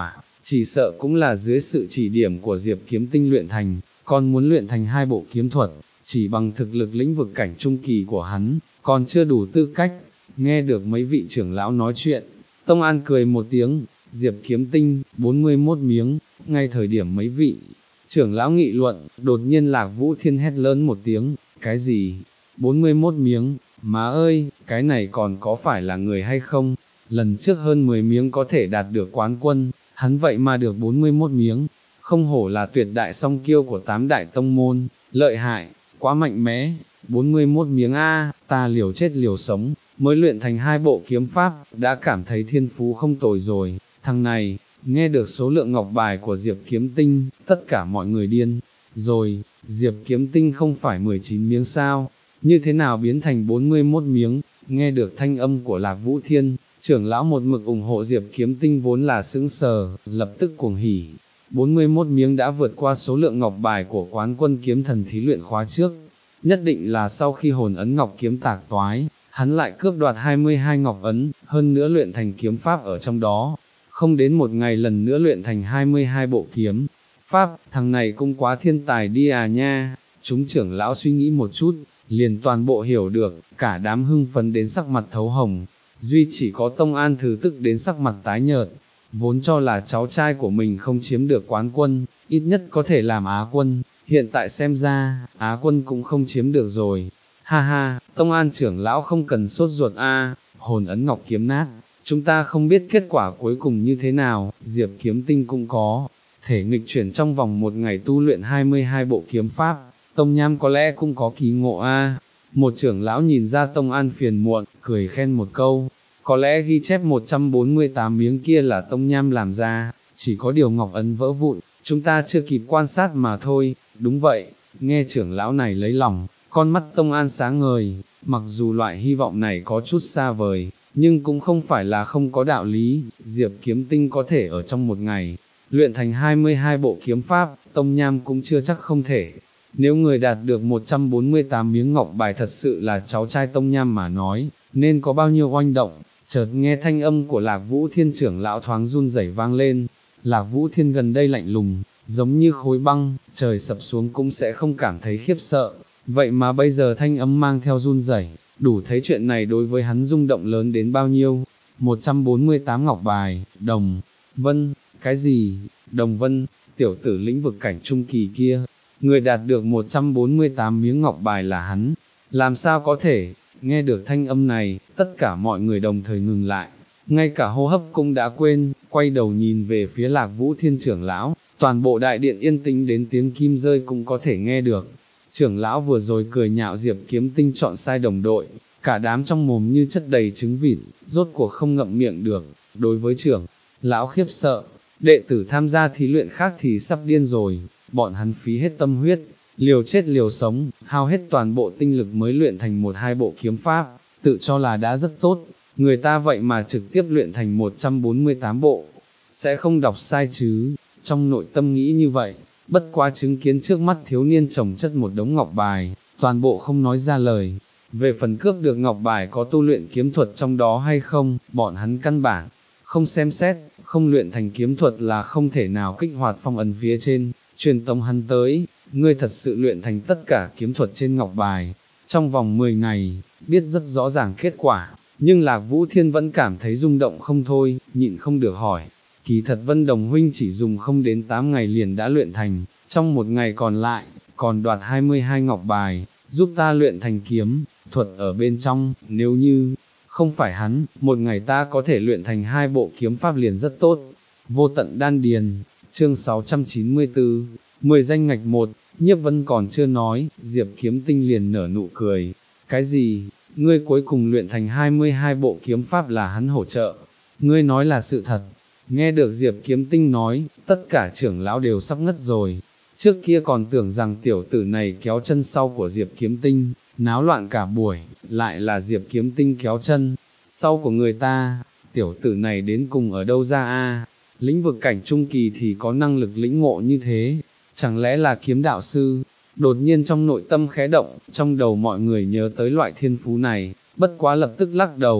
chỉ sợ cũng là dưới sự chỉ điểm của Diệp Kiếm Tinh luyện thành, còn muốn luyện thành hai bộ kiếm thuật, chỉ bằng thực lực lĩnh vực cảnh trung kỳ của hắn, còn chưa đủ tư cách. Nghe được mấy vị trưởng lão nói chuyện, Tông An cười một tiếng, Diệp Kiếm Tinh, bốn mươi mốt miếng, ngay thời điểm mấy vị trưởng lão nghị luận, đột nhiên Lạc Vũ Thiên hét lớn một tiếng, cái gì, bốn mươi mốt miếng, má ơi, cái này còn có phải là người hay không, lần trước hơn mười miếng có thể đạt được quán quân, hắn vậy mà được bốn mươi mốt miếng, không hổ là tuyệt đại song kiêu của tám đại tông môn, lợi hại, quá mạnh mẽ, bốn mươi mốt miếng a, ta liều chết liều sống, mới luyện thành hai bộ kiếm pháp, đã cảm thấy thiên phú không tồi rồi, thằng này, nghe được số lượng ngọc bài của Diệp Kiếm Tinh, tất cả mọi người điên, rồi, Diệp Kiếm Tinh không phải mười chín miếng sao, như thế nào biến thành bốn mươi mốt miếng, nghe được thanh âm của Lạc Vũ Thiên, trưởng lão một mực ủng hộ Diệp Kiếm Tinh vốn là sững sờ, lập tức cuồng hỉ, bốn mươi mốt miếng đã vượt qua số lượng ngọc bài của quán quân kiếm thần thí luyện khóa trước, nhất định là sau khi hồn ấn ngọc kiếm tạc toái, hắn lại cướp đoạt hai mươi hai ngọc ấn, hơn nữa luyện thành kiếm pháp ở trong đó, không đến một ngày lần nữa luyện thành hai mươi hai bộ kiếm pháp, thằng này cũng quá thiên tài đi à nha. Chúng trưởng lão suy nghĩ một chút, liền toàn bộ hiểu được, cả đám hưng phấn đến sắc mặt thấu hồng, duy chỉ có Tông An Thứ tức đến sắc mặt tái nhợt, vốn cho là cháu trai của mình không chiếm được quán quân, ít nhất có thể làm Á quân, hiện tại xem ra, Á quân cũng không chiếm được rồi. Ha ha, Tông An trưởng lão không cần sốt ruột a, hồn ấn ngọc kiếm nát, chúng ta không biết kết quả cuối cùng như thế nào, Diệp Kiếm Tinh cũng có thể nghịch chuyển trong vòng một ngày tu luyện hai mươi hai bộ kiếm pháp, Tông Nham có lẽ cũng có kỳ ngộ a. Một trưởng lão nhìn ra Tông An phiền muộn, cười khen một câu, có lẽ ghi chép một trăm bốn mươi tám miếng kia là Tông Nham làm ra, chỉ có điều ngọc ấn vỡ vụn, chúng ta chưa kịp quan sát mà thôi. Đúng vậy, nghe trưởng lão này lấy lòng, con mắt Tông An sáng ngời, mặc dù loại hy vọng này có chút xa vời, nhưng cũng không phải là không có đạo lý, Diệp Kiếm Tinh có thể ở trong một ngày, luyện thành hai mươi hai bộ kiếm pháp, Tông Nham cũng chưa chắc không thể. Nếu người đạt được một trăm bốn mươi tám miếng ngọc bài thật sự là cháu trai Tông Nham mà nói, nên có bao nhiêu oanh động, chợt nghe thanh âm của Lạc Vũ Thiên trưởng lão thoáng run rẩy vang lên, Lạc Vũ Thiên gần đây lạnh lùng, giống như khối băng, trời sập xuống cũng sẽ không cảm thấy khiếp sợ, vậy mà bây giờ thanh âm mang theo run rẩy, đủ thấy chuyện này đối với hắn rung động lớn đến bao nhiêu. một trăm bốn mươi tám ngọc bài, Đồng Vân, cái gì, Đồng Vân, tiểu tử lĩnh vực cảnh trung kỳ kia, người đạt được một trăm bốn mươi tám miếng ngọc bài là hắn, làm sao có thể, nghe được thanh âm này, tất cả mọi người đồng thời ngừng lại, ngay cả hô hấp cũng đã quên, quay đầu nhìn về phía Lạc Vũ Thiên trưởng lão, toàn bộ đại điện yên tĩnh đến tiếng kim rơi cũng có thể nghe được. Trưởng lão vừa rồi cười nhạo Diệp Kiếm Tinh chọn sai đồng đội, cả đám trong mồm như chất đầy trứng vịt, rốt cuộc không ngậm miệng được. Đối với trưởng lão khiếp sợ, đệ tử tham gia thí luyện khác thì sắp điên rồi, bọn hắn phí hết tâm huyết, liều chết liều sống, hao hết toàn bộ tinh lực mới luyện thành một hai bộ kiếm pháp, tự cho là đã rất tốt, người ta vậy mà trực tiếp luyện thành một trăm bốn mươi tám bộ, sẽ không đọc sai chứ, trong nội tâm nghĩ như vậy, bất quá chứng kiến trước mắt thiếu niên chồng chất một đống ngọc bài, toàn bộ không nói ra lời. Về phần cướp được ngọc bài có tu luyện kiếm thuật trong đó hay không, bọn hắn căn bản không xem xét, không luyện thành kiếm thuật là không thể nào kích hoạt phong ấn phía trên, truyền tống hắn tới, ngươi thật sự luyện thành tất cả kiếm thuật trên ngọc bài, trong vòng mười ngày, biết rất rõ ràng kết quả, nhưng Lạc Vũ Thiên vẫn cảm thấy rung động không thôi, nhịn không được hỏi, kỳ thật Vân Đồng huynh chỉ dùng không đến tám ngày liền đã luyện thành, trong một ngày còn lại, còn đoạt hai mươi hai ngọc bài, giúp ta luyện thành kiếm thuật ở bên trong, nếu như không phải hắn, một ngày ta có thể luyện thành hai bộ kiếm pháp liền rất tốt. Vô tận đan điền, chương sáu trăm chín mươi tư, mười danh ngạch một, Nhiếp Vân còn chưa nói, Diệp Kiếm Tinh liền nở nụ cười, cái gì, ngươi cuối cùng luyện thành hai mươi hai bộ kiếm pháp là hắn hỗ trợ, ngươi nói là sự thật. Nghe được Diệp Kiếm Tinh nói, tất cả trưởng lão đều sắp ngất rồi, trước kia còn tưởng rằng tiểu tử này kéo chân sau của Diệp Kiếm Tinh, náo loạn cả buổi, lại là Diệp Kiếm Tinh kéo chân sau của người ta, tiểu tử này đến cùng ở đâu ra a? Lĩnh vực cảnh trung kỳ thì có năng lực lĩnh ngộ như thế, chẳng lẽ là kiếm đạo sư? Đột nhiên trong nội tâm khẽ động, trong đầu mọi người nhớ tới loại thiên phú này, bất quá lập tức lắc đầu,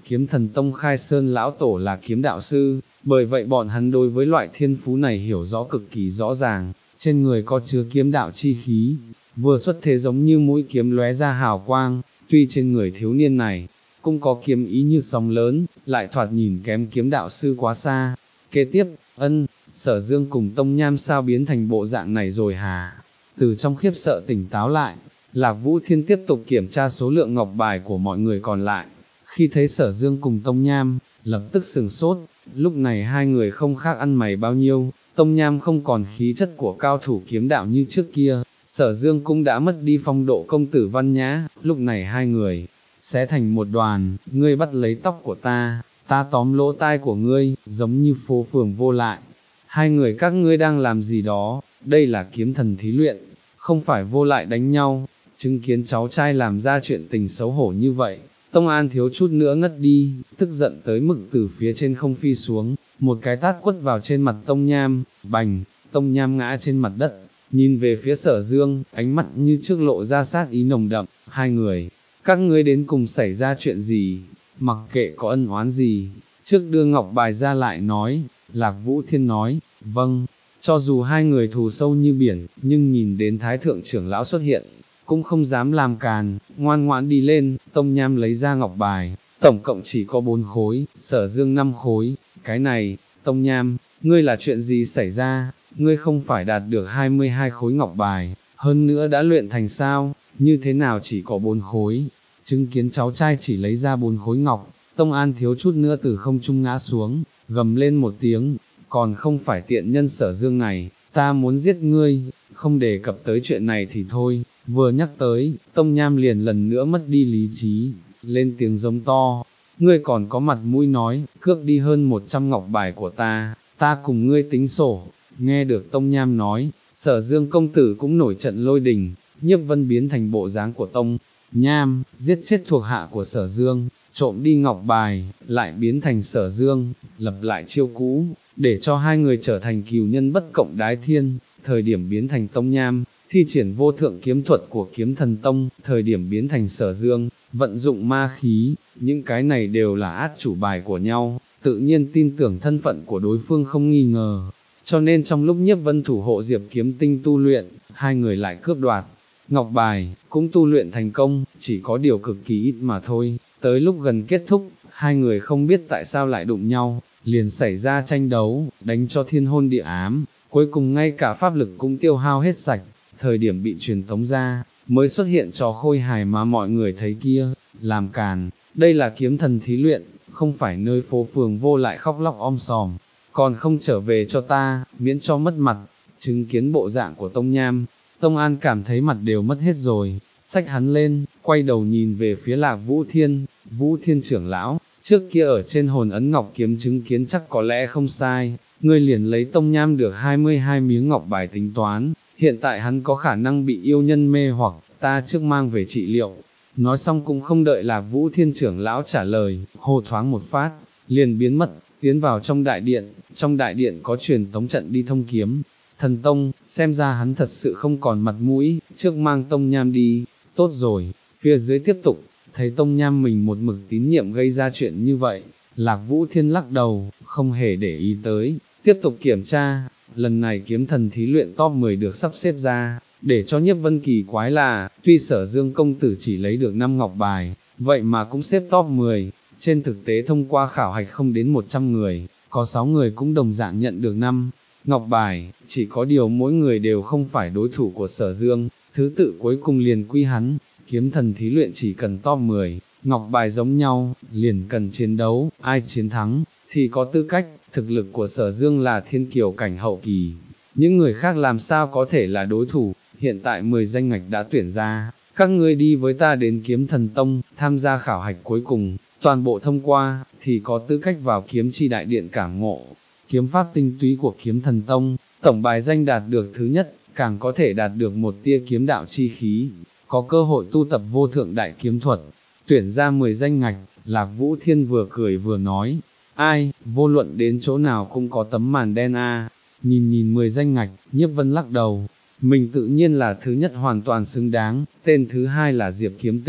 Kiếm Thần Tông khai sơn lão tổ là kiếm đạo sư, bởi vậy bọn hắn đối với loại thiên phú này hiểu rõ cực kỳ rõ ràng, trên người có chứa kiếm đạo chi khí, vừa xuất thế giống như mũi kiếm lóe ra hào quang, tuy trên người thiếu niên này, cũng có kiếm ý như sóng lớn, lại thoạt nhìn kém kiếm đạo sư quá xa. Kế tiếp, ân, Sở Dương cùng Tông Nham sao biến thành bộ dạng này rồi hả? Từ trong khiếp sợ tỉnh táo lại, Lạc Vũ Thiên tiếp tục kiểm tra số lượng ngọc bài của mọi người còn lại, khi thấy Sở Dương cùng Tông Nham, lập tức sừng sốt, lúc này hai người không khác ăn mày bao nhiêu, Tông Nham không còn khí chất của cao thủ kiếm đạo như trước kia, Sở Dương cũng đã mất đi phong độ công tử văn nhã, lúc này hai người sẽ thành một đoàn, ngươi bắt lấy tóc của ta, ta tóm lỗ tai của ngươi, giống như phố phường vô lại. Hai người các ngươi đang làm gì đó, đây là kiếm thần thí luyện, không phải vô lại đánh nhau. Chứng kiến cháu trai làm ra chuyện tình xấu hổ như vậy, Tông An thiếu chút nữa ngất đi, tức giận tới mức từ phía trên không phi xuống, một cái tát quất vào trên mặt Tông Nham, bành, Tông Nham ngã trên mặt đất, nhìn về phía Sở Dương, ánh mắt như trước lộ ra sát ý nồng đậm, hai người, các ngươi đến cùng xảy ra chuyện gì, mặc kệ có ân oán gì, trước đưa ngọc bài ra lại nói. Lạc Vũ Thiên nói, vâng, cho dù hai người thù sâu như biển, nhưng nhìn đến Thái Thượng trưởng lão xuất hiện, cũng không dám làm càn, ngoan ngoãn đi lên. Tông Nham lấy ra ngọc bài, tổng cộng chỉ có bốn khối, Sở Dương năm khối, cái này, Tông Nham, ngươi là chuyện gì xảy ra, ngươi không phải đạt được hai mươi hai khối ngọc bài, hơn nữa đã luyện thành sao, như thế nào chỉ có bốn khối, chứng kiến cháu trai chỉ lấy ra bốn khối ngọc, Tông An thiếu chút nữa từ không trung ngã xuống, gầm lên một tiếng, còn không phải tiện nhân Sở Dương này, ta muốn giết ngươi, không đề cập tới chuyện này thì thôi, vừa nhắc tới, Tông Nham liền lần nữa mất đi lý trí, lên tiếng giống to, ngươi còn có mặt mũi nói, cướp đi hơn một trăm ngọc bài của ta, ta cùng ngươi tính sổ. Nghe được Tông Nham nói, Sở Dương công tử cũng nổi trận lôi đình, Nhiếp Vân biến thành bộ dáng của Tông Nham, giết chết thuộc hạ của Sở Dương, trộm đi ngọc bài, lại biến thành Sở Dương, lập lại chiêu cũ, để cho hai người trở thành cừu nhân bất cộng đái thiên. Thời điểm biến thành Tông Nham, thi triển vô thượng kiếm thuật của Kiếm Thần Tông, thời điểm biến thành Sở Dương, vận dụng ma khí, những cái này đều là át chủ bài của nhau, tự nhiên tin tưởng thân phận của đối phương không nghi ngờ. Cho nên trong lúc Nhiếp Vân thủ hộ Diệp Kiếm Tinh tu luyện, hai người lại cướp đoạt ngọc bài, cũng tu luyện thành công, chỉ có điều cực kỳ ít mà thôi. Tới lúc gần kết thúc, hai người không biết tại sao lại đụng nhau, liền xảy ra tranh đấu, đánh cho thiên hôn địa ám, cuối cùng ngay cả pháp lực cũng tiêu hao hết sạch. Thời điểm bị truyền tống ra, mới xuất hiện trò khôi hài mà mọi người thấy kia, làm càn, đây là kiếm thần thí luyện, không phải nơi phố phường vô lại khóc lóc om sòm, còn không trở về cho ta, miễn cho mất mặt. Chứng kiến bộ dạng của Tông Nham, Tông An cảm thấy mặt đều mất hết rồi, xách hắn lên, quay đầu nhìn về phía Lạc Vũ Thiên, Vũ Thiên trưởng lão, trước kia ở trên hồn ấn ngọc kiếm chứng kiến chắc có lẽ không sai, ngươi liền lấy Tông Nham được hai mươi hai miếng ngọc bài tính toán, hiện tại hắn có khả năng bị yêu nhân mê hoặc, ta trước mang về trị liệu. Nói xong cũng không đợi Lạc Vũ Thiên trưởng lão trả lời, hô thoáng một phát, liền biến mất, tiến vào trong đại điện, trong đại điện có truyền tống trận đi thông Kiếm Thần Tông, xem ra hắn thật sự không còn mặt mũi, trước mang Tông Nham đi, tốt rồi, phía dưới tiếp tục, thấy Tông Nham mình một mực tín nhiệm gây ra chuyện như vậy, Lạc Vũ Thiên lắc đầu, không hề để ý tới, tiếp tục kiểm tra, lần này kiếm thần thí luyện top mười được sắp xếp ra, để cho Nhiếp Vân kỳ quái là, tuy Sở Dương công tử chỉ lấy được năm ngọc bài, vậy mà cũng xếp top mười, trên thực tế thông qua khảo hạch không đến một trăm người, có sáu người cũng đồng dạng nhận được năm ngọc bài, chỉ có điều mỗi người đều không phải đối thủ của Sở Dương, thứ tự cuối cùng liền quy hắn. Kiếm thần thí luyện chỉ cần top mười, ngọc bài giống nhau, liền cần chiến đấu, ai chiến thắng, thì có tư cách. Thực lực của Sở Dương là thiên kiều cảnh hậu kỳ, những người khác làm sao có thể là đối thủ. Hiện tại mười danh ngạch đã tuyển ra, các ngươi đi với ta đến Kiếm Thần Tông, tham gia khảo hạch cuối cùng, toàn bộ thông qua, thì có tư cách vào kiếm chi đại điện cảm ngộ kiếm pháp tinh túy của Kiếm Thần Tông, tổng bài danh đạt được thứ nhất, càng có thể đạt được một tia kiếm đạo chi khí, có cơ hội tu tập vô thượng đại kiếm thuật. Tuyển ra mười danh ngạch, Lạc Vũ Thiên vừa cười vừa nói, ai, vô luận đến chỗ nào cũng có tấm màn đen a. Nhìn nhìn mười danh ngạch, Nhiếp Vân lắc đầu, mình tự nhiên là thứ nhất hoàn toàn xứng đáng, tên thứ hai là Diệp Kiếm Tinh,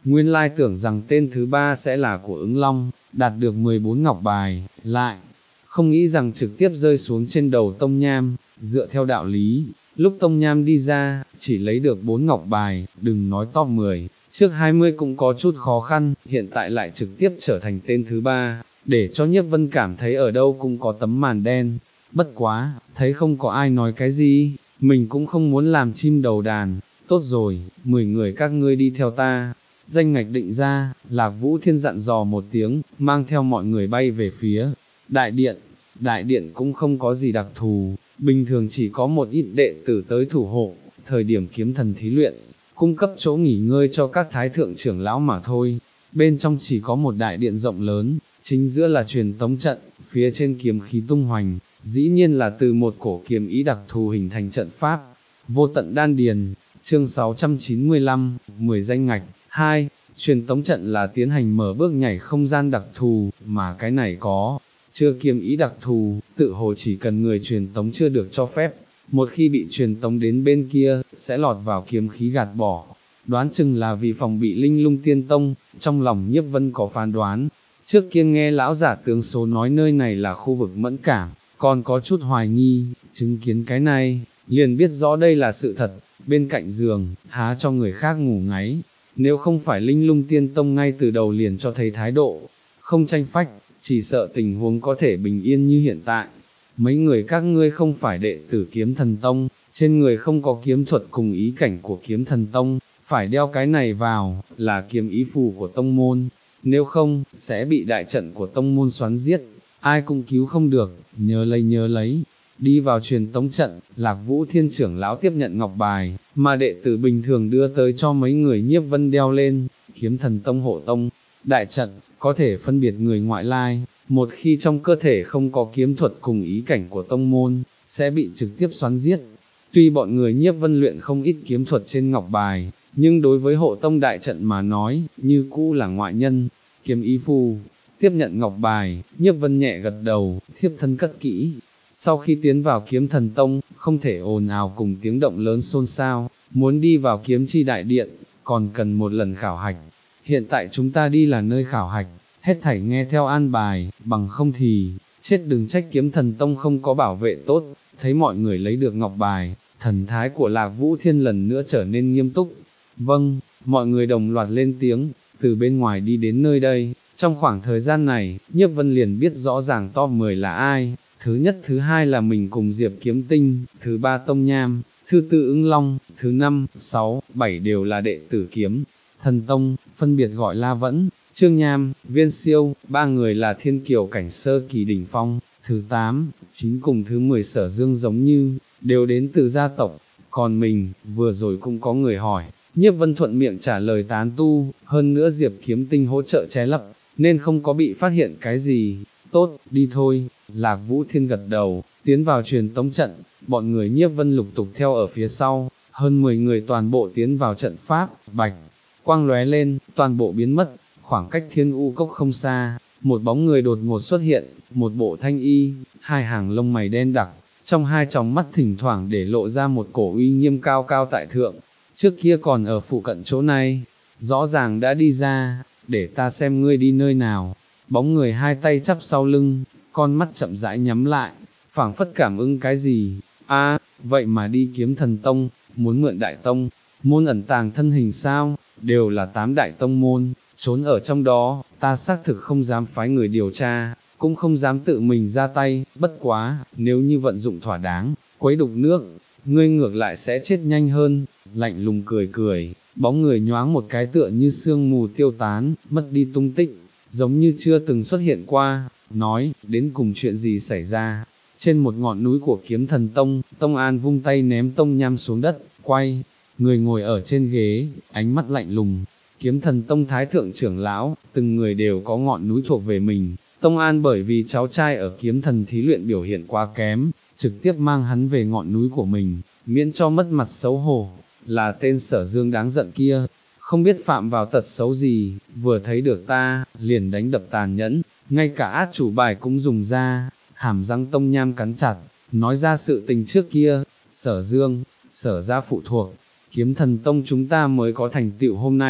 nguyên lai tưởng rằng tên thứ ba sẽ là của ứng long, đạt được mười bốn ngọc bài, lại, không nghĩ rằng trực tiếp rơi xuống trên đầu Tông Nham, dựa theo đạo lý, lúc Tông Nham đi ra, chỉ lấy được bốn ngọc bài, đừng nói top mười, trước hai mươi cũng có chút khó khăn, hiện tại lại trực tiếp trở thành tên thứ ba, để cho Nhiếp Vân cảm thấy ở đâu cũng có tấm màn đen, bất quá, thấy không có ai nói cái gì, mình cũng không muốn làm chim đầu đàn, tốt rồi, mười người các ngươi đi theo ta. Danh ngạch định ra, Lạc Vũ Thiên dặn dò một tiếng, mang theo mọi người bay về phía đại điện. Đại điện cũng không có gì đặc thù, bình thường chỉ có một ít đệ tử tới thủ hộ, thời điểm kiếm thần thí luyện, cung cấp chỗ nghỉ ngơi cho các thái thượng trưởng lão mà thôi. Bên trong chỉ có một đại điện rộng lớn, chính giữa là truyền tống trận, phía trên kiếm khí tung hoành, dĩ nhiên là từ một cổ kiếm ý đặc thù hình thành trận pháp. Vô tận đan điền, chương sáu trăm chín mươi lăm, mười danh ngạch. Hai, truyền tống trận là tiến hành mở bước nhảy không gian đặc thù, mà cái này có, chưa kiếm ý đặc thù, tự hồ chỉ cần người truyền tống chưa được cho phép, một khi bị truyền tống đến bên kia, sẽ lọt vào kiếm khí gạt bỏ. Đoán chừng là vì phòng bị Linh Lung Tiên Tông, trong lòng Nhiếp Vân có phán đoán, trước kia nghe lão giả tướng số nói nơi này là khu vực mẫn cảm, còn có chút hoài nghi, chứng kiến cái này, liền biết rõ đây là sự thật, bên cạnh giường, há cho người khác ngủ ngáy. Nếu không phải Linh Lung Tiên Tông ngay từ đầu liền cho thấy thái độ, không tranh phách, chỉ sợ tình huống có thể bình yên như hiện tại. Mấy người các ngươi không phải đệ tử Kiếm Thần Tông, trên người không có kiếm thuật cùng ý cảnh của Kiếm Thần Tông, phải đeo cái này vào, là kiếm ý phù của tông môn, nếu không, sẽ bị đại trận của tông môn xoắn giết, ai cũng cứu không được, nhớ lấy nhớ lấy. Đi vào truyền tống trận, Lạc Vũ Thiên trưởng lão tiếp nhận ngọc bài, mà đệ tử bình thường đưa tới cho mấy người Nhiếp Vân đeo lên. Kiếm Thần Tông hộ tông, đại trận, có thể phân biệt người ngoại lai, một khi trong cơ thể không có kiếm thuật cùng ý cảnh của tông môn, sẽ bị trực tiếp xoắn giết. Tuy bọn người Nhiếp Vân luyện không ít kiếm thuật trên ngọc bài, nhưng đối với hộ tông đại trận mà nói, như cũ là ngoại nhân. Kiếm ý phù, tiếp nhận ngọc bài, Nhiếp Vân nhẹ gật đầu, thiếp thân cất kỹ. Sau khi tiến vào Kiếm Thần Tông, không thể ồn ào cùng tiếng động lớn xôn xao, muốn đi vào kiếm chi đại điện, còn cần một lần khảo hạch. Hiện tại chúng ta đi là nơi khảo hạch, hết thảy nghe theo an bài, bằng không thì, chết đừng trách Kiếm Thần Tông không có bảo vệ tốt. Thấy mọi người lấy được ngọc bài, thần thái của Lạc Vũ Thiên lần nữa trở nên nghiêm túc. Vâng, mọi người đồng loạt lên tiếng, từ bên ngoài đi đến nơi đây. Trong khoảng thời gian này, Nhiếp Vân liền biết rõ ràng top mười là ai. Thứ nhất thứ hai là mình cùng Diệp Kiếm Tinh, thứ ba Tông Nham, thứ tư Ứng Long, thứ năm, sáu, bảy đều là đệ tử Kiếm Thần Tông, phân biệt gọi La Vẫn, Trương Nham, Viên Siêu, ba người là thiên kiều cảnh sơ kỳ đỉnh phong, thứ tám, chín cùng thứ mười Sở Dương giống như, đều đến từ gia tộc, còn mình, vừa rồi cũng có người hỏi, Nhiếp Vân thuận miệng trả lời tán tu, hơn nữa Diệp Kiếm Tinh hỗ trợ che lấp, nên không có bị phát hiện cái gì. Tốt, đi thôi. Lạc Vũ Thiên gật đầu, tiến vào truyền tống trận, bọn người Nhiếp Vân lục tục theo ở phía sau, hơn mười người toàn bộ tiến vào trận pháp, bạch, quang lóe lên, toàn bộ biến mất, khoảng cách Thiên U Cốc không xa, một bóng người đột ngột xuất hiện, một bộ thanh y, hai hàng lông mày đen đặc, trong hai tròng mắt thỉnh thoảng để lộ ra một cổ uy nghiêm cao cao tại thượng, trước kia còn ở phụ cận chỗ này, rõ ràng đã đi ra, để ta xem ngươi đi nơi nào. Bóng người hai tay chắp sau lưng, con mắt chậm rãi nhắm lại, phảng phất cảm ứng cái gì. A, vậy mà đi Kiếm Thần Tông, muốn mượn đại tông môn ẩn tàng thân hình sao? Đều là tám đại tông môn, trốn ở trong đó, ta xác thực không dám phái người điều tra, cũng không dám tự mình ra tay, bất quá, nếu như vận dụng thỏa đáng, quấy đục nước, ngươi ngược lại sẽ chết nhanh hơn. Lạnh lùng cười cười, bóng người nhoáng một cái tựa như sương mù tiêu tán, mất đi tung tích, giống như chưa từng xuất hiện qua, nói, đến cùng chuyện gì xảy ra. Trên một ngọn núi của Kiếm Thần Tông, Tông An vung tay ném Tông Nham xuống đất, quay, người ngồi ở trên ghế, ánh mắt lạnh lùng. Kiếm Thần Tông Thái Thượng trưởng lão, từng người đều có ngọn núi thuộc về mình. Tông An bởi vì cháu trai ở Kiếm Thần thí luyện biểu hiện quá kém, trực tiếp mang hắn về ngọn núi của mình, miễn cho mất mặt xấu hổ, là tên Sở Dương đáng giận kia. Không biết phạm vào tật xấu gì, vừa thấy được ta, liền đánh đập tàn nhẫn, ngay cả át chủ bài cũng dùng ra, hàm răng Tông Nham cắn chặt, nói ra sự tình trước kia. Sở Dương, Sở gia phụ thuộc, Kiếm Thần Tông chúng ta mới có thành tựu hôm nay,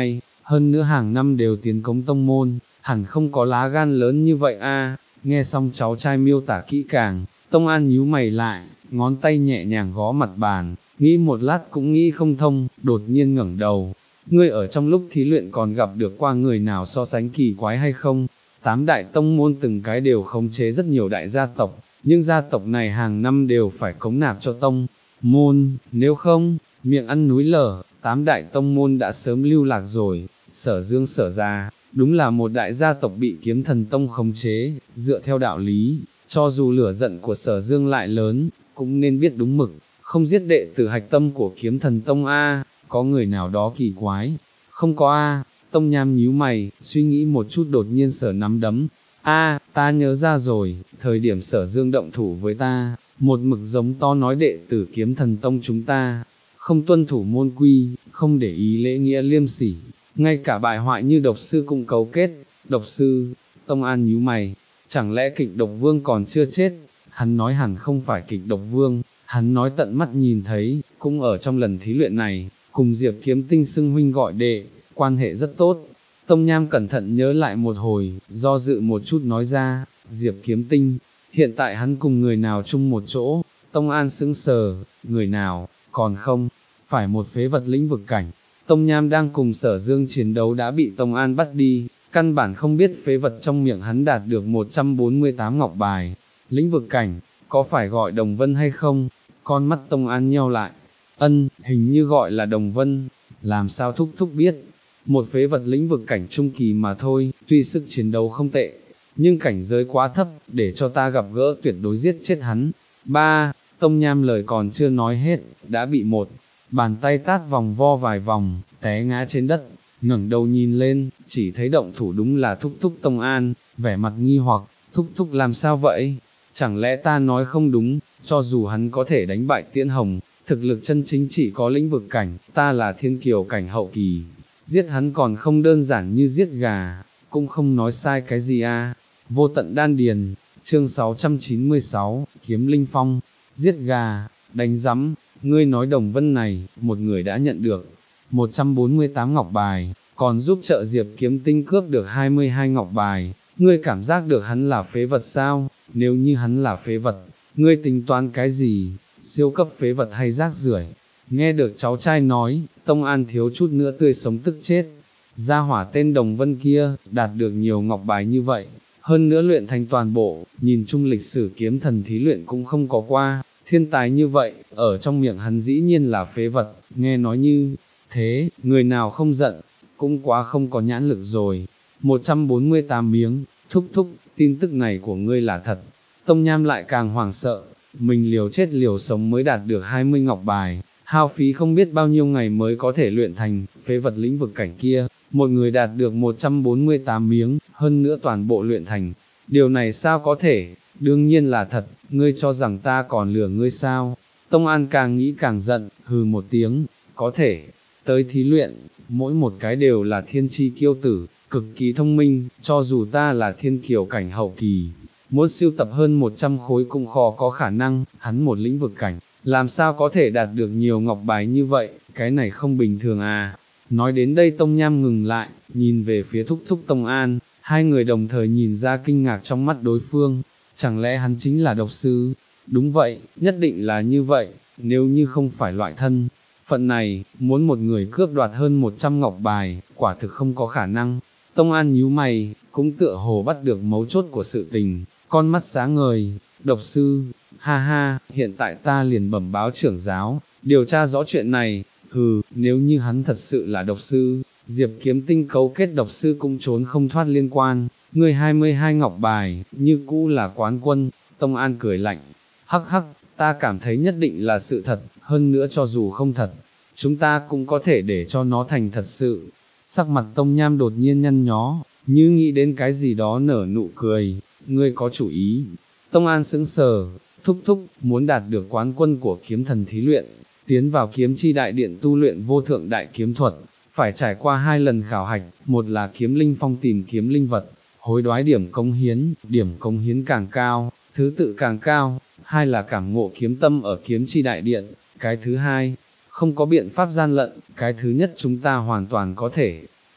hơn nữa hàng năm đều tiến cống tông môn, hẳn không có lá gan lớn như vậy a. Nghe xong cháu trai miêu tả kỹ càng, Tông An nhíu mày lại, ngón tay nhẹ nhàng gõ mặt bàn, nghĩ một lát cũng nghĩ không thông, đột nhiên ngẩng đầu. Ngươi ở trong lúc thí luyện còn gặp được qua người nào so sánh kỳ quái hay không? Tám đại tông môn từng cái đều khống chế rất nhiều đại gia tộc, nhưng gia tộc này hàng năm đều phải cống nạp cho tông môn, nếu không, miệng ăn núi lở, tám đại tông môn đã sớm lưu lạc rồi. Sở Dương Sở ra, đúng là một đại gia tộc bị Kiếm Thần Tông khống chế, dựa theo đạo lý, cho dù lửa giận của Sở Dương lại lớn, cũng nên biết đúng mực, không giết đệ tử hạch tâm của Kiếm Thần Tông a. Có người nào đó kỳ quái? Không có a. Tông Nham nhíu mày, suy nghĩ một chút đột nhiên sở nắm đấm. A, ta nhớ ra rồi, thời điểm Sở Dương động thủ với ta, một mực giống to nói đệ tử Kiếm Thần Tông chúng ta không tuân thủ môn quy, không để ý lễ nghĩa liêm sỉ, ngay cả bại hoại như độc sư cũng cấu kết. Độc sư? Tông An nhíu mày, chẳng lẽ Kịch Độc Vương còn chưa chết? Hắn nói hẳn không phải Kịch Độc Vương, hắn nói tận mắt nhìn thấy, cũng ở trong lần thí luyện này, cùng Diệp Kiếm Tinh xưng huynh gọi đệ, quan hệ rất tốt. Tông Nham cẩn thận nhớ lại một hồi, do dự một chút nói ra, Diệp Kiếm Tinh, hiện tại hắn cùng người nào chung một chỗ? Tông An sững sờ, người nào, còn không, phải một phế vật lĩnh vực cảnh. Tông Nham đang cùng Sở Dương chiến đấu đã bị Tông An bắt đi, căn bản không biết phế vật trong miệng hắn đạt được một trăm bốn mươi tám ngọc bài. Lĩnh vực cảnh, có phải gọi Đồng Vân hay không? Con mắt Tông An nheo lại, ân, hình như gọi là Đồng Vân, làm sao thúc thúc biết? Một phế vật lĩnh vực cảnh trung kỳ mà thôi, tuy sức chiến đấu không tệ, nhưng cảnh giới quá thấp, để cho ta gặp gỡ tuyệt đối giết chết hắn. Ba, Tông Nham lời còn chưa nói hết, đã bị một bàn tay tát vòng vo vài vòng, té ngã trên đất, ngẩng đầu nhìn lên, chỉ thấy động thủ đúng là thúc thúc Tông An, vẻ mặt nghi hoặc, thúc thúc làm sao vậy? Chẳng lẽ ta nói không đúng, cho dù hắn có thể đánh bại Tiễn Hồng, thực lực chân chính chỉ có lĩnh vực cảnh, ta là thiên kiều cảnh hậu kỳ, giết hắn còn không đơn giản như giết gà, cũng không nói sai cái gì a. Vô tận đan điền, chương sáu trăm chín mươi sáu, Kiếm Linh Phong, giết gà, đánh rắm, ngươi nói Đồng Vân này, một người đã nhận được một trăm bốn mươi tám ngọc bài, còn giúp trợ Diệp Kiếm Tinh cướp được hai mươi hai ngọc bài, ngươi cảm giác được hắn là phế vật sao? Nếu như hắn là phế vật, ngươi tính toán cái gì, siêu cấp phế vật hay rác rưởi? Nghe được cháu trai nói, Tông An thiếu chút nữa tươi sống tức chết. Gia hỏa tên Đồng Vân kia, đạt được nhiều ngọc bài như vậy, hơn nữa luyện thành toàn bộ, nhìn chung lịch sử kiếm thần thí luyện cũng không có qua, thiên tài như vậy, ở trong miệng hắn dĩ nhiên là phế vật. Nghe nói như thế, người nào không giận, cũng quá không có nhãn lực rồi. một trăm bốn mươi tám miếng, thúc thúc, tin tức này của ngươi là thật. Tông Nham lại càng hoảng sợ, mình liều chết liều sống mới đạt được hai mươi ngọc bài, hao phí không biết bao nhiêu ngày mới có thể luyện thành, phế vật lĩnh vực cảnh kia, một người đạt được một trăm bốn mươi tám miếng, hơn nữa toàn bộ luyện thành. Điều này sao có thể? Đương nhiên là thật, ngươi cho rằng ta còn lừa ngươi sao? Tông An càng nghĩ càng giận, hừ một tiếng, có thể, tới thí luyện, mỗi một cái đều là thiên chi kiêu tử, cực kỳ thông minh, cho dù ta là thiên kiều cảnh hậu kỳ, muốn siêu tập hơn một trăm khối cũng khó có khả năng, hắn một lĩnh vực cảnh, làm sao có thể đạt được nhiều ngọc bài như vậy, cái này không bình thường à. Nói đến đây Tông Nham ngừng lại, nhìn về phía thúc thúc Tông An, hai người đồng thời nhìn ra kinh ngạc trong mắt đối phương, chẳng lẽ hắn chính là độc sư? Đúng vậy, nhất định là như vậy, nếu như không phải loại thân phận này, muốn một người cướp đoạt hơn một trăm ngọc bài, quả thực không có khả năng. Tông An nhíu mày, cũng tựa hồ bắt được mấu chốt của sự tình, con mắt sáng ngời, độc sư, ha ha, hiện tại ta liền bẩm báo trưởng giáo, điều tra rõ chuyện này. Hừ, nếu như hắn thật sự là độc sư, Diệp Kiếm Tinh cấu kết độc sư cũng trốn không thoát liên quan, người hai mươi hai ngọc bài, như cũ là quán quân. Tông An cười lạnh, hắc hắc, ta cảm thấy nhất định là sự thật, hơn nữa cho dù không thật, chúng ta cũng có thể để cho nó thành thật sự. Sắc mặt Tông Nham đột nhiên nhăn nhó, như nghĩ đến cái gì đó nở nụ cười, ngươi có chủ ý. Tông An sững sờ, thúc thúc, muốn đạt được quán quân của kiếm thần thí luyện, tiến vào kiếm chi đại điện tu luyện vô thượng đại kiếm thuật, phải trải qua hai lần khảo hạch, một là kiếm linh phong tìm kiếm linh vật, hối đoái điểm công hiến, điểm công hiến càng cao, thứ tự càng cao, hai là cảm ngộ kiếm tâm ở kiếm chi đại điện, cái thứ hai, không có biện pháp gian lận, cái thứ nhất chúng ta hoàn toàn có thể.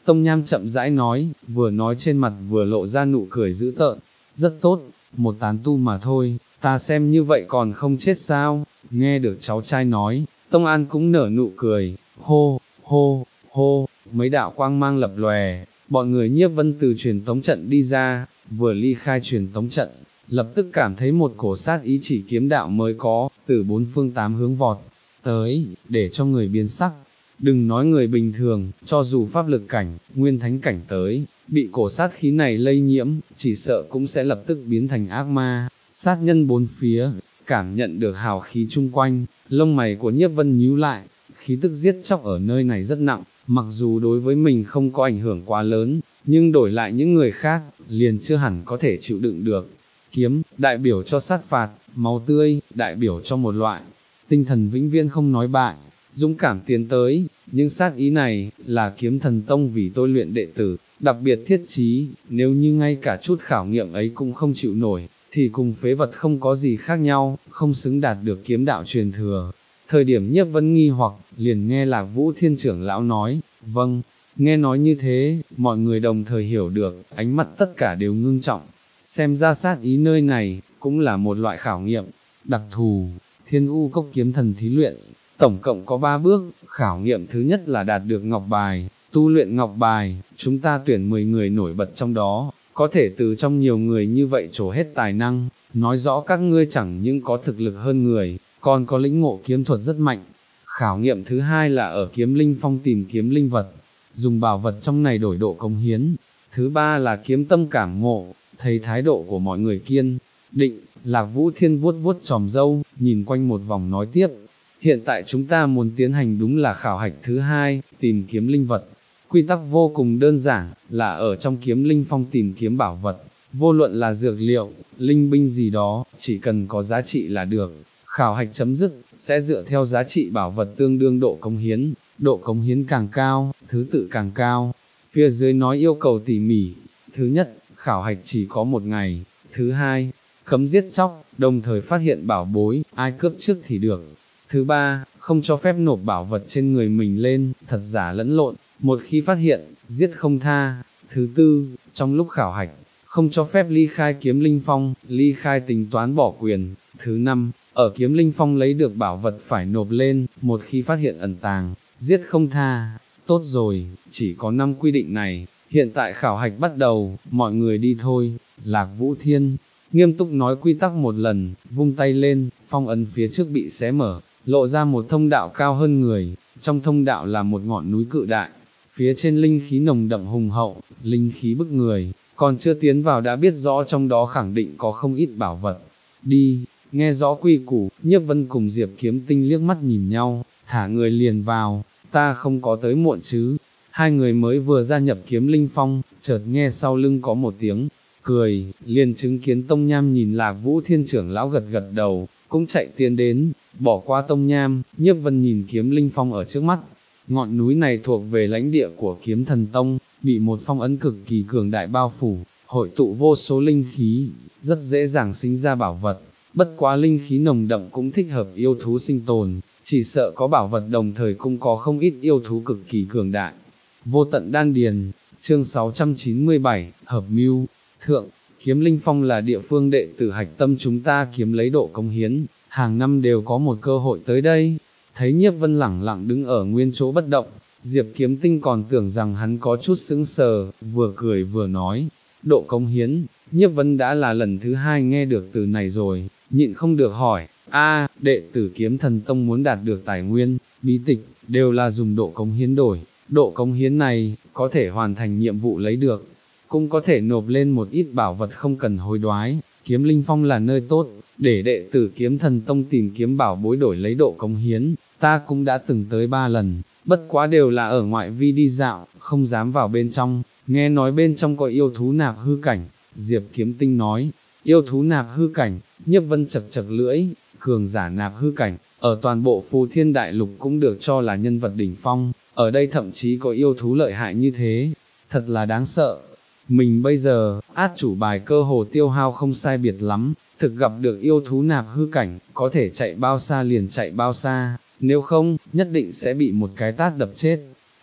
Tông Nham chậm rãi nói, vừa nói trên mặt vừa lộ ra nụ cười dữ tợn, rất tốt, một tán tu mà thôi, ta xem như vậy còn không chết sao, nghe được cháu trai nói, Tông An cũng nở nụ cười, hô, hô, hô, mấy đạo quang mang lập lòe, bọn người Nhiếp Vân từ truyền tống trận đi ra, vừa ly khai truyền tống trận, lập tức cảm thấy một cổ sát ý chỉ kiếm đạo mới có, từ bốn phương tám hướng vọt tới, để cho người biến sắc. Đừng nói người bình thường, cho dù pháp lực cảnh, nguyên thánh cảnh tới, bị cổ sát khí này lây nhiễm, chỉ sợ cũng sẽ lập tức biến thành ác ma, sát nhân bốn phía, cảm nhận được hào khí chung quanh, lông mày của Nhiếp Vân nhíu lại, khí tức giết chóc ở nơi này rất nặng, mặc dù đối với mình không có ảnh hưởng quá lớn, nhưng đổi lại những người khác, liền chưa hẳn có thể chịu đựng được. Kiếm, đại biểu cho sát phạt, máu tươi, đại biểu cho một loại, tinh thần vĩnh viễn không nói bại, dũng cảm tiến tới, nhưng sát ý này, là Kiếm Thần Tông vì tôi luyện đệ tử, đặc biệt thiết chí, nếu như ngay cả chút khảo nghiệm ấy cũng không chịu nổi, thì cùng phế vật không có gì khác nhau, không xứng đạt được kiếm đạo truyền thừa. Thời điểm Nhiếp Vân nghi hoặc, liền nghe Lạc Vũ Thiên trưởng lão nói, vâng, nghe nói như thế, mọi người đồng thời hiểu được, ánh mắt tất cả đều ngưng trọng, xem ra sát ý nơi này, cũng là một loại khảo nghiệm, đặc thù, Thiên U Cốc kiếm thần thí luyện, tổng cộng có ba bước, khảo nghiệm thứ nhất là đạt được ngọc bài, tu luyện ngọc bài, chúng ta tuyển mười người nổi bật trong đó, có thể từ trong nhiều người như vậy trổ hết tài năng, nói rõ các ngươi chẳng những có thực lực hơn người, còn có lĩnh ngộ kiếm thuật rất mạnh. Khảo nghiệm thứ hai là ở kiếm linh phong tìm kiếm linh vật, dùng bảo vật trong này đổi độ cống hiến. Thứ ba là kiếm tâm cảm ngộ, thấy thái độ của mọi người kiên định. Lạc Vũ Thiên vuốt vuốt chòm râu, nhìn quanh một vòng nói tiếp. Hiện tại chúng ta muốn tiến hành đúng là khảo hạch thứ hai, tìm kiếm linh vật. Quy tắc vô cùng đơn giản, là ở trong kiếm linh phong tìm kiếm bảo vật, vô luận là dược liệu, linh binh gì đó, chỉ cần có giá trị là được. Khảo hạch chấm dứt, sẽ dựa theo giá trị bảo vật tương đương độ cống hiến, độ cống hiến càng cao, thứ tự càng cao. Phía dưới nói yêu cầu tỉ mỉ, thứ nhất, khảo hạch chỉ có một ngày, thứ hai, cấm giết chóc, đồng thời phát hiện bảo bối, ai cướp trước thì được. Thứ ba, không cho phép nộp bảo vật trên người mình lên, thật giả lẫn lộn, một khi phát hiện, giết không tha. Thứ tư, trong lúc khảo hạch, không cho phép ly khai kiếm linh phong, ly khai tính toán bỏ quyền. Thứ năm, ở kiếm linh phong lấy được bảo vật phải nộp lên, một khi phát hiện ẩn tàng, giết không tha. Tốt rồi, chỉ có năm quy định này, hiện tại khảo hạch bắt đầu, mọi người đi thôi. Lạc Vũ Thiên nghiêm túc nói quy tắc một lần, vung tay lên, phong ấn phía trước bị xé mở, lộ ra một thông đạo cao hơn người, trong thông đạo là một ngọn núi cự đại, phía trên linh khí nồng đậm hùng hậu, linh khí bức người, còn chưa tiến vào đã biết rõ trong đó khẳng định có không ít bảo vật. Đi, nghe rõ quy củ, Nhiếp Vân cùng Diệp Kiếm Tinh liếc mắt nhìn nhau, thả người liền vào, ta không có tới muộn chứ. Hai người mới vừa gia nhập kiếm linh phong, chợt nghe sau lưng có một tiếng cười, liền chứng kiến Tông Nham nhìn Lạc Vũ Thiên trưởng lão gật gật đầu, cũng chạy tiến đến, bỏ qua Tông Nham, Nhiếp Vân nhìn kiếm linh phong ở trước mắt. Ngọn núi này thuộc về lãnh địa của Kiếm Thần Tông, bị một phong ấn cực kỳ cường đại bao phủ, hội tụ vô số linh khí, rất dễ dàng sinh ra bảo vật. Bất quá linh khí nồng đậm cũng thích hợp yêu thú sinh tồn, chỉ sợ có bảo vật đồng thời cũng có không ít yêu thú cực kỳ cường đại. Vô tận đan điền, chương sáu trăm chín mươi bảy, hợp mưu. Thượng, kiếm linh phong là địa phương đệ tử hạch tâm chúng ta kiếm lấy độ cống hiến, hàng năm đều có một cơ hội tới đây. Thấy Nhiếp Vân lẳng lặng đứng ở nguyên chỗ bất động, Diệp Kiếm Tinh còn tưởng rằng hắn có chút sững sờ, vừa cười vừa nói, độ cống hiến. Nhiếp Vân đã là lần thứ hai nghe được từ này rồi, nhịn không được hỏi, a, đệ tử Kiếm Thần Tông muốn đạt được tài nguyên, bí tịch, đều là dùng độ cống hiến đổi, độ cống hiến này, có thể hoàn thành nhiệm vụ lấy được, cũng có thể nộp lên một ít bảo vật không cần hối đoái. Kiếm linh phong là nơi tốt, để đệ tử Kiếm Thần Tông tìm kiếm bảo bối đổi lấy độ cống hiến, ta cũng đã từng tới ba lần, bất quá đều là ở ngoại vi đi dạo, không dám vào bên trong, nghe nói bên trong có yêu thú nạp hư cảnh. Diệp Kiếm Tinh nói, yêu thú nạp hư cảnh. Nhiếp Vân chật chật lưỡi, cường giả nạp hư cảnh, ở toàn bộ Phù Thiên Đại Lục cũng được cho là nhân vật đỉnh phong, ở đây thậm chí có yêu thú lợi hại như thế, thật là đáng sợ. Mình bây giờ, át chủ bài cơ hồ tiêu hao không sai biệt lắm, thực gặp được yêu thú nạp hư cảnh, có thể chạy bao xa liền chạy bao xa, nếu không, nhất định sẽ bị một cái tát đập chết.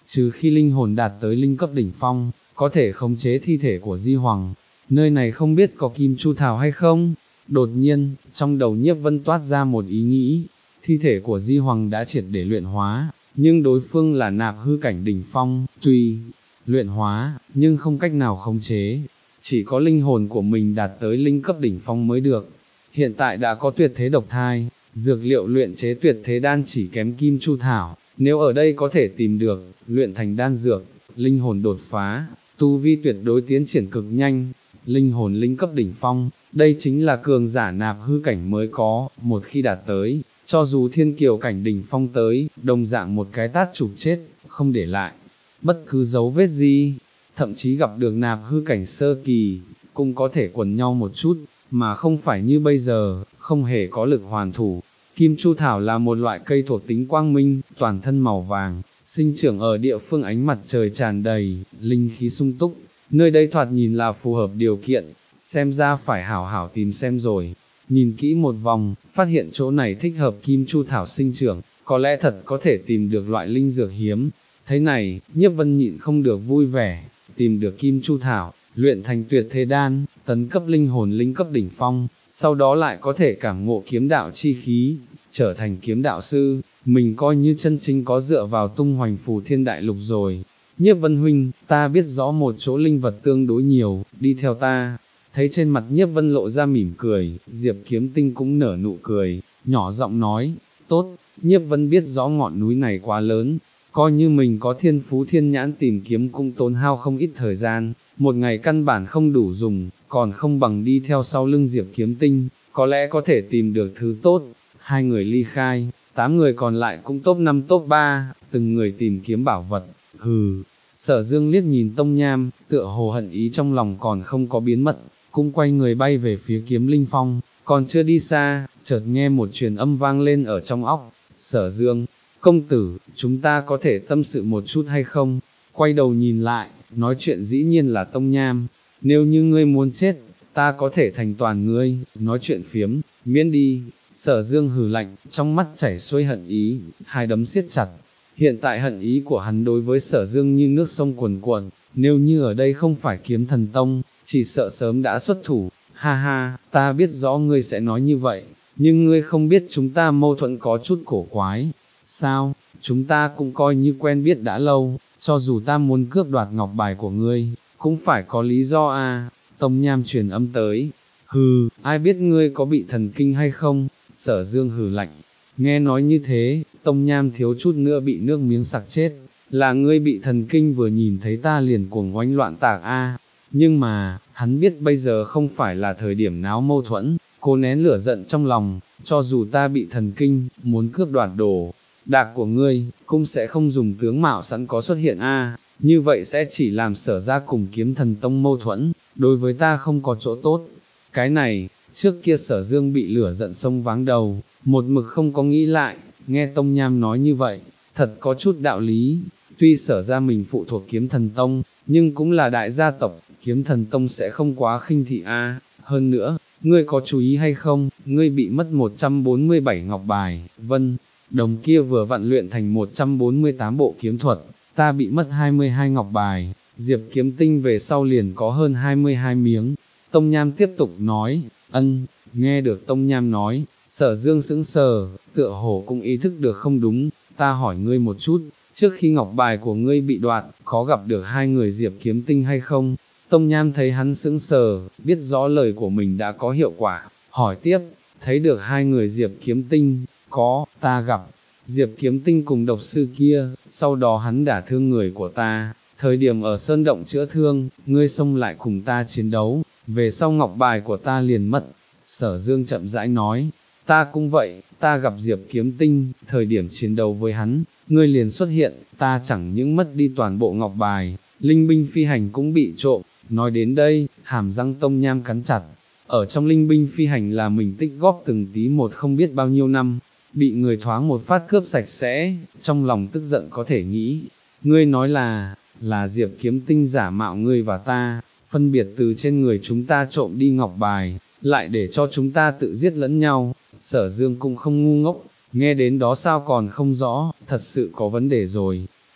trừ khi linh hồn đạt tới linh cấp đỉnh phong, có thể khống chế thi thể của Di Hoàng. Nơi này không biết có kim chu thảo hay không? Đột nhiên, trong đầu Nhiếp Vân toát ra một ý nghĩ, thi thể của Di Hoàng đã triệt để luyện hóa, nhưng đối phương là nạp hư cảnh đỉnh phong, tuy luyện hóa, nhưng không cách nào khống chế, chỉ có linh hồn của mình đạt tới linh cấp đỉnh phong mới được. Hiện tại đã có tuyệt thế độc thai, dược liệu luyện chế tuyệt thế đan chỉ kém kim chu thảo, nếu ở đây có thể tìm được, luyện thành đan dược, linh hồn đột phá, tu vi tuyệt đối tiến triển cực nhanh, linh hồn linh cấp đỉnh phong, đây chính là cường giả nạp hư cảnh mới có, một khi đạt tới, cho dù thiên kiều cảnh đỉnh phong tới, đồng dạng một cái tát chụp chết, không để lại bất cứ dấu vết gì, thậm chí gặp được nạp hư cảnh sơ kỳ, cũng có thể quần nhau một chút, mà không phải như bây giờ, không hề có lực hoàn thủ. Kim chu thảo là một loại cây thuộc tính quang minh, toàn thân màu vàng, sinh trưởng ở địa phương ánh mặt trời tràn đầy, linh khí sung túc, nơi đây thoạt nhìn là phù hợp điều kiện, xem ra phải hảo hảo tìm xem rồi. Nhìn kỹ một vòng, phát hiện chỗ này thích hợp kim chu thảo sinh trưởng, có lẽ thật có thể tìm được loại linh dược hiếm. Thế này, Nhiếp Vân nhịn không được vui vẻ, tìm được kim chu thảo, luyện thành tuyệt thế đan, tấn cấp linh hồn linh cấp đỉnh phong, sau đó lại có thể cảm ngộ kiếm đạo chi khí, trở thành kiếm đạo sư, mình coi như chân chính có dựa vào tung hoành phù thiên đại lục rồi. Nhiếp Vân huynh, ta biết rõ một chỗ linh vật tương đối nhiều, đi theo ta. Thấy trên mặt Nhiếp Vân lộ ra mỉm cười, Diệp Kiếm Tinh cũng nở nụ cười, nhỏ giọng nói, tốt, Nhiếp Vân biết rõ ngọn núi này quá lớn, coi như mình có thiên phú thiên nhãn tìm kiếm cũng tốn hao không ít thời gian, một ngày căn bản không đủ dùng, còn không bằng đi theo sau lưng Diệp Kiếm Tinh, có lẽ có thể tìm được thứ tốt. Hai người ly khai, tám người còn lại cũng top năm top ba, từng người tìm kiếm bảo vật, hừ. Sở Dương liếc nhìn Tông Nham, tựa hồ hận ý trong lòng còn không có biến mất, cũng quay người bay về phía Kiếm Linh Phong, còn chưa đi xa, chợt nghe một truyền âm vang lên ở trong óc, Sở Dương, công tử, chúng ta có thể tâm sự một chút hay không? Quay đầu nhìn lại, nói chuyện dĩ nhiên là Tông Nham, nếu như ngươi muốn chết, ta có thể thành toàn ngươi, nói chuyện phiếm, miễn đi. Sở Dương hừ lạnh, trong mắt chảy xuôi hận ý, hai đấm siết chặt. Hiện tại hận ý của hắn đối với Sở Dương như nước sông cuồn cuộn, nếu như ở đây không phải Kiếm Thần Tông, chỉ sợ sớm đã xuất thủ. Ha ha, ta biết rõ ngươi sẽ nói như vậy, nhưng ngươi không biết chúng ta mâu thuẫn có chút cổ quái. Sao, chúng ta cũng coi như quen biết đã lâu, cho dù ta muốn cướp đoạt ngọc bài của ngươi, cũng phải có lý do à. Tông Nham truyền âm tới, hừ, ai biết ngươi có bị thần kinh hay không? Sở Dương hừ lạnh, nghe nói như thế, Tông Nham thiếu chút nữa bị nước miếng sặc chết, là ngươi bị thần kinh vừa nhìn thấy ta liền cuồng oanh loạn tạc a. Nhưng mà, hắn biết bây giờ không phải là thời điểm náo mâu thuẫn, cố nén lửa giận trong lòng, cho dù ta bị thần kinh, muốn cướp đoạt đồ đạc của ngươi, cũng sẽ không dùng tướng mạo sẵn có xuất hiện a, như vậy sẽ chỉ làm Sở ra cùng Kiếm Thần Tông mâu thuẫn, đối với ta không có chỗ tốt. Cái này, trước kia Sở Dương bị lửa giận sông váng đầu, một mực không có nghĩ lại, nghe Tông Nham nói như vậy, thật có chút đạo lý, tuy Sở ra mình phụ thuộc Kiếm Thần Tông, nhưng cũng là đại gia tộc, Kiếm Thần Tông sẽ không quá khinh thị a. Hơn nữa, ngươi có chú ý hay không, ngươi bị mất một trăm bốn mươi bảy ngọc bài, vân, đồng kia vừa vặn luyện thành một trăm bốn mươi tám bộ kiếm thuật, ta bị mất hai mươi hai ngọc bài, Diệp Kiếm Tinh về sau liền có hơn hai mươi hai miếng. Tông Nham tiếp tục nói, ân, nghe được Tông Nham nói, Sở Dương sững sờ, tựa hồ cũng ý thức được không đúng, ta hỏi ngươi một chút, trước khi ngọc bài của ngươi bị đoạt, có gặp được hai người Diệp Kiếm Tinh hay không? Tông Nham thấy hắn sững sờ, biết rõ lời của mình đã có hiệu quả, hỏi tiếp, thấy được hai người Diệp Kiếm Tinh, có, ta gặp, Diệp Kiếm Tinh cùng độc sư kia, sau đó hắn đả thương người của ta, thời điểm ở sơn động chữa thương, ngươi xông lại cùng ta chiến đấu, về sau ngọc bài của ta liền mất. Sở Dương chậm rãi nói, ta cũng vậy, ta gặp Diệp Kiếm Tinh, thời điểm chiến đấu với hắn, ngươi liền xuất hiện, ta chẳng những mất đi toàn bộ ngọc bài, linh binh phi hành cũng bị trộm. Nói đến đây, hàm răng Tông Nham cắn chặt, ở trong linh binh phi hành là mình tích góp từng tí một không biết bao nhiêu năm, bị người thoáng một phát cướp sạch sẽ, trong lòng tức giận có thể nghĩ, ngươi nói là, là Diệp Kiếm Tinh giả mạo ngươi và ta, phân biệt từ trên người chúng ta trộm đi ngọc bài, lại để cho chúng ta tự giết lẫn nhau. Sở Dương cũng không ngu ngốc, nghe đến đó sao còn không rõ, thật sự có vấn đề rồi.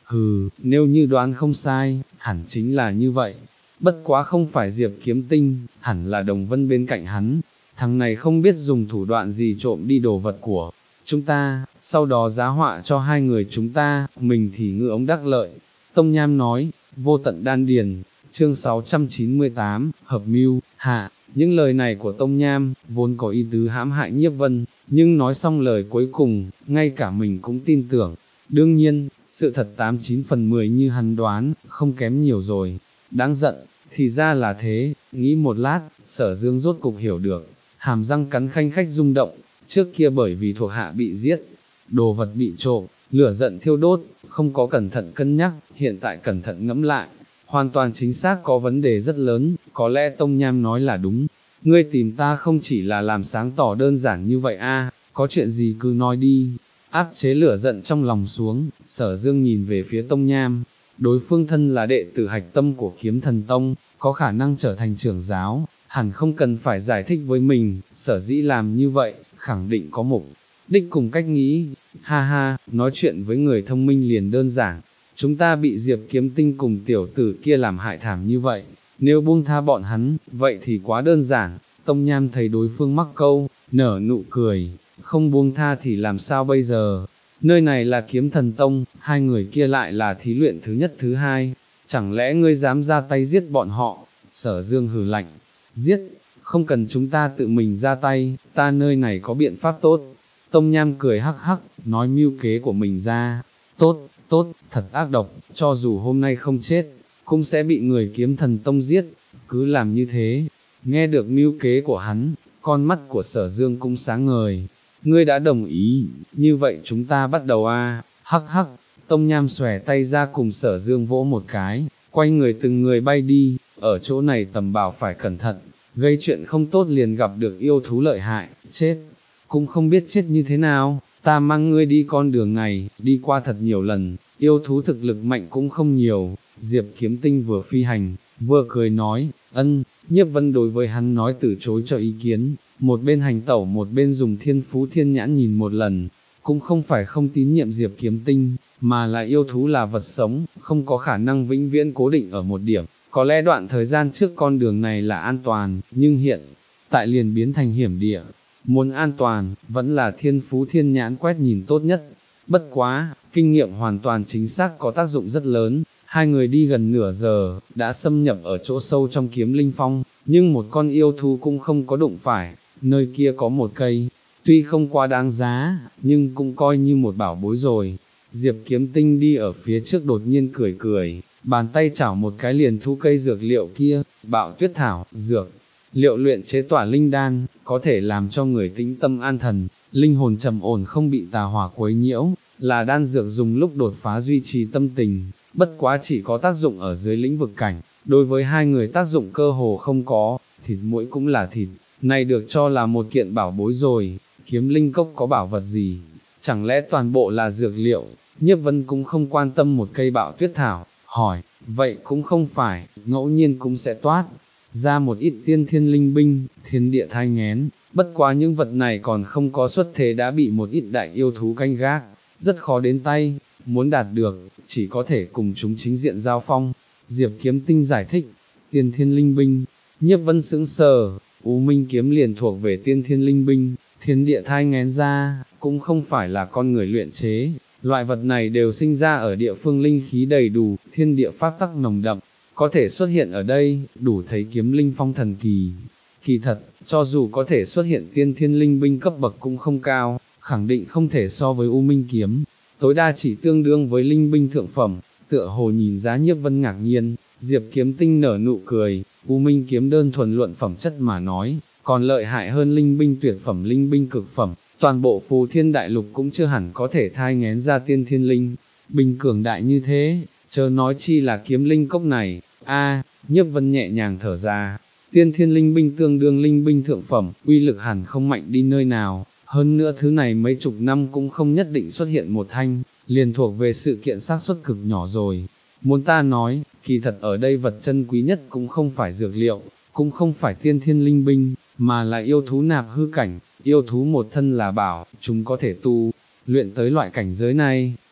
hừ, nếu như đoán không sai, hẳn chính là như vậy. Bất quá không phải Diệp Kiếm Tinh, hẳn là Đồng Vân bên cạnh hắn, thằng này không biết dùng thủ đoạn gì trộm đi đồ vật của chúng ta, sau đó giá họa cho hai người chúng ta, mình thì ngư ống đắc lợi. Tông Nham nói, vô tận đan điền, chương sáu trăm chín mươi tám, hợp mưu, hạ, những lời này của Tông Nham, vốn có ý tứ hãm hại Nhiếp Vân, nhưng nói xong lời cuối cùng, ngay cả mình cũng tin tưởng. Đương nhiên, sự thật tám chín phần mười như hắn đoán, không kém nhiều rồi. Đáng giận, thì ra là thế, nghĩ một lát, Sở Dương rốt cục hiểu được, hàm răng cắn khanh khách rung động, trước kia bởi vì thuộc hạ bị giết, đồ vật bị trộm, lửa giận thiêu đốt, không có cẩn thận cân nhắc, hiện tại cẩn thận ngẫm lại, hoàn toàn chính xác có vấn đề rất lớn, có lẽ Tông Nham nói là đúng, ngươi tìm ta không chỉ là làm sáng tỏ đơn giản như vậy a, có chuyện gì cứ nói đi. Áp chế lửa giận trong lòng xuống, Sở Dương nhìn về phía Tông Nham, đối phương thân là đệ tử hạch tâm của Kiếm Thần Tông, có khả năng trở thành trưởng giáo, hẳn không cần phải giải thích với mình, sở dĩ làm như vậy, khẳng định có mục đích cùng cách nghĩ. Ha ha, nói chuyện với người thông minh liền đơn giản, chúng ta bị Diệp Kiếm Tinh cùng tiểu tử kia làm hại thảm như vậy, nếu buông tha bọn hắn, vậy thì quá đơn giản. Tông Nham thấy đối phương mắc câu, nở nụ cười, không buông tha thì làm sao bây giờ, nơi này là Kiếm Thần Tông, hai người kia lại là thí luyện thứ nhất thứ hai, chẳng lẽ ngươi dám ra tay giết bọn họ? Sở Dương hừ lạnh, giết, không cần chúng ta tự mình ra tay, ta nơi này có biện pháp tốt. Tông Nham cười hắc hắc, nói mưu kế của mình ra, tốt, tốt, thật ác độc, cho dù hôm nay không chết, cũng sẽ bị người Kiếm Thần Tông giết, cứ làm như thế. Nghe được mưu kế của hắn, con mắt của Sở Dương cũng sáng ngời, ngươi đã đồng ý, như vậy chúng ta bắt đầu a. Hắc hắc, Tông Nham xòe tay ra cùng Sở Dương vỗ một cái, quay người từng người bay đi, ở chỗ này tầm bảo phải cẩn thận, gây chuyện không tốt liền gặp được yêu thú lợi hại, chết, cũng không biết chết như thế nào, ta mang ngươi đi con đường này, đi qua thật nhiều lần, yêu thú thực lực mạnh cũng không nhiều. Diệp Kiếm Tinh vừa phi hành, vừa cười nói, ân. Nhiếp Vân đối với hắn nói từ chối cho ý kiến, một bên hành tẩu một bên dùng thiên phú thiên nhãn nhìn một lần, cũng không phải không tín nhiệm Diệp Kiếm Tinh, mà là yêu thú là vật sống, không có khả năng vĩnh viễn cố định ở một điểm, có lẽ đoạn thời gian trước con đường này là an toàn, nhưng hiện tại liền biến thành hiểm địa, muốn an toàn, vẫn là thiên phú thiên nhãn quét nhìn tốt nhất. Bất quá, kinh nghiệm hoàn toàn chính xác có tác dụng rất lớn. Hai người đi gần nửa giờ, đã xâm nhập ở chỗ sâu trong Kiếm Linh Phong, nhưng một con yêu thú cũng không có đụng phải, nơi kia có một cây, tuy không quá đáng giá, nhưng cũng coi như một bảo bối rồi. Diệp Kiếm Tinh đi ở phía trước đột nhiên cười cười, bàn tay chảo một cái liền thu cây dược liệu kia, Bạo Tuyết Thảo, dược liệu luyện chế tỏa linh đan, có thể làm cho người tĩnh tâm an thần, linh hồn trầm ổn không bị tà hỏa quấy nhiễu, là đan dược dùng lúc đột phá duy trì tâm tình. Bất quá chỉ có tác dụng ở dưới lĩnh vực cảnh, đối với hai người tác dụng cơ hồ không có, thịt muỗi cũng là thịt, này được cho là một kiện bảo bối rồi. Kiếm linh cốc có bảo vật gì, chẳng lẽ toàn bộ là dược liệu? Nhiếp Vân cũng không quan tâm một cây Bạo Tuyết Thảo, hỏi, vậy cũng không phải, ngẫu nhiên cũng sẽ toát ra một ít tiên thiên linh binh, thiên địa thai nghén, bất quá những vật này còn không có xuất thế đã bị một ít đại yêu thú canh gác, rất khó đến tay, muốn đạt được, chỉ có thể cùng chúng chính diện giao phong. Diệp Kiếm Tinh giải thích, tiên thiên linh binh. Nhiếp Vân sững sờ, U Minh kiếm liền thuộc về tiên thiên linh binh, thiên địa thai nghén ra, cũng không phải là con người luyện chế, loại vật này đều sinh ra ở địa phương linh khí đầy đủ, thiên địa pháp tắc nồng đậm, có thể xuất hiện ở đây, đủ thấy Kiếm Linh Phong thần kỳ. Kỳ thật, cho dù có thể xuất hiện tiên thiên linh binh cấp bậc cũng không cao, khẳng định không thể so với U Minh kiếm, tối đa chỉ tương đương với linh binh thượng phẩm. Tựa hồ nhìn giá Nhiếp Vân ngạc nhiên, Diệp Kiếm Tinh nở nụ cười, U Minh kiếm đơn thuần luận phẩm chất mà nói, còn lợi hại hơn linh binh tuyệt phẩm linh binh cực phẩm, toàn bộ Phù Thiên Đại Lục cũng chưa hẳn có thể thai nghén ra tiên thiên linh binh cường đại như thế, chớ nói chi là kiếm linh cốc này. A, Nhiếp Vân nhẹ nhàng thở ra, tiên thiên linh binh tương đương linh binh thượng phẩm, uy lực hẳn không mạnh đi nơi nào, hơn nữa thứ này mấy chục năm cũng không nhất định xuất hiện một thanh, liền thuộc về sự kiện xác suất cực nhỏ rồi. Muốn ta nói, kỳ thật ở đây vật chân quý nhất cũng không phải dược liệu, cũng không phải tiên thiên linh binh, mà là yêu thú nạp hư cảnh, yêu thú một thân là bảo, chúng có thể tu luyện tới loại cảnh giới này,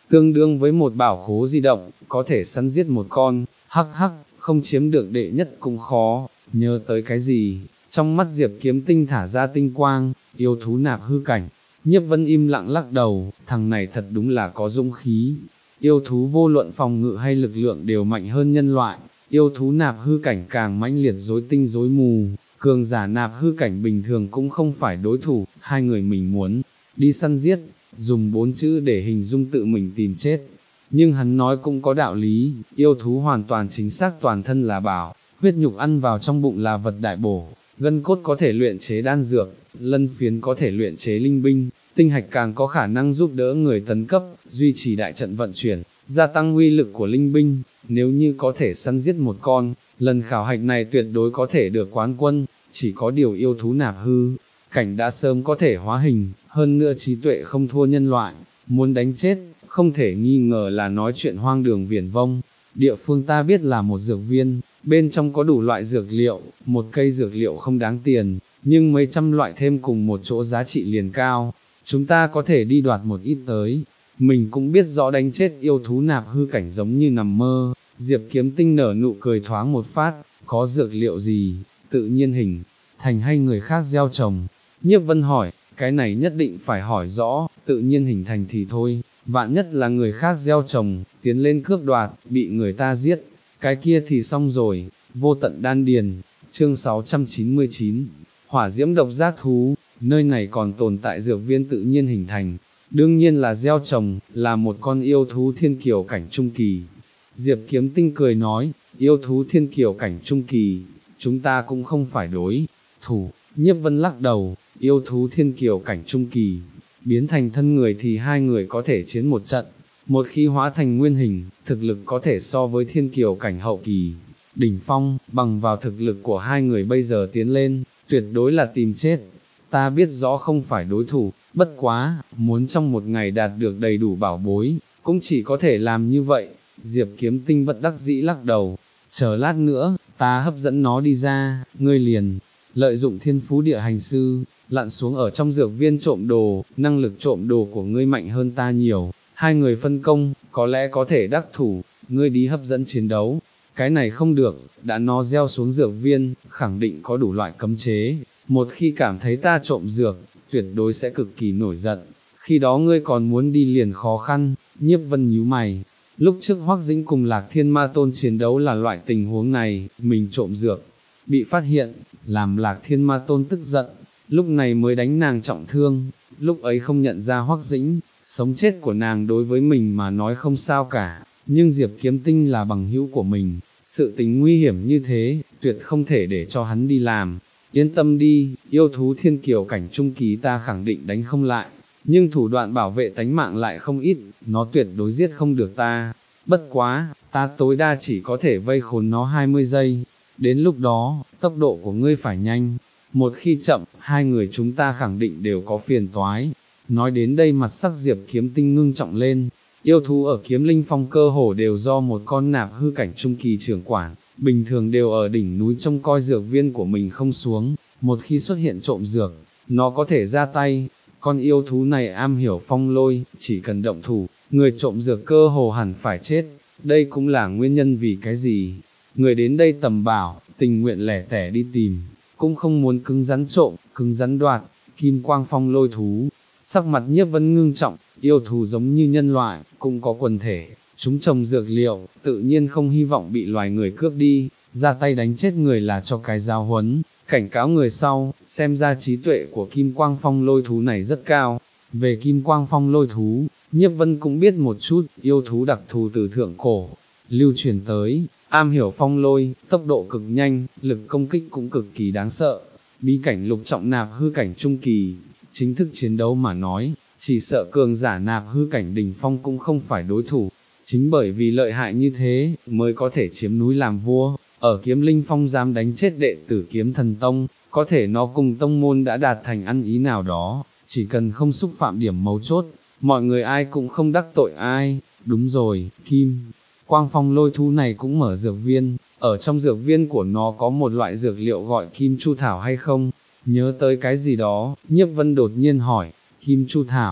tương đương với một bảo khố di động, có thể săn giết một con, hắc hắc, không chiếm được đệ nhất cũng khó, nhớ tới cái gì, trong mắt Diệp Kiếm Tinh thả ra tinh quang, yêu thú nạp hư cảnh. Nhiếp Vân im lặng lắc đầu, thằng này thật đúng là có dũng khí, yêu thú vô luận phòng ngự hay lực lượng đều mạnh hơn nhân loại, yêu thú nạp hư cảnh càng mãnh liệt rối tinh rối mù, cường giả nạp hư cảnh bình thường cũng không phải đối thủ, hai người mình muốn đi săn giết, dùng bốn chữ để hình dung tự mình tìm chết. Nhưng hắn nói cũng có đạo lý, yêu thú hoàn toàn chính xác toàn thân là bảo, huyết nhục ăn vào trong bụng là vật đại bổ, gân cốt có thể luyện chế đan dược, lân phiến có thể luyện chế linh binh, tinh hạch càng có khả năng giúp đỡ người tấn cấp, duy trì đại trận vận chuyển, gia tăng uy lực của linh binh, nếu như có thể săn giết một con, lần khảo hạch này tuyệt đối có thể được quán quân, chỉ có điều yêu thú nạp hư cảnh đã sớm có thể hóa hình, hơn nữa trí tuệ không thua nhân loại, muốn đánh chết, không thể nghi ngờ là nói chuyện hoang đường viển vông. Địa phương ta biết là một dược viên, bên trong có đủ loại dược liệu, một cây dược liệu không đáng tiền, nhưng mấy trăm loại thêm cùng một chỗ giá trị liền cao, chúng ta có thể đi đoạt một ít tới. Mình cũng biết rõ đánh chết yêu thú nạp hư cảnh giống như nằm mơ. Diệp Kiếm Tinh nở nụ cười thoáng một phát, có dược liệu gì, tự nhiên hình thành hay người khác gieo trồng. Nhiếp Vân hỏi, cái này nhất định phải hỏi rõ, tự nhiên hình thành thì thôi, vạn nhất là người khác gieo trồng, tiến lên cướp đoạt, bị người ta giết, cái kia thì xong rồi. Vô tận đan điền, chương sáu trăm chín mươi chín, hỏa diễm độc giác thú, nơi này còn tồn tại dược viên tự nhiên hình thành, đương nhiên là gieo trồng, là một con yêu thú thiên kiều cảnh trung kỳ. Diệp Kiếm Tinh cười nói, yêu thú thiên kiều cảnh trung kỳ, chúng ta cũng không phải đối thủ. Nhiếp Vân lắc đầu, yêu thú thiên kiều cảnh trung kỳ, biến thành thân người thì hai người có thể chiến một trận, một khi hóa thành nguyên hình, thực lực có thể so với thiên kiều cảnh hậu kỳ, đỉnh phong, bằng vào thực lực của hai người bây giờ tiến lên, tuyệt đối là tìm chết. Ta biết rõ không phải đối thủ, bất quá, muốn trong một ngày đạt được đầy đủ bảo bối, cũng chỉ có thể làm như vậy. Diệp Kiếm Tinh bất đắc dĩ lắc đầu, chờ lát nữa, ta hấp dẫn nó đi ra, ngươi liền lợi dụng thiên phú địa hành sư, lặn xuống ở trong dược viên trộm đồ, năng lực trộm đồ của ngươi mạnh hơn ta nhiều, hai người phân công, có lẽ có thể đắc thủ, ngươi đi hấp dẫn chiến đấu. Cái này không được, đã nó gieo xuống dược viên, khẳng định có đủ loại cấm chế, một khi cảm thấy ta trộm dược, tuyệt đối sẽ cực kỳ nổi giận, khi đó ngươi còn muốn đi liền khó khăn. Nhiếp Vân nhíu mày, lúc trước Hoắc Dĩnh cùng Lạc Thiên Ma Tôn chiến đấu là loại tình huống này, mình trộm dược, bị phát hiện, làm Lạc Thiên Ma Tôn tức giận, lúc này mới đánh nàng trọng thương, lúc ấy không nhận ra Hoắc Dĩnh, sống chết của nàng đối với mình mà nói không sao cả, nhưng Diệp Kiếm Tinh là bằng hữu của mình, sự tình nguy hiểm như thế, tuyệt không thể để cho hắn đi làm. Yên tâm đi, yêu thú thiên kiều cảnh trung kỳ ta khẳng định đánh không lại, nhưng thủ đoạn bảo vệ tánh mạng lại không ít, nó tuyệt đối giết không được ta. Bất quá, ta tối đa chỉ có thể vây khốn nó hai mươi giây, đến lúc đó, tốc độ của ngươi phải nhanh, một khi chậm, hai người chúng ta khẳng định đều có phiền toái. Nói đến đây mặt sắc Diệp Kiếm Tinh ngưng trọng lên, yêu thú ở Kiếm Linh Phong cơ hồ đều do một con nạp hư cảnh trung kỳ trưởng quản, bình thường đều ở đỉnh núi trông coi dược viên của mình không xuống, một khi xuất hiện trộm dược, nó có thể ra tay. Con yêu thú này am hiểu phong lôi, chỉ cần động thủ, người trộm dược cơ hồ hẳn phải chết, đây cũng là nguyên nhân vì cái gì người đến đây tầm bảo, tình nguyện lẻ tẻ đi tìm, cũng không muốn cứng rắn trộm, cứng rắn đoạt. Kim quang phong lôi thú, sắc mặt Nhiếp Vân ngưng trọng, yêu thú giống như nhân loại, cũng có quần thể, chúng trồng dược liệu, tự nhiên không hy vọng bị loài người cướp đi, ra tay đánh chết người là cho cái giáo huấn, cảnh cáo người sau. Xem ra trí tuệ của kim quang phong lôi thú này rất cao. Về kim quang phong lôi thú, Nhiếp Vân cũng biết một chút, yêu thú đặc thù từ thượng cổ, lưu truyền tới, am hiểu phong lôi, tốc độ cực nhanh, lực công kích cũng cực kỳ đáng sợ. Bí cảnh lục trọng nạp hư cảnh trung kỳ, chính thức chiến đấu mà nói, chỉ sợ cường giả nạp hư cảnh đỉnh phong cũng không phải đối thủ. Chính bởi vì lợi hại như thế, mới có thể chiếm núi làm vua, ở Kiếm Linh Phong dám đánh chết đệ tử Kiếm Thần Tông, có thể nó cùng tông môn đã đạt thành ăn ý nào đó, chỉ cần không xúc phạm điểm mấu chốt, mọi người ai cũng không đắc tội ai. Đúng rồi, Kim Quang Phong lôi thú này cũng mở dược viên, ở trong dược viên của nó có một loại dược liệu gọi Kim Chu Thảo hay không? Nhớ tới cái gì đó, Nhiếp Vân đột nhiên hỏi, Kim Chu Thảo,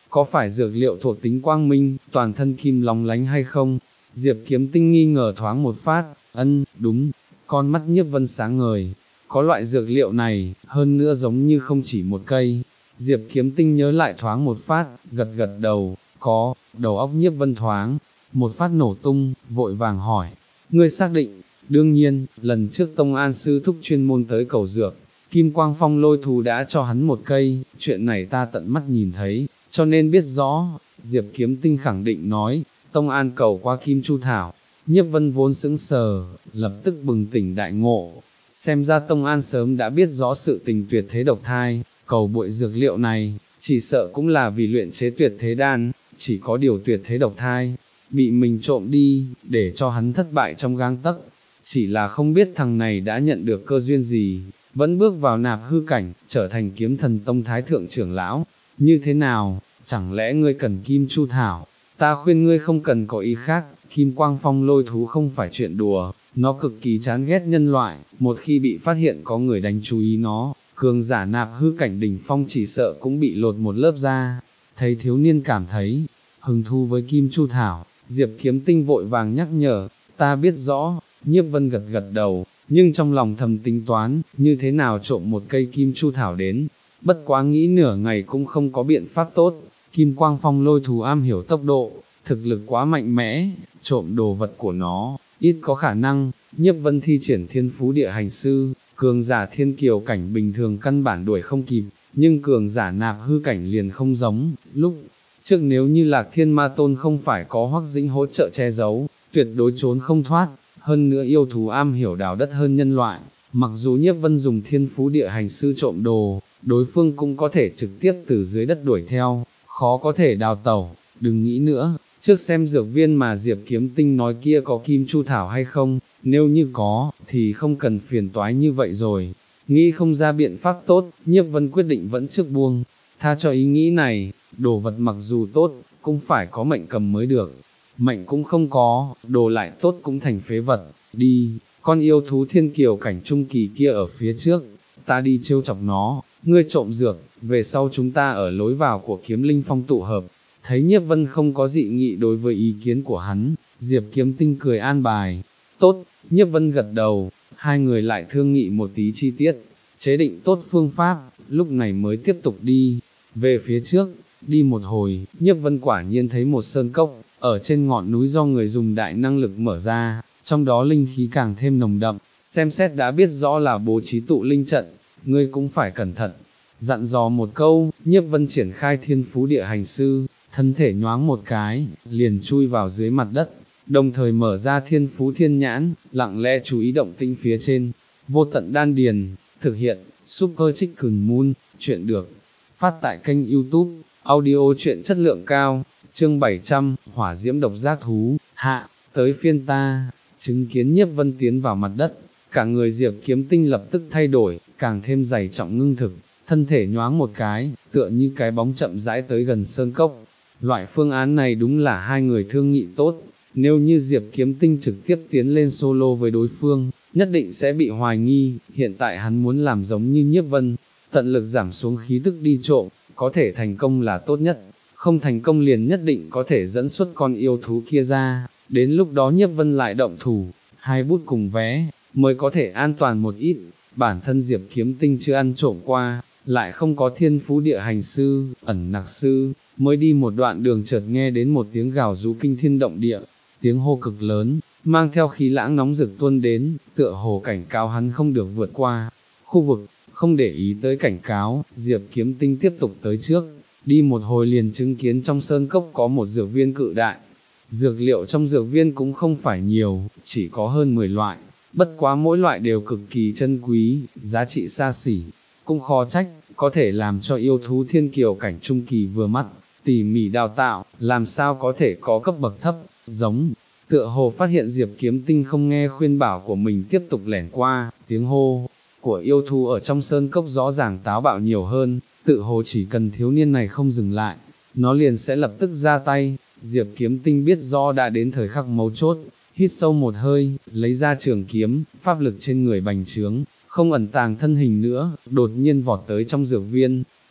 có phải dược liệu thuộc tính quang minh, toàn thân kim lóng lánh hay không? Diệp Kiếm Tinh nghi ngờ thoáng một phát, ân, đúng, con mắt Nhiếp Vân sáng ngời, có loại dược liệu này, hơn nữa giống như không chỉ một cây. Diệp Kiếm Tinh nhớ lại thoáng một phát, gật gật đầu, có, đầu óc Nhiếp Vân thoáng, một phát nổ tung, vội vàng hỏi, ngươi xác định? Đương nhiên, lần trước Tông An sư thúc chuyên môn tới cầu dược, Kim Quang Phong lôi thú đã cho hắn một cây, chuyện này ta tận mắt nhìn thấy, cho nên biết rõ. Diệp Kiếm Tinh khẳng định nói, Tông An cầu qua Kim Chu Thảo. Nhiếp Vân vốn sững sờ, lập tức bừng tỉnh đại ngộ, xem ra Tông An sớm đã biết rõ sự tình tuyệt thế độc thai, cầu bội dược liệu này, chỉ sợ cũng là vì luyện chế tuyệt thế đan, chỉ có điều tuyệt thế độc thai, bị mình trộm đi, để cho hắn thất bại trong gang tấc, chỉ là không biết thằng này đã nhận được cơ duyên gì, vẫn bước vào nạp hư cảnh, trở thành Kiếm Thần Tông Thái Thượng trưởng lão, như thế nào, chẳng lẽ ngươi cần Kim Chu Thảo, ta khuyên ngươi không cần có ý khác, Kim Quang Phong lôi thú không phải chuyện đùa, nó cực kỳ chán ghét nhân loại, một khi bị phát hiện có người đánh chú ý nó, cường giả nạp hư cảnh đỉnh phong chỉ sợ cũng bị lột một lớp da. Thấy thiếu niên cảm thấy hứng thú với Kim Chu Thảo, Diệp Kiếm Tinh vội vàng nhắc nhở, ta biết rõ. Nhiếp Vân gật gật đầu, nhưng trong lòng thầm tính toán, như thế nào trộm một cây Kim Chu Thảo đến, bất quá nghĩ nửa ngày cũng không có biện pháp tốt. Kim Quang Phong lôi thú am hiểu tốc độ, thực lực quá mạnh mẽ, trộm đồ vật của nó, ít có khả năng. Nhiếp Vân thi triển thiên phú địa hành sư, cường giả thiên kiều cảnh bình thường căn bản đuổi không kịp, nhưng cường giả nạp hư cảnh liền không giống. Lúc trước nếu như Lạc Thiên Ma Tôn không phải có Hoắc Dĩnh hỗ trợ che giấu, tuyệt đối trốn không thoát. Hơn nữa yêu thú am hiểu đào đất hơn nhân loại, mặc dù Nhiếp Vân dùng thiên phú địa hành sư trộm đồ, đối phương cũng có thể trực tiếp từ dưới đất đuổi theo, khó có thể đào tẩu. Đừng nghĩ nữa, trước xem dược viên mà Diệp Kiếm Tinh nói kia có Kim Chu Thảo hay không, nếu như có, thì không cần phiền toái như vậy rồi. Nghĩ không ra biện pháp tốt, Nhiếp Vân quyết định vẫn trước buông, tha cho ý nghĩ này, đồ vật mặc dù tốt, cũng phải có mệnh cầm mới được. Mệnh cũng không có, đồ lại tốt cũng thành phế vật, đi, con yêu thú thiên kiều cảnh trung kỳ kia ở phía trước, ta đi trêu chọc nó, ngươi trộm dược, về sau chúng ta ở lối vào của Kiếm Linh Phong tụ hợp. Thấy Nhiếp Vân không có dị nghị đối với ý kiến của hắn, Diệp Kiếm Tinh cười an bài, tốt, Nhiếp Vân gật đầu, hai người lại thương nghị một tí chi tiết, chế định tốt phương pháp, lúc này mới tiếp tục đi, về phía trước, đi một hồi, Nhiếp Vân quả nhiên thấy một sơn cốc, ở trên ngọn núi do người dùng đại năng lực mở ra, trong đó linh khí càng thêm nồng đậm, xem xét đã biết rõ là bố trí tụ linh trận, ngươi cũng phải cẩn thận. Dặn dò một câu, Nhiếp Vân triển khai thiên phú địa hành sư, thân thể nhoáng một cái, liền chui vào dưới mặt đất, đồng thời mở ra thiên phú thiên nhãn, lặng lẽ chú ý động tĩnh phía trên. Vô tận đan điền, thực hiện, Super Chicken Moon, chuyện được phát tại kênh YouTube, audio chuyện chất lượng cao, chương bảy trăm, hỏa diễm độc giác thú, hạ, tới phiên ta. Chứng kiến Nhiếp Vân tiến vào mặt đất, cả người Diệp Kiếm Tinh lập tức thay đổi, càng thêm dày trọng ngưng thực, thân thể nhoáng một cái, tựa như cái bóng chậm rãi tới gần sơn cốc. Loại phương án này đúng là hai người thương nghị tốt, nếu như Diệp Kiếm Tinh trực tiếp tiến lên solo với đối phương, nhất định sẽ bị hoài nghi. Hiện tại hắn muốn làm giống như Nhiếp Vân, tận lực giảm xuống khí tức đi trộm, có thể thành công là tốt nhất, không thành công liền nhất định có thể dẫn xuất con yêu thú kia ra, đến lúc đó Nhiếp Vân lại động thủ, hai bút cùng vé, mới có thể an toàn một ít. Bản thân Diệp Kiếm Tinh chưa ăn trộm qua, lại không có thiên phú địa hành sư, ẩn nặc sư, mới đi một đoạn đường chợt nghe đến một tiếng gào rú kinh thiên động địa, tiếng hô cực lớn, mang theo khí lãng nóng rực tuôn đến, tựa hồ cảnh cáo hắn không được vượt qua khu vực. Không để ý tới cảnh cáo, Diệp Kiếm Tinh tiếp tục tới trước, đi một hồi liền chứng kiến trong sơn cốc có một dược viên cự đại. Dược liệu trong dược viên cũng không phải nhiều, chỉ có hơn mười loại, bất quá mỗi loại đều cực kỳ chân quý, giá trị xa xỉ, cũng khó trách, có thể làm cho yêu thú thiên kiều cảnh trung kỳ vừa mắt, tỉ mỉ đào tạo, làm sao có thể có cấp bậc thấp, giống. Tựa hồ phát hiện Diệp Kiếm Tinh không nghe khuyên bảo của mình tiếp tục lẻn qua, tiếng hô của yêu thú ở trong sơn cốc rõ ràng táo bạo nhiều hơn, tự hồ chỉ cần thiếu niên này không dừng lại, nó liền sẽ lập tức ra tay. Diệp Kiếm Tinh biết rõ đã đến thời khắc mấu chốt, hít sâu một hơi, lấy ra trường kiếm, pháp lực trên người bành trướng, không ẩn tàng thân hình nữa, đột nhiên vọt tới trong dược viên.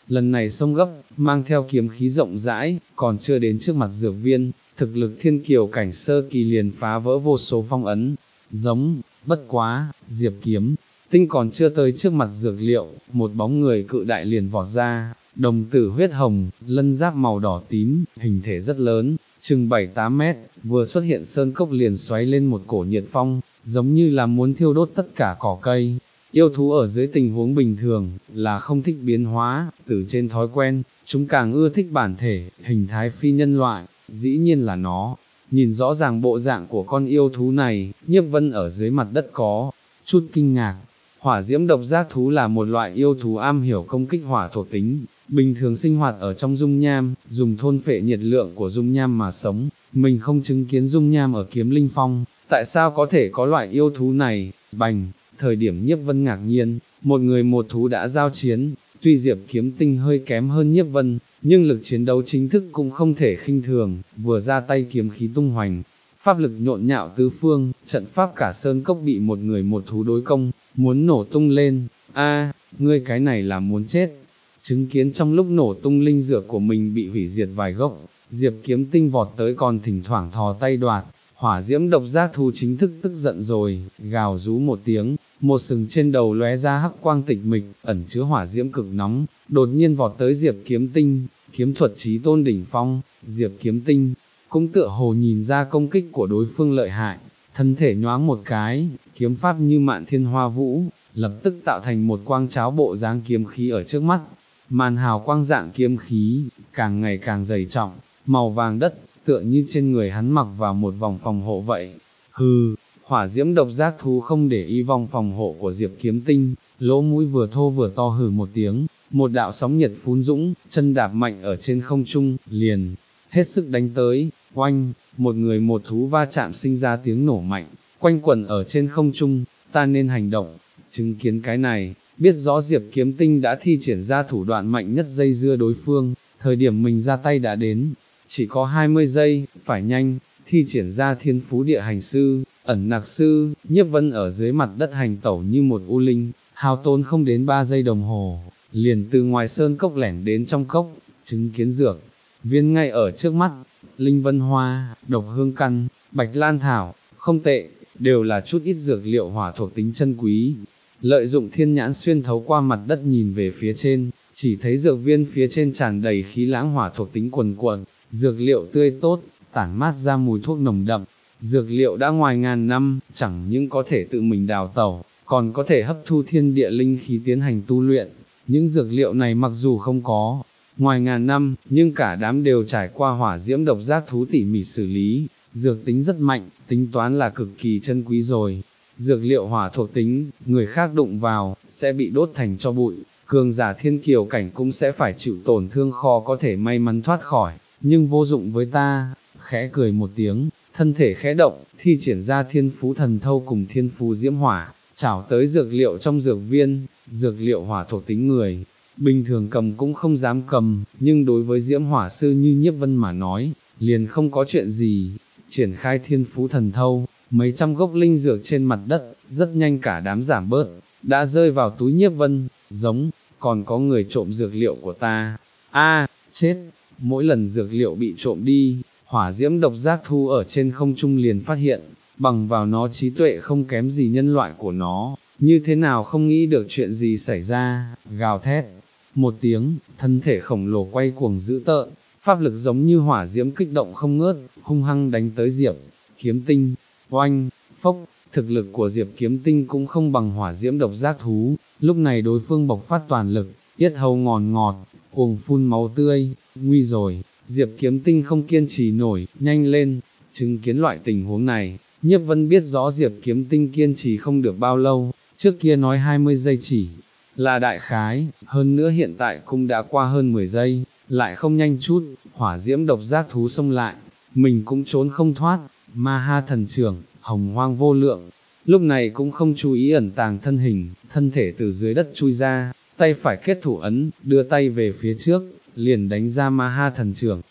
lần này xông gấp, mang theo kiếm khí rộng rãi, còn chưa đến trước mặt dược viên, thực lực thiên kiều cảnh sơ kỳ liền phá vỡ vô số phong ấn, giống, bất quá, Diệp Kiếm Tinh còn chưa tới trước mặt dược liệu, một bóng người cự đại liền vọt ra, đồng tử huyết hồng, lân giáp màu đỏ tím, hình thể rất lớn, chừng bảy tám mét, vừa xuất hiện sơn cốc liền xoáy lên một cổ nhiệt phong, giống như là muốn thiêu đốt tất cả cỏ cây. Yêu thú ở dưới tình huống bình thường, là không thích biến hóa, từ trên thói quen, chúng càng ưa thích bản thể, hình thái phi nhân loại, dĩ nhiên là nó. Nhìn rõ ràng bộ dạng của con yêu thú này, Nhiếp Vân ở dưới mặt đất có chút kinh ngạc. Hỏa diễm độc giác thú là một loại yêu thú am hiểu công kích hỏa thuộc tính, bình thường sinh hoạt ở trong dung nham, dùng thôn phệ nhiệt lượng của dung nham mà sống. Mình không chứng kiến dung nham ở Kiếm Linh Phong, tại sao có thể có loại yêu thú này? Bành! Thời điểm Nhiếp Vân ngạc nhiên, một người một thú đã giao chiến, tuy Diệp Kiếm Tinh hơi kém hơn Nhiếp Vân, nhưng lực chiến đấu chính thức cũng không thể khinh thường, vừa ra tay kiếm khí tung hoành, pháp lực nhộn nhạo tứ phương, trận pháp cả sơn cốc bị một người một thú đối công, muốn nổ tung lên. A, ngươi cái này là muốn chết. Chứng kiến trong lúc nổ tung linh dược của mình bị hủy diệt vài gốc, Diệp Kiếm Tinh vọt tới còn thỉnh thoảng thò tay đoạt. Hỏa diễm độc giác thú chính thức tức giận rồi, gào rú một tiếng, một sừng trên đầu lóe ra hắc quang tịch mịch, ẩn chứa hỏa diễm cực nóng, đột nhiên vọt tới Diệp Kiếm Tinh, kiếm thuật chí tôn đỉnh phong. Diệp Kiếm Tinh cũng tựa hồ nhìn ra công kích của đối phương lợi hại, thân thể nhoáng một cái, kiếm pháp như mạn thiên hoa vũ, lập tức tạo thành một quang cháo bộ dáng kiếm khí ở trước mắt. Màn hào quang dạng kiếm khí, càng ngày càng dày trọng, màu vàng đất, tựa như trên người hắn mặc vào một vòng phòng hộ vậy. Hừ, hỏa diễm độc giác thú không để ý vòng phòng hộ của Diệp Kiếm Tinh, lỗ mũi vừa thô vừa to hừ một tiếng, một đạo sóng nhiệt phún dũng, chân đạp mạnh ở trên không trung, liền, hết sức đánh tới, oanh, một người một thú va chạm sinh ra tiếng nổ mạnh, quanh quẩn ở trên không trung, ta nên hành động. Chứng kiến cái này, biết rõ Diệp Kiếm Tinh đã thi triển ra thủ đoạn mạnh nhất dây dưa đối phương, thời điểm mình ra tay đã đến, chỉ có hai mươi giây, phải nhanh, thi triển ra thiên phú địa hành sư, ẩn nặc sư. Nhiếp Vân ở dưới mặt đất hành tẩu như một u linh, hao tốn không đến ba giây đồng hồ, liền từ ngoài sơn cốc lẻn đến trong cốc, chứng kiến dược viên ngay ở trước mắt, linh vân hoa, độc hương căn, bạch lan thảo, không tệ, đều là chút ít dược liệu hỏa thuộc tính chân quý. Lợi dụng thiên nhãn xuyên thấu qua mặt đất nhìn về phía trên, chỉ thấy dược viên phía trên tràn đầy khí lãng hỏa thuộc tính quần quần, dược liệu tươi tốt, tản mát ra mùi thuốc nồng đậm. Dược liệu đã ngoài ngàn năm, chẳng những có thể tự mình đào tẩu, còn có thể hấp thu thiên địa linh khí tiến hành tu luyện. Những dược liệu này mặc dù không có ngoài ngàn năm, nhưng cả đám đều trải qua hỏa diễm độc giác thú tỉ mỉ xử lý, dược tính rất mạnh, tính toán là cực kỳ chân quý rồi. Dược liệu hỏa thuộc tính, người khác đụng vào, sẽ bị đốt thành cho bụi, cường giả thiên kiều cảnh cũng sẽ phải chịu tổn thương, khó có thể may mắn thoát khỏi, nhưng vô dụng với ta. Khẽ cười một tiếng, thân thể khẽ động, thi triển ra thiên phú thần thâu cùng thiên phú diễm hỏa, chảo tới dược liệu trong dược viên. Dược liệu hỏa thuộc tính người bình thường cầm cũng không dám cầm, nhưng đối với diễm hỏa sư như Nhiếp Vân mà nói, liền không có chuyện gì. Triển khai thiên phú thần thâu, mấy trăm gốc linh dược trên mặt đất, rất nhanh cả đám giảm bớt, đã rơi vào túi Nhiếp Vân. Giống, còn có người trộm dược liệu của ta. A, chết, mỗi lần dược liệu bị trộm đi, hỏa diễm độc giác thú ở trên không trung liền phát hiện, bằng vào nó trí tuệ không kém gì nhân loại của nó, như thế nào không nghĩ được chuyện gì xảy ra, gào thét một tiếng, thân thể khổng lồ quay cuồng dữ tợn, pháp lực giống như hỏa diễm kích động không ngớt, hung hăng đánh tới Diệp Kiếm Tinh. Oanh, phốc, thực lực của Diệp Kiếm Tinh cũng không bằng hỏa diễm độc giác thú, lúc này đối phương bộc phát toàn lực, yết hầu ngọt ngọt, cuồng phun máu tươi. Nguy rồi, Diệp Kiếm Tinh không kiên trì nổi, nhanh lên. Chứng kiến loại tình huống này, Nhiếp Vân biết rõ Diệp Kiếm Tinh kiên trì không được bao lâu, trước kia nói hai mươi giây chỉ là đại khái, hơn nữa hiện tại cũng đã qua hơn mười giây, lại không nhanh chút, hỏa diễm độc giác thú xông lại, mình cũng trốn không thoát. Ma ha thần trưởng, hồng hoang vô lượng, lúc này cũng không chú ý ẩn tàng thân hình, thân thể từ dưới đất chui ra, tay phải kết thủ ấn, đưa tay về phía trước, liền đánh ra ma ha thần trưởng.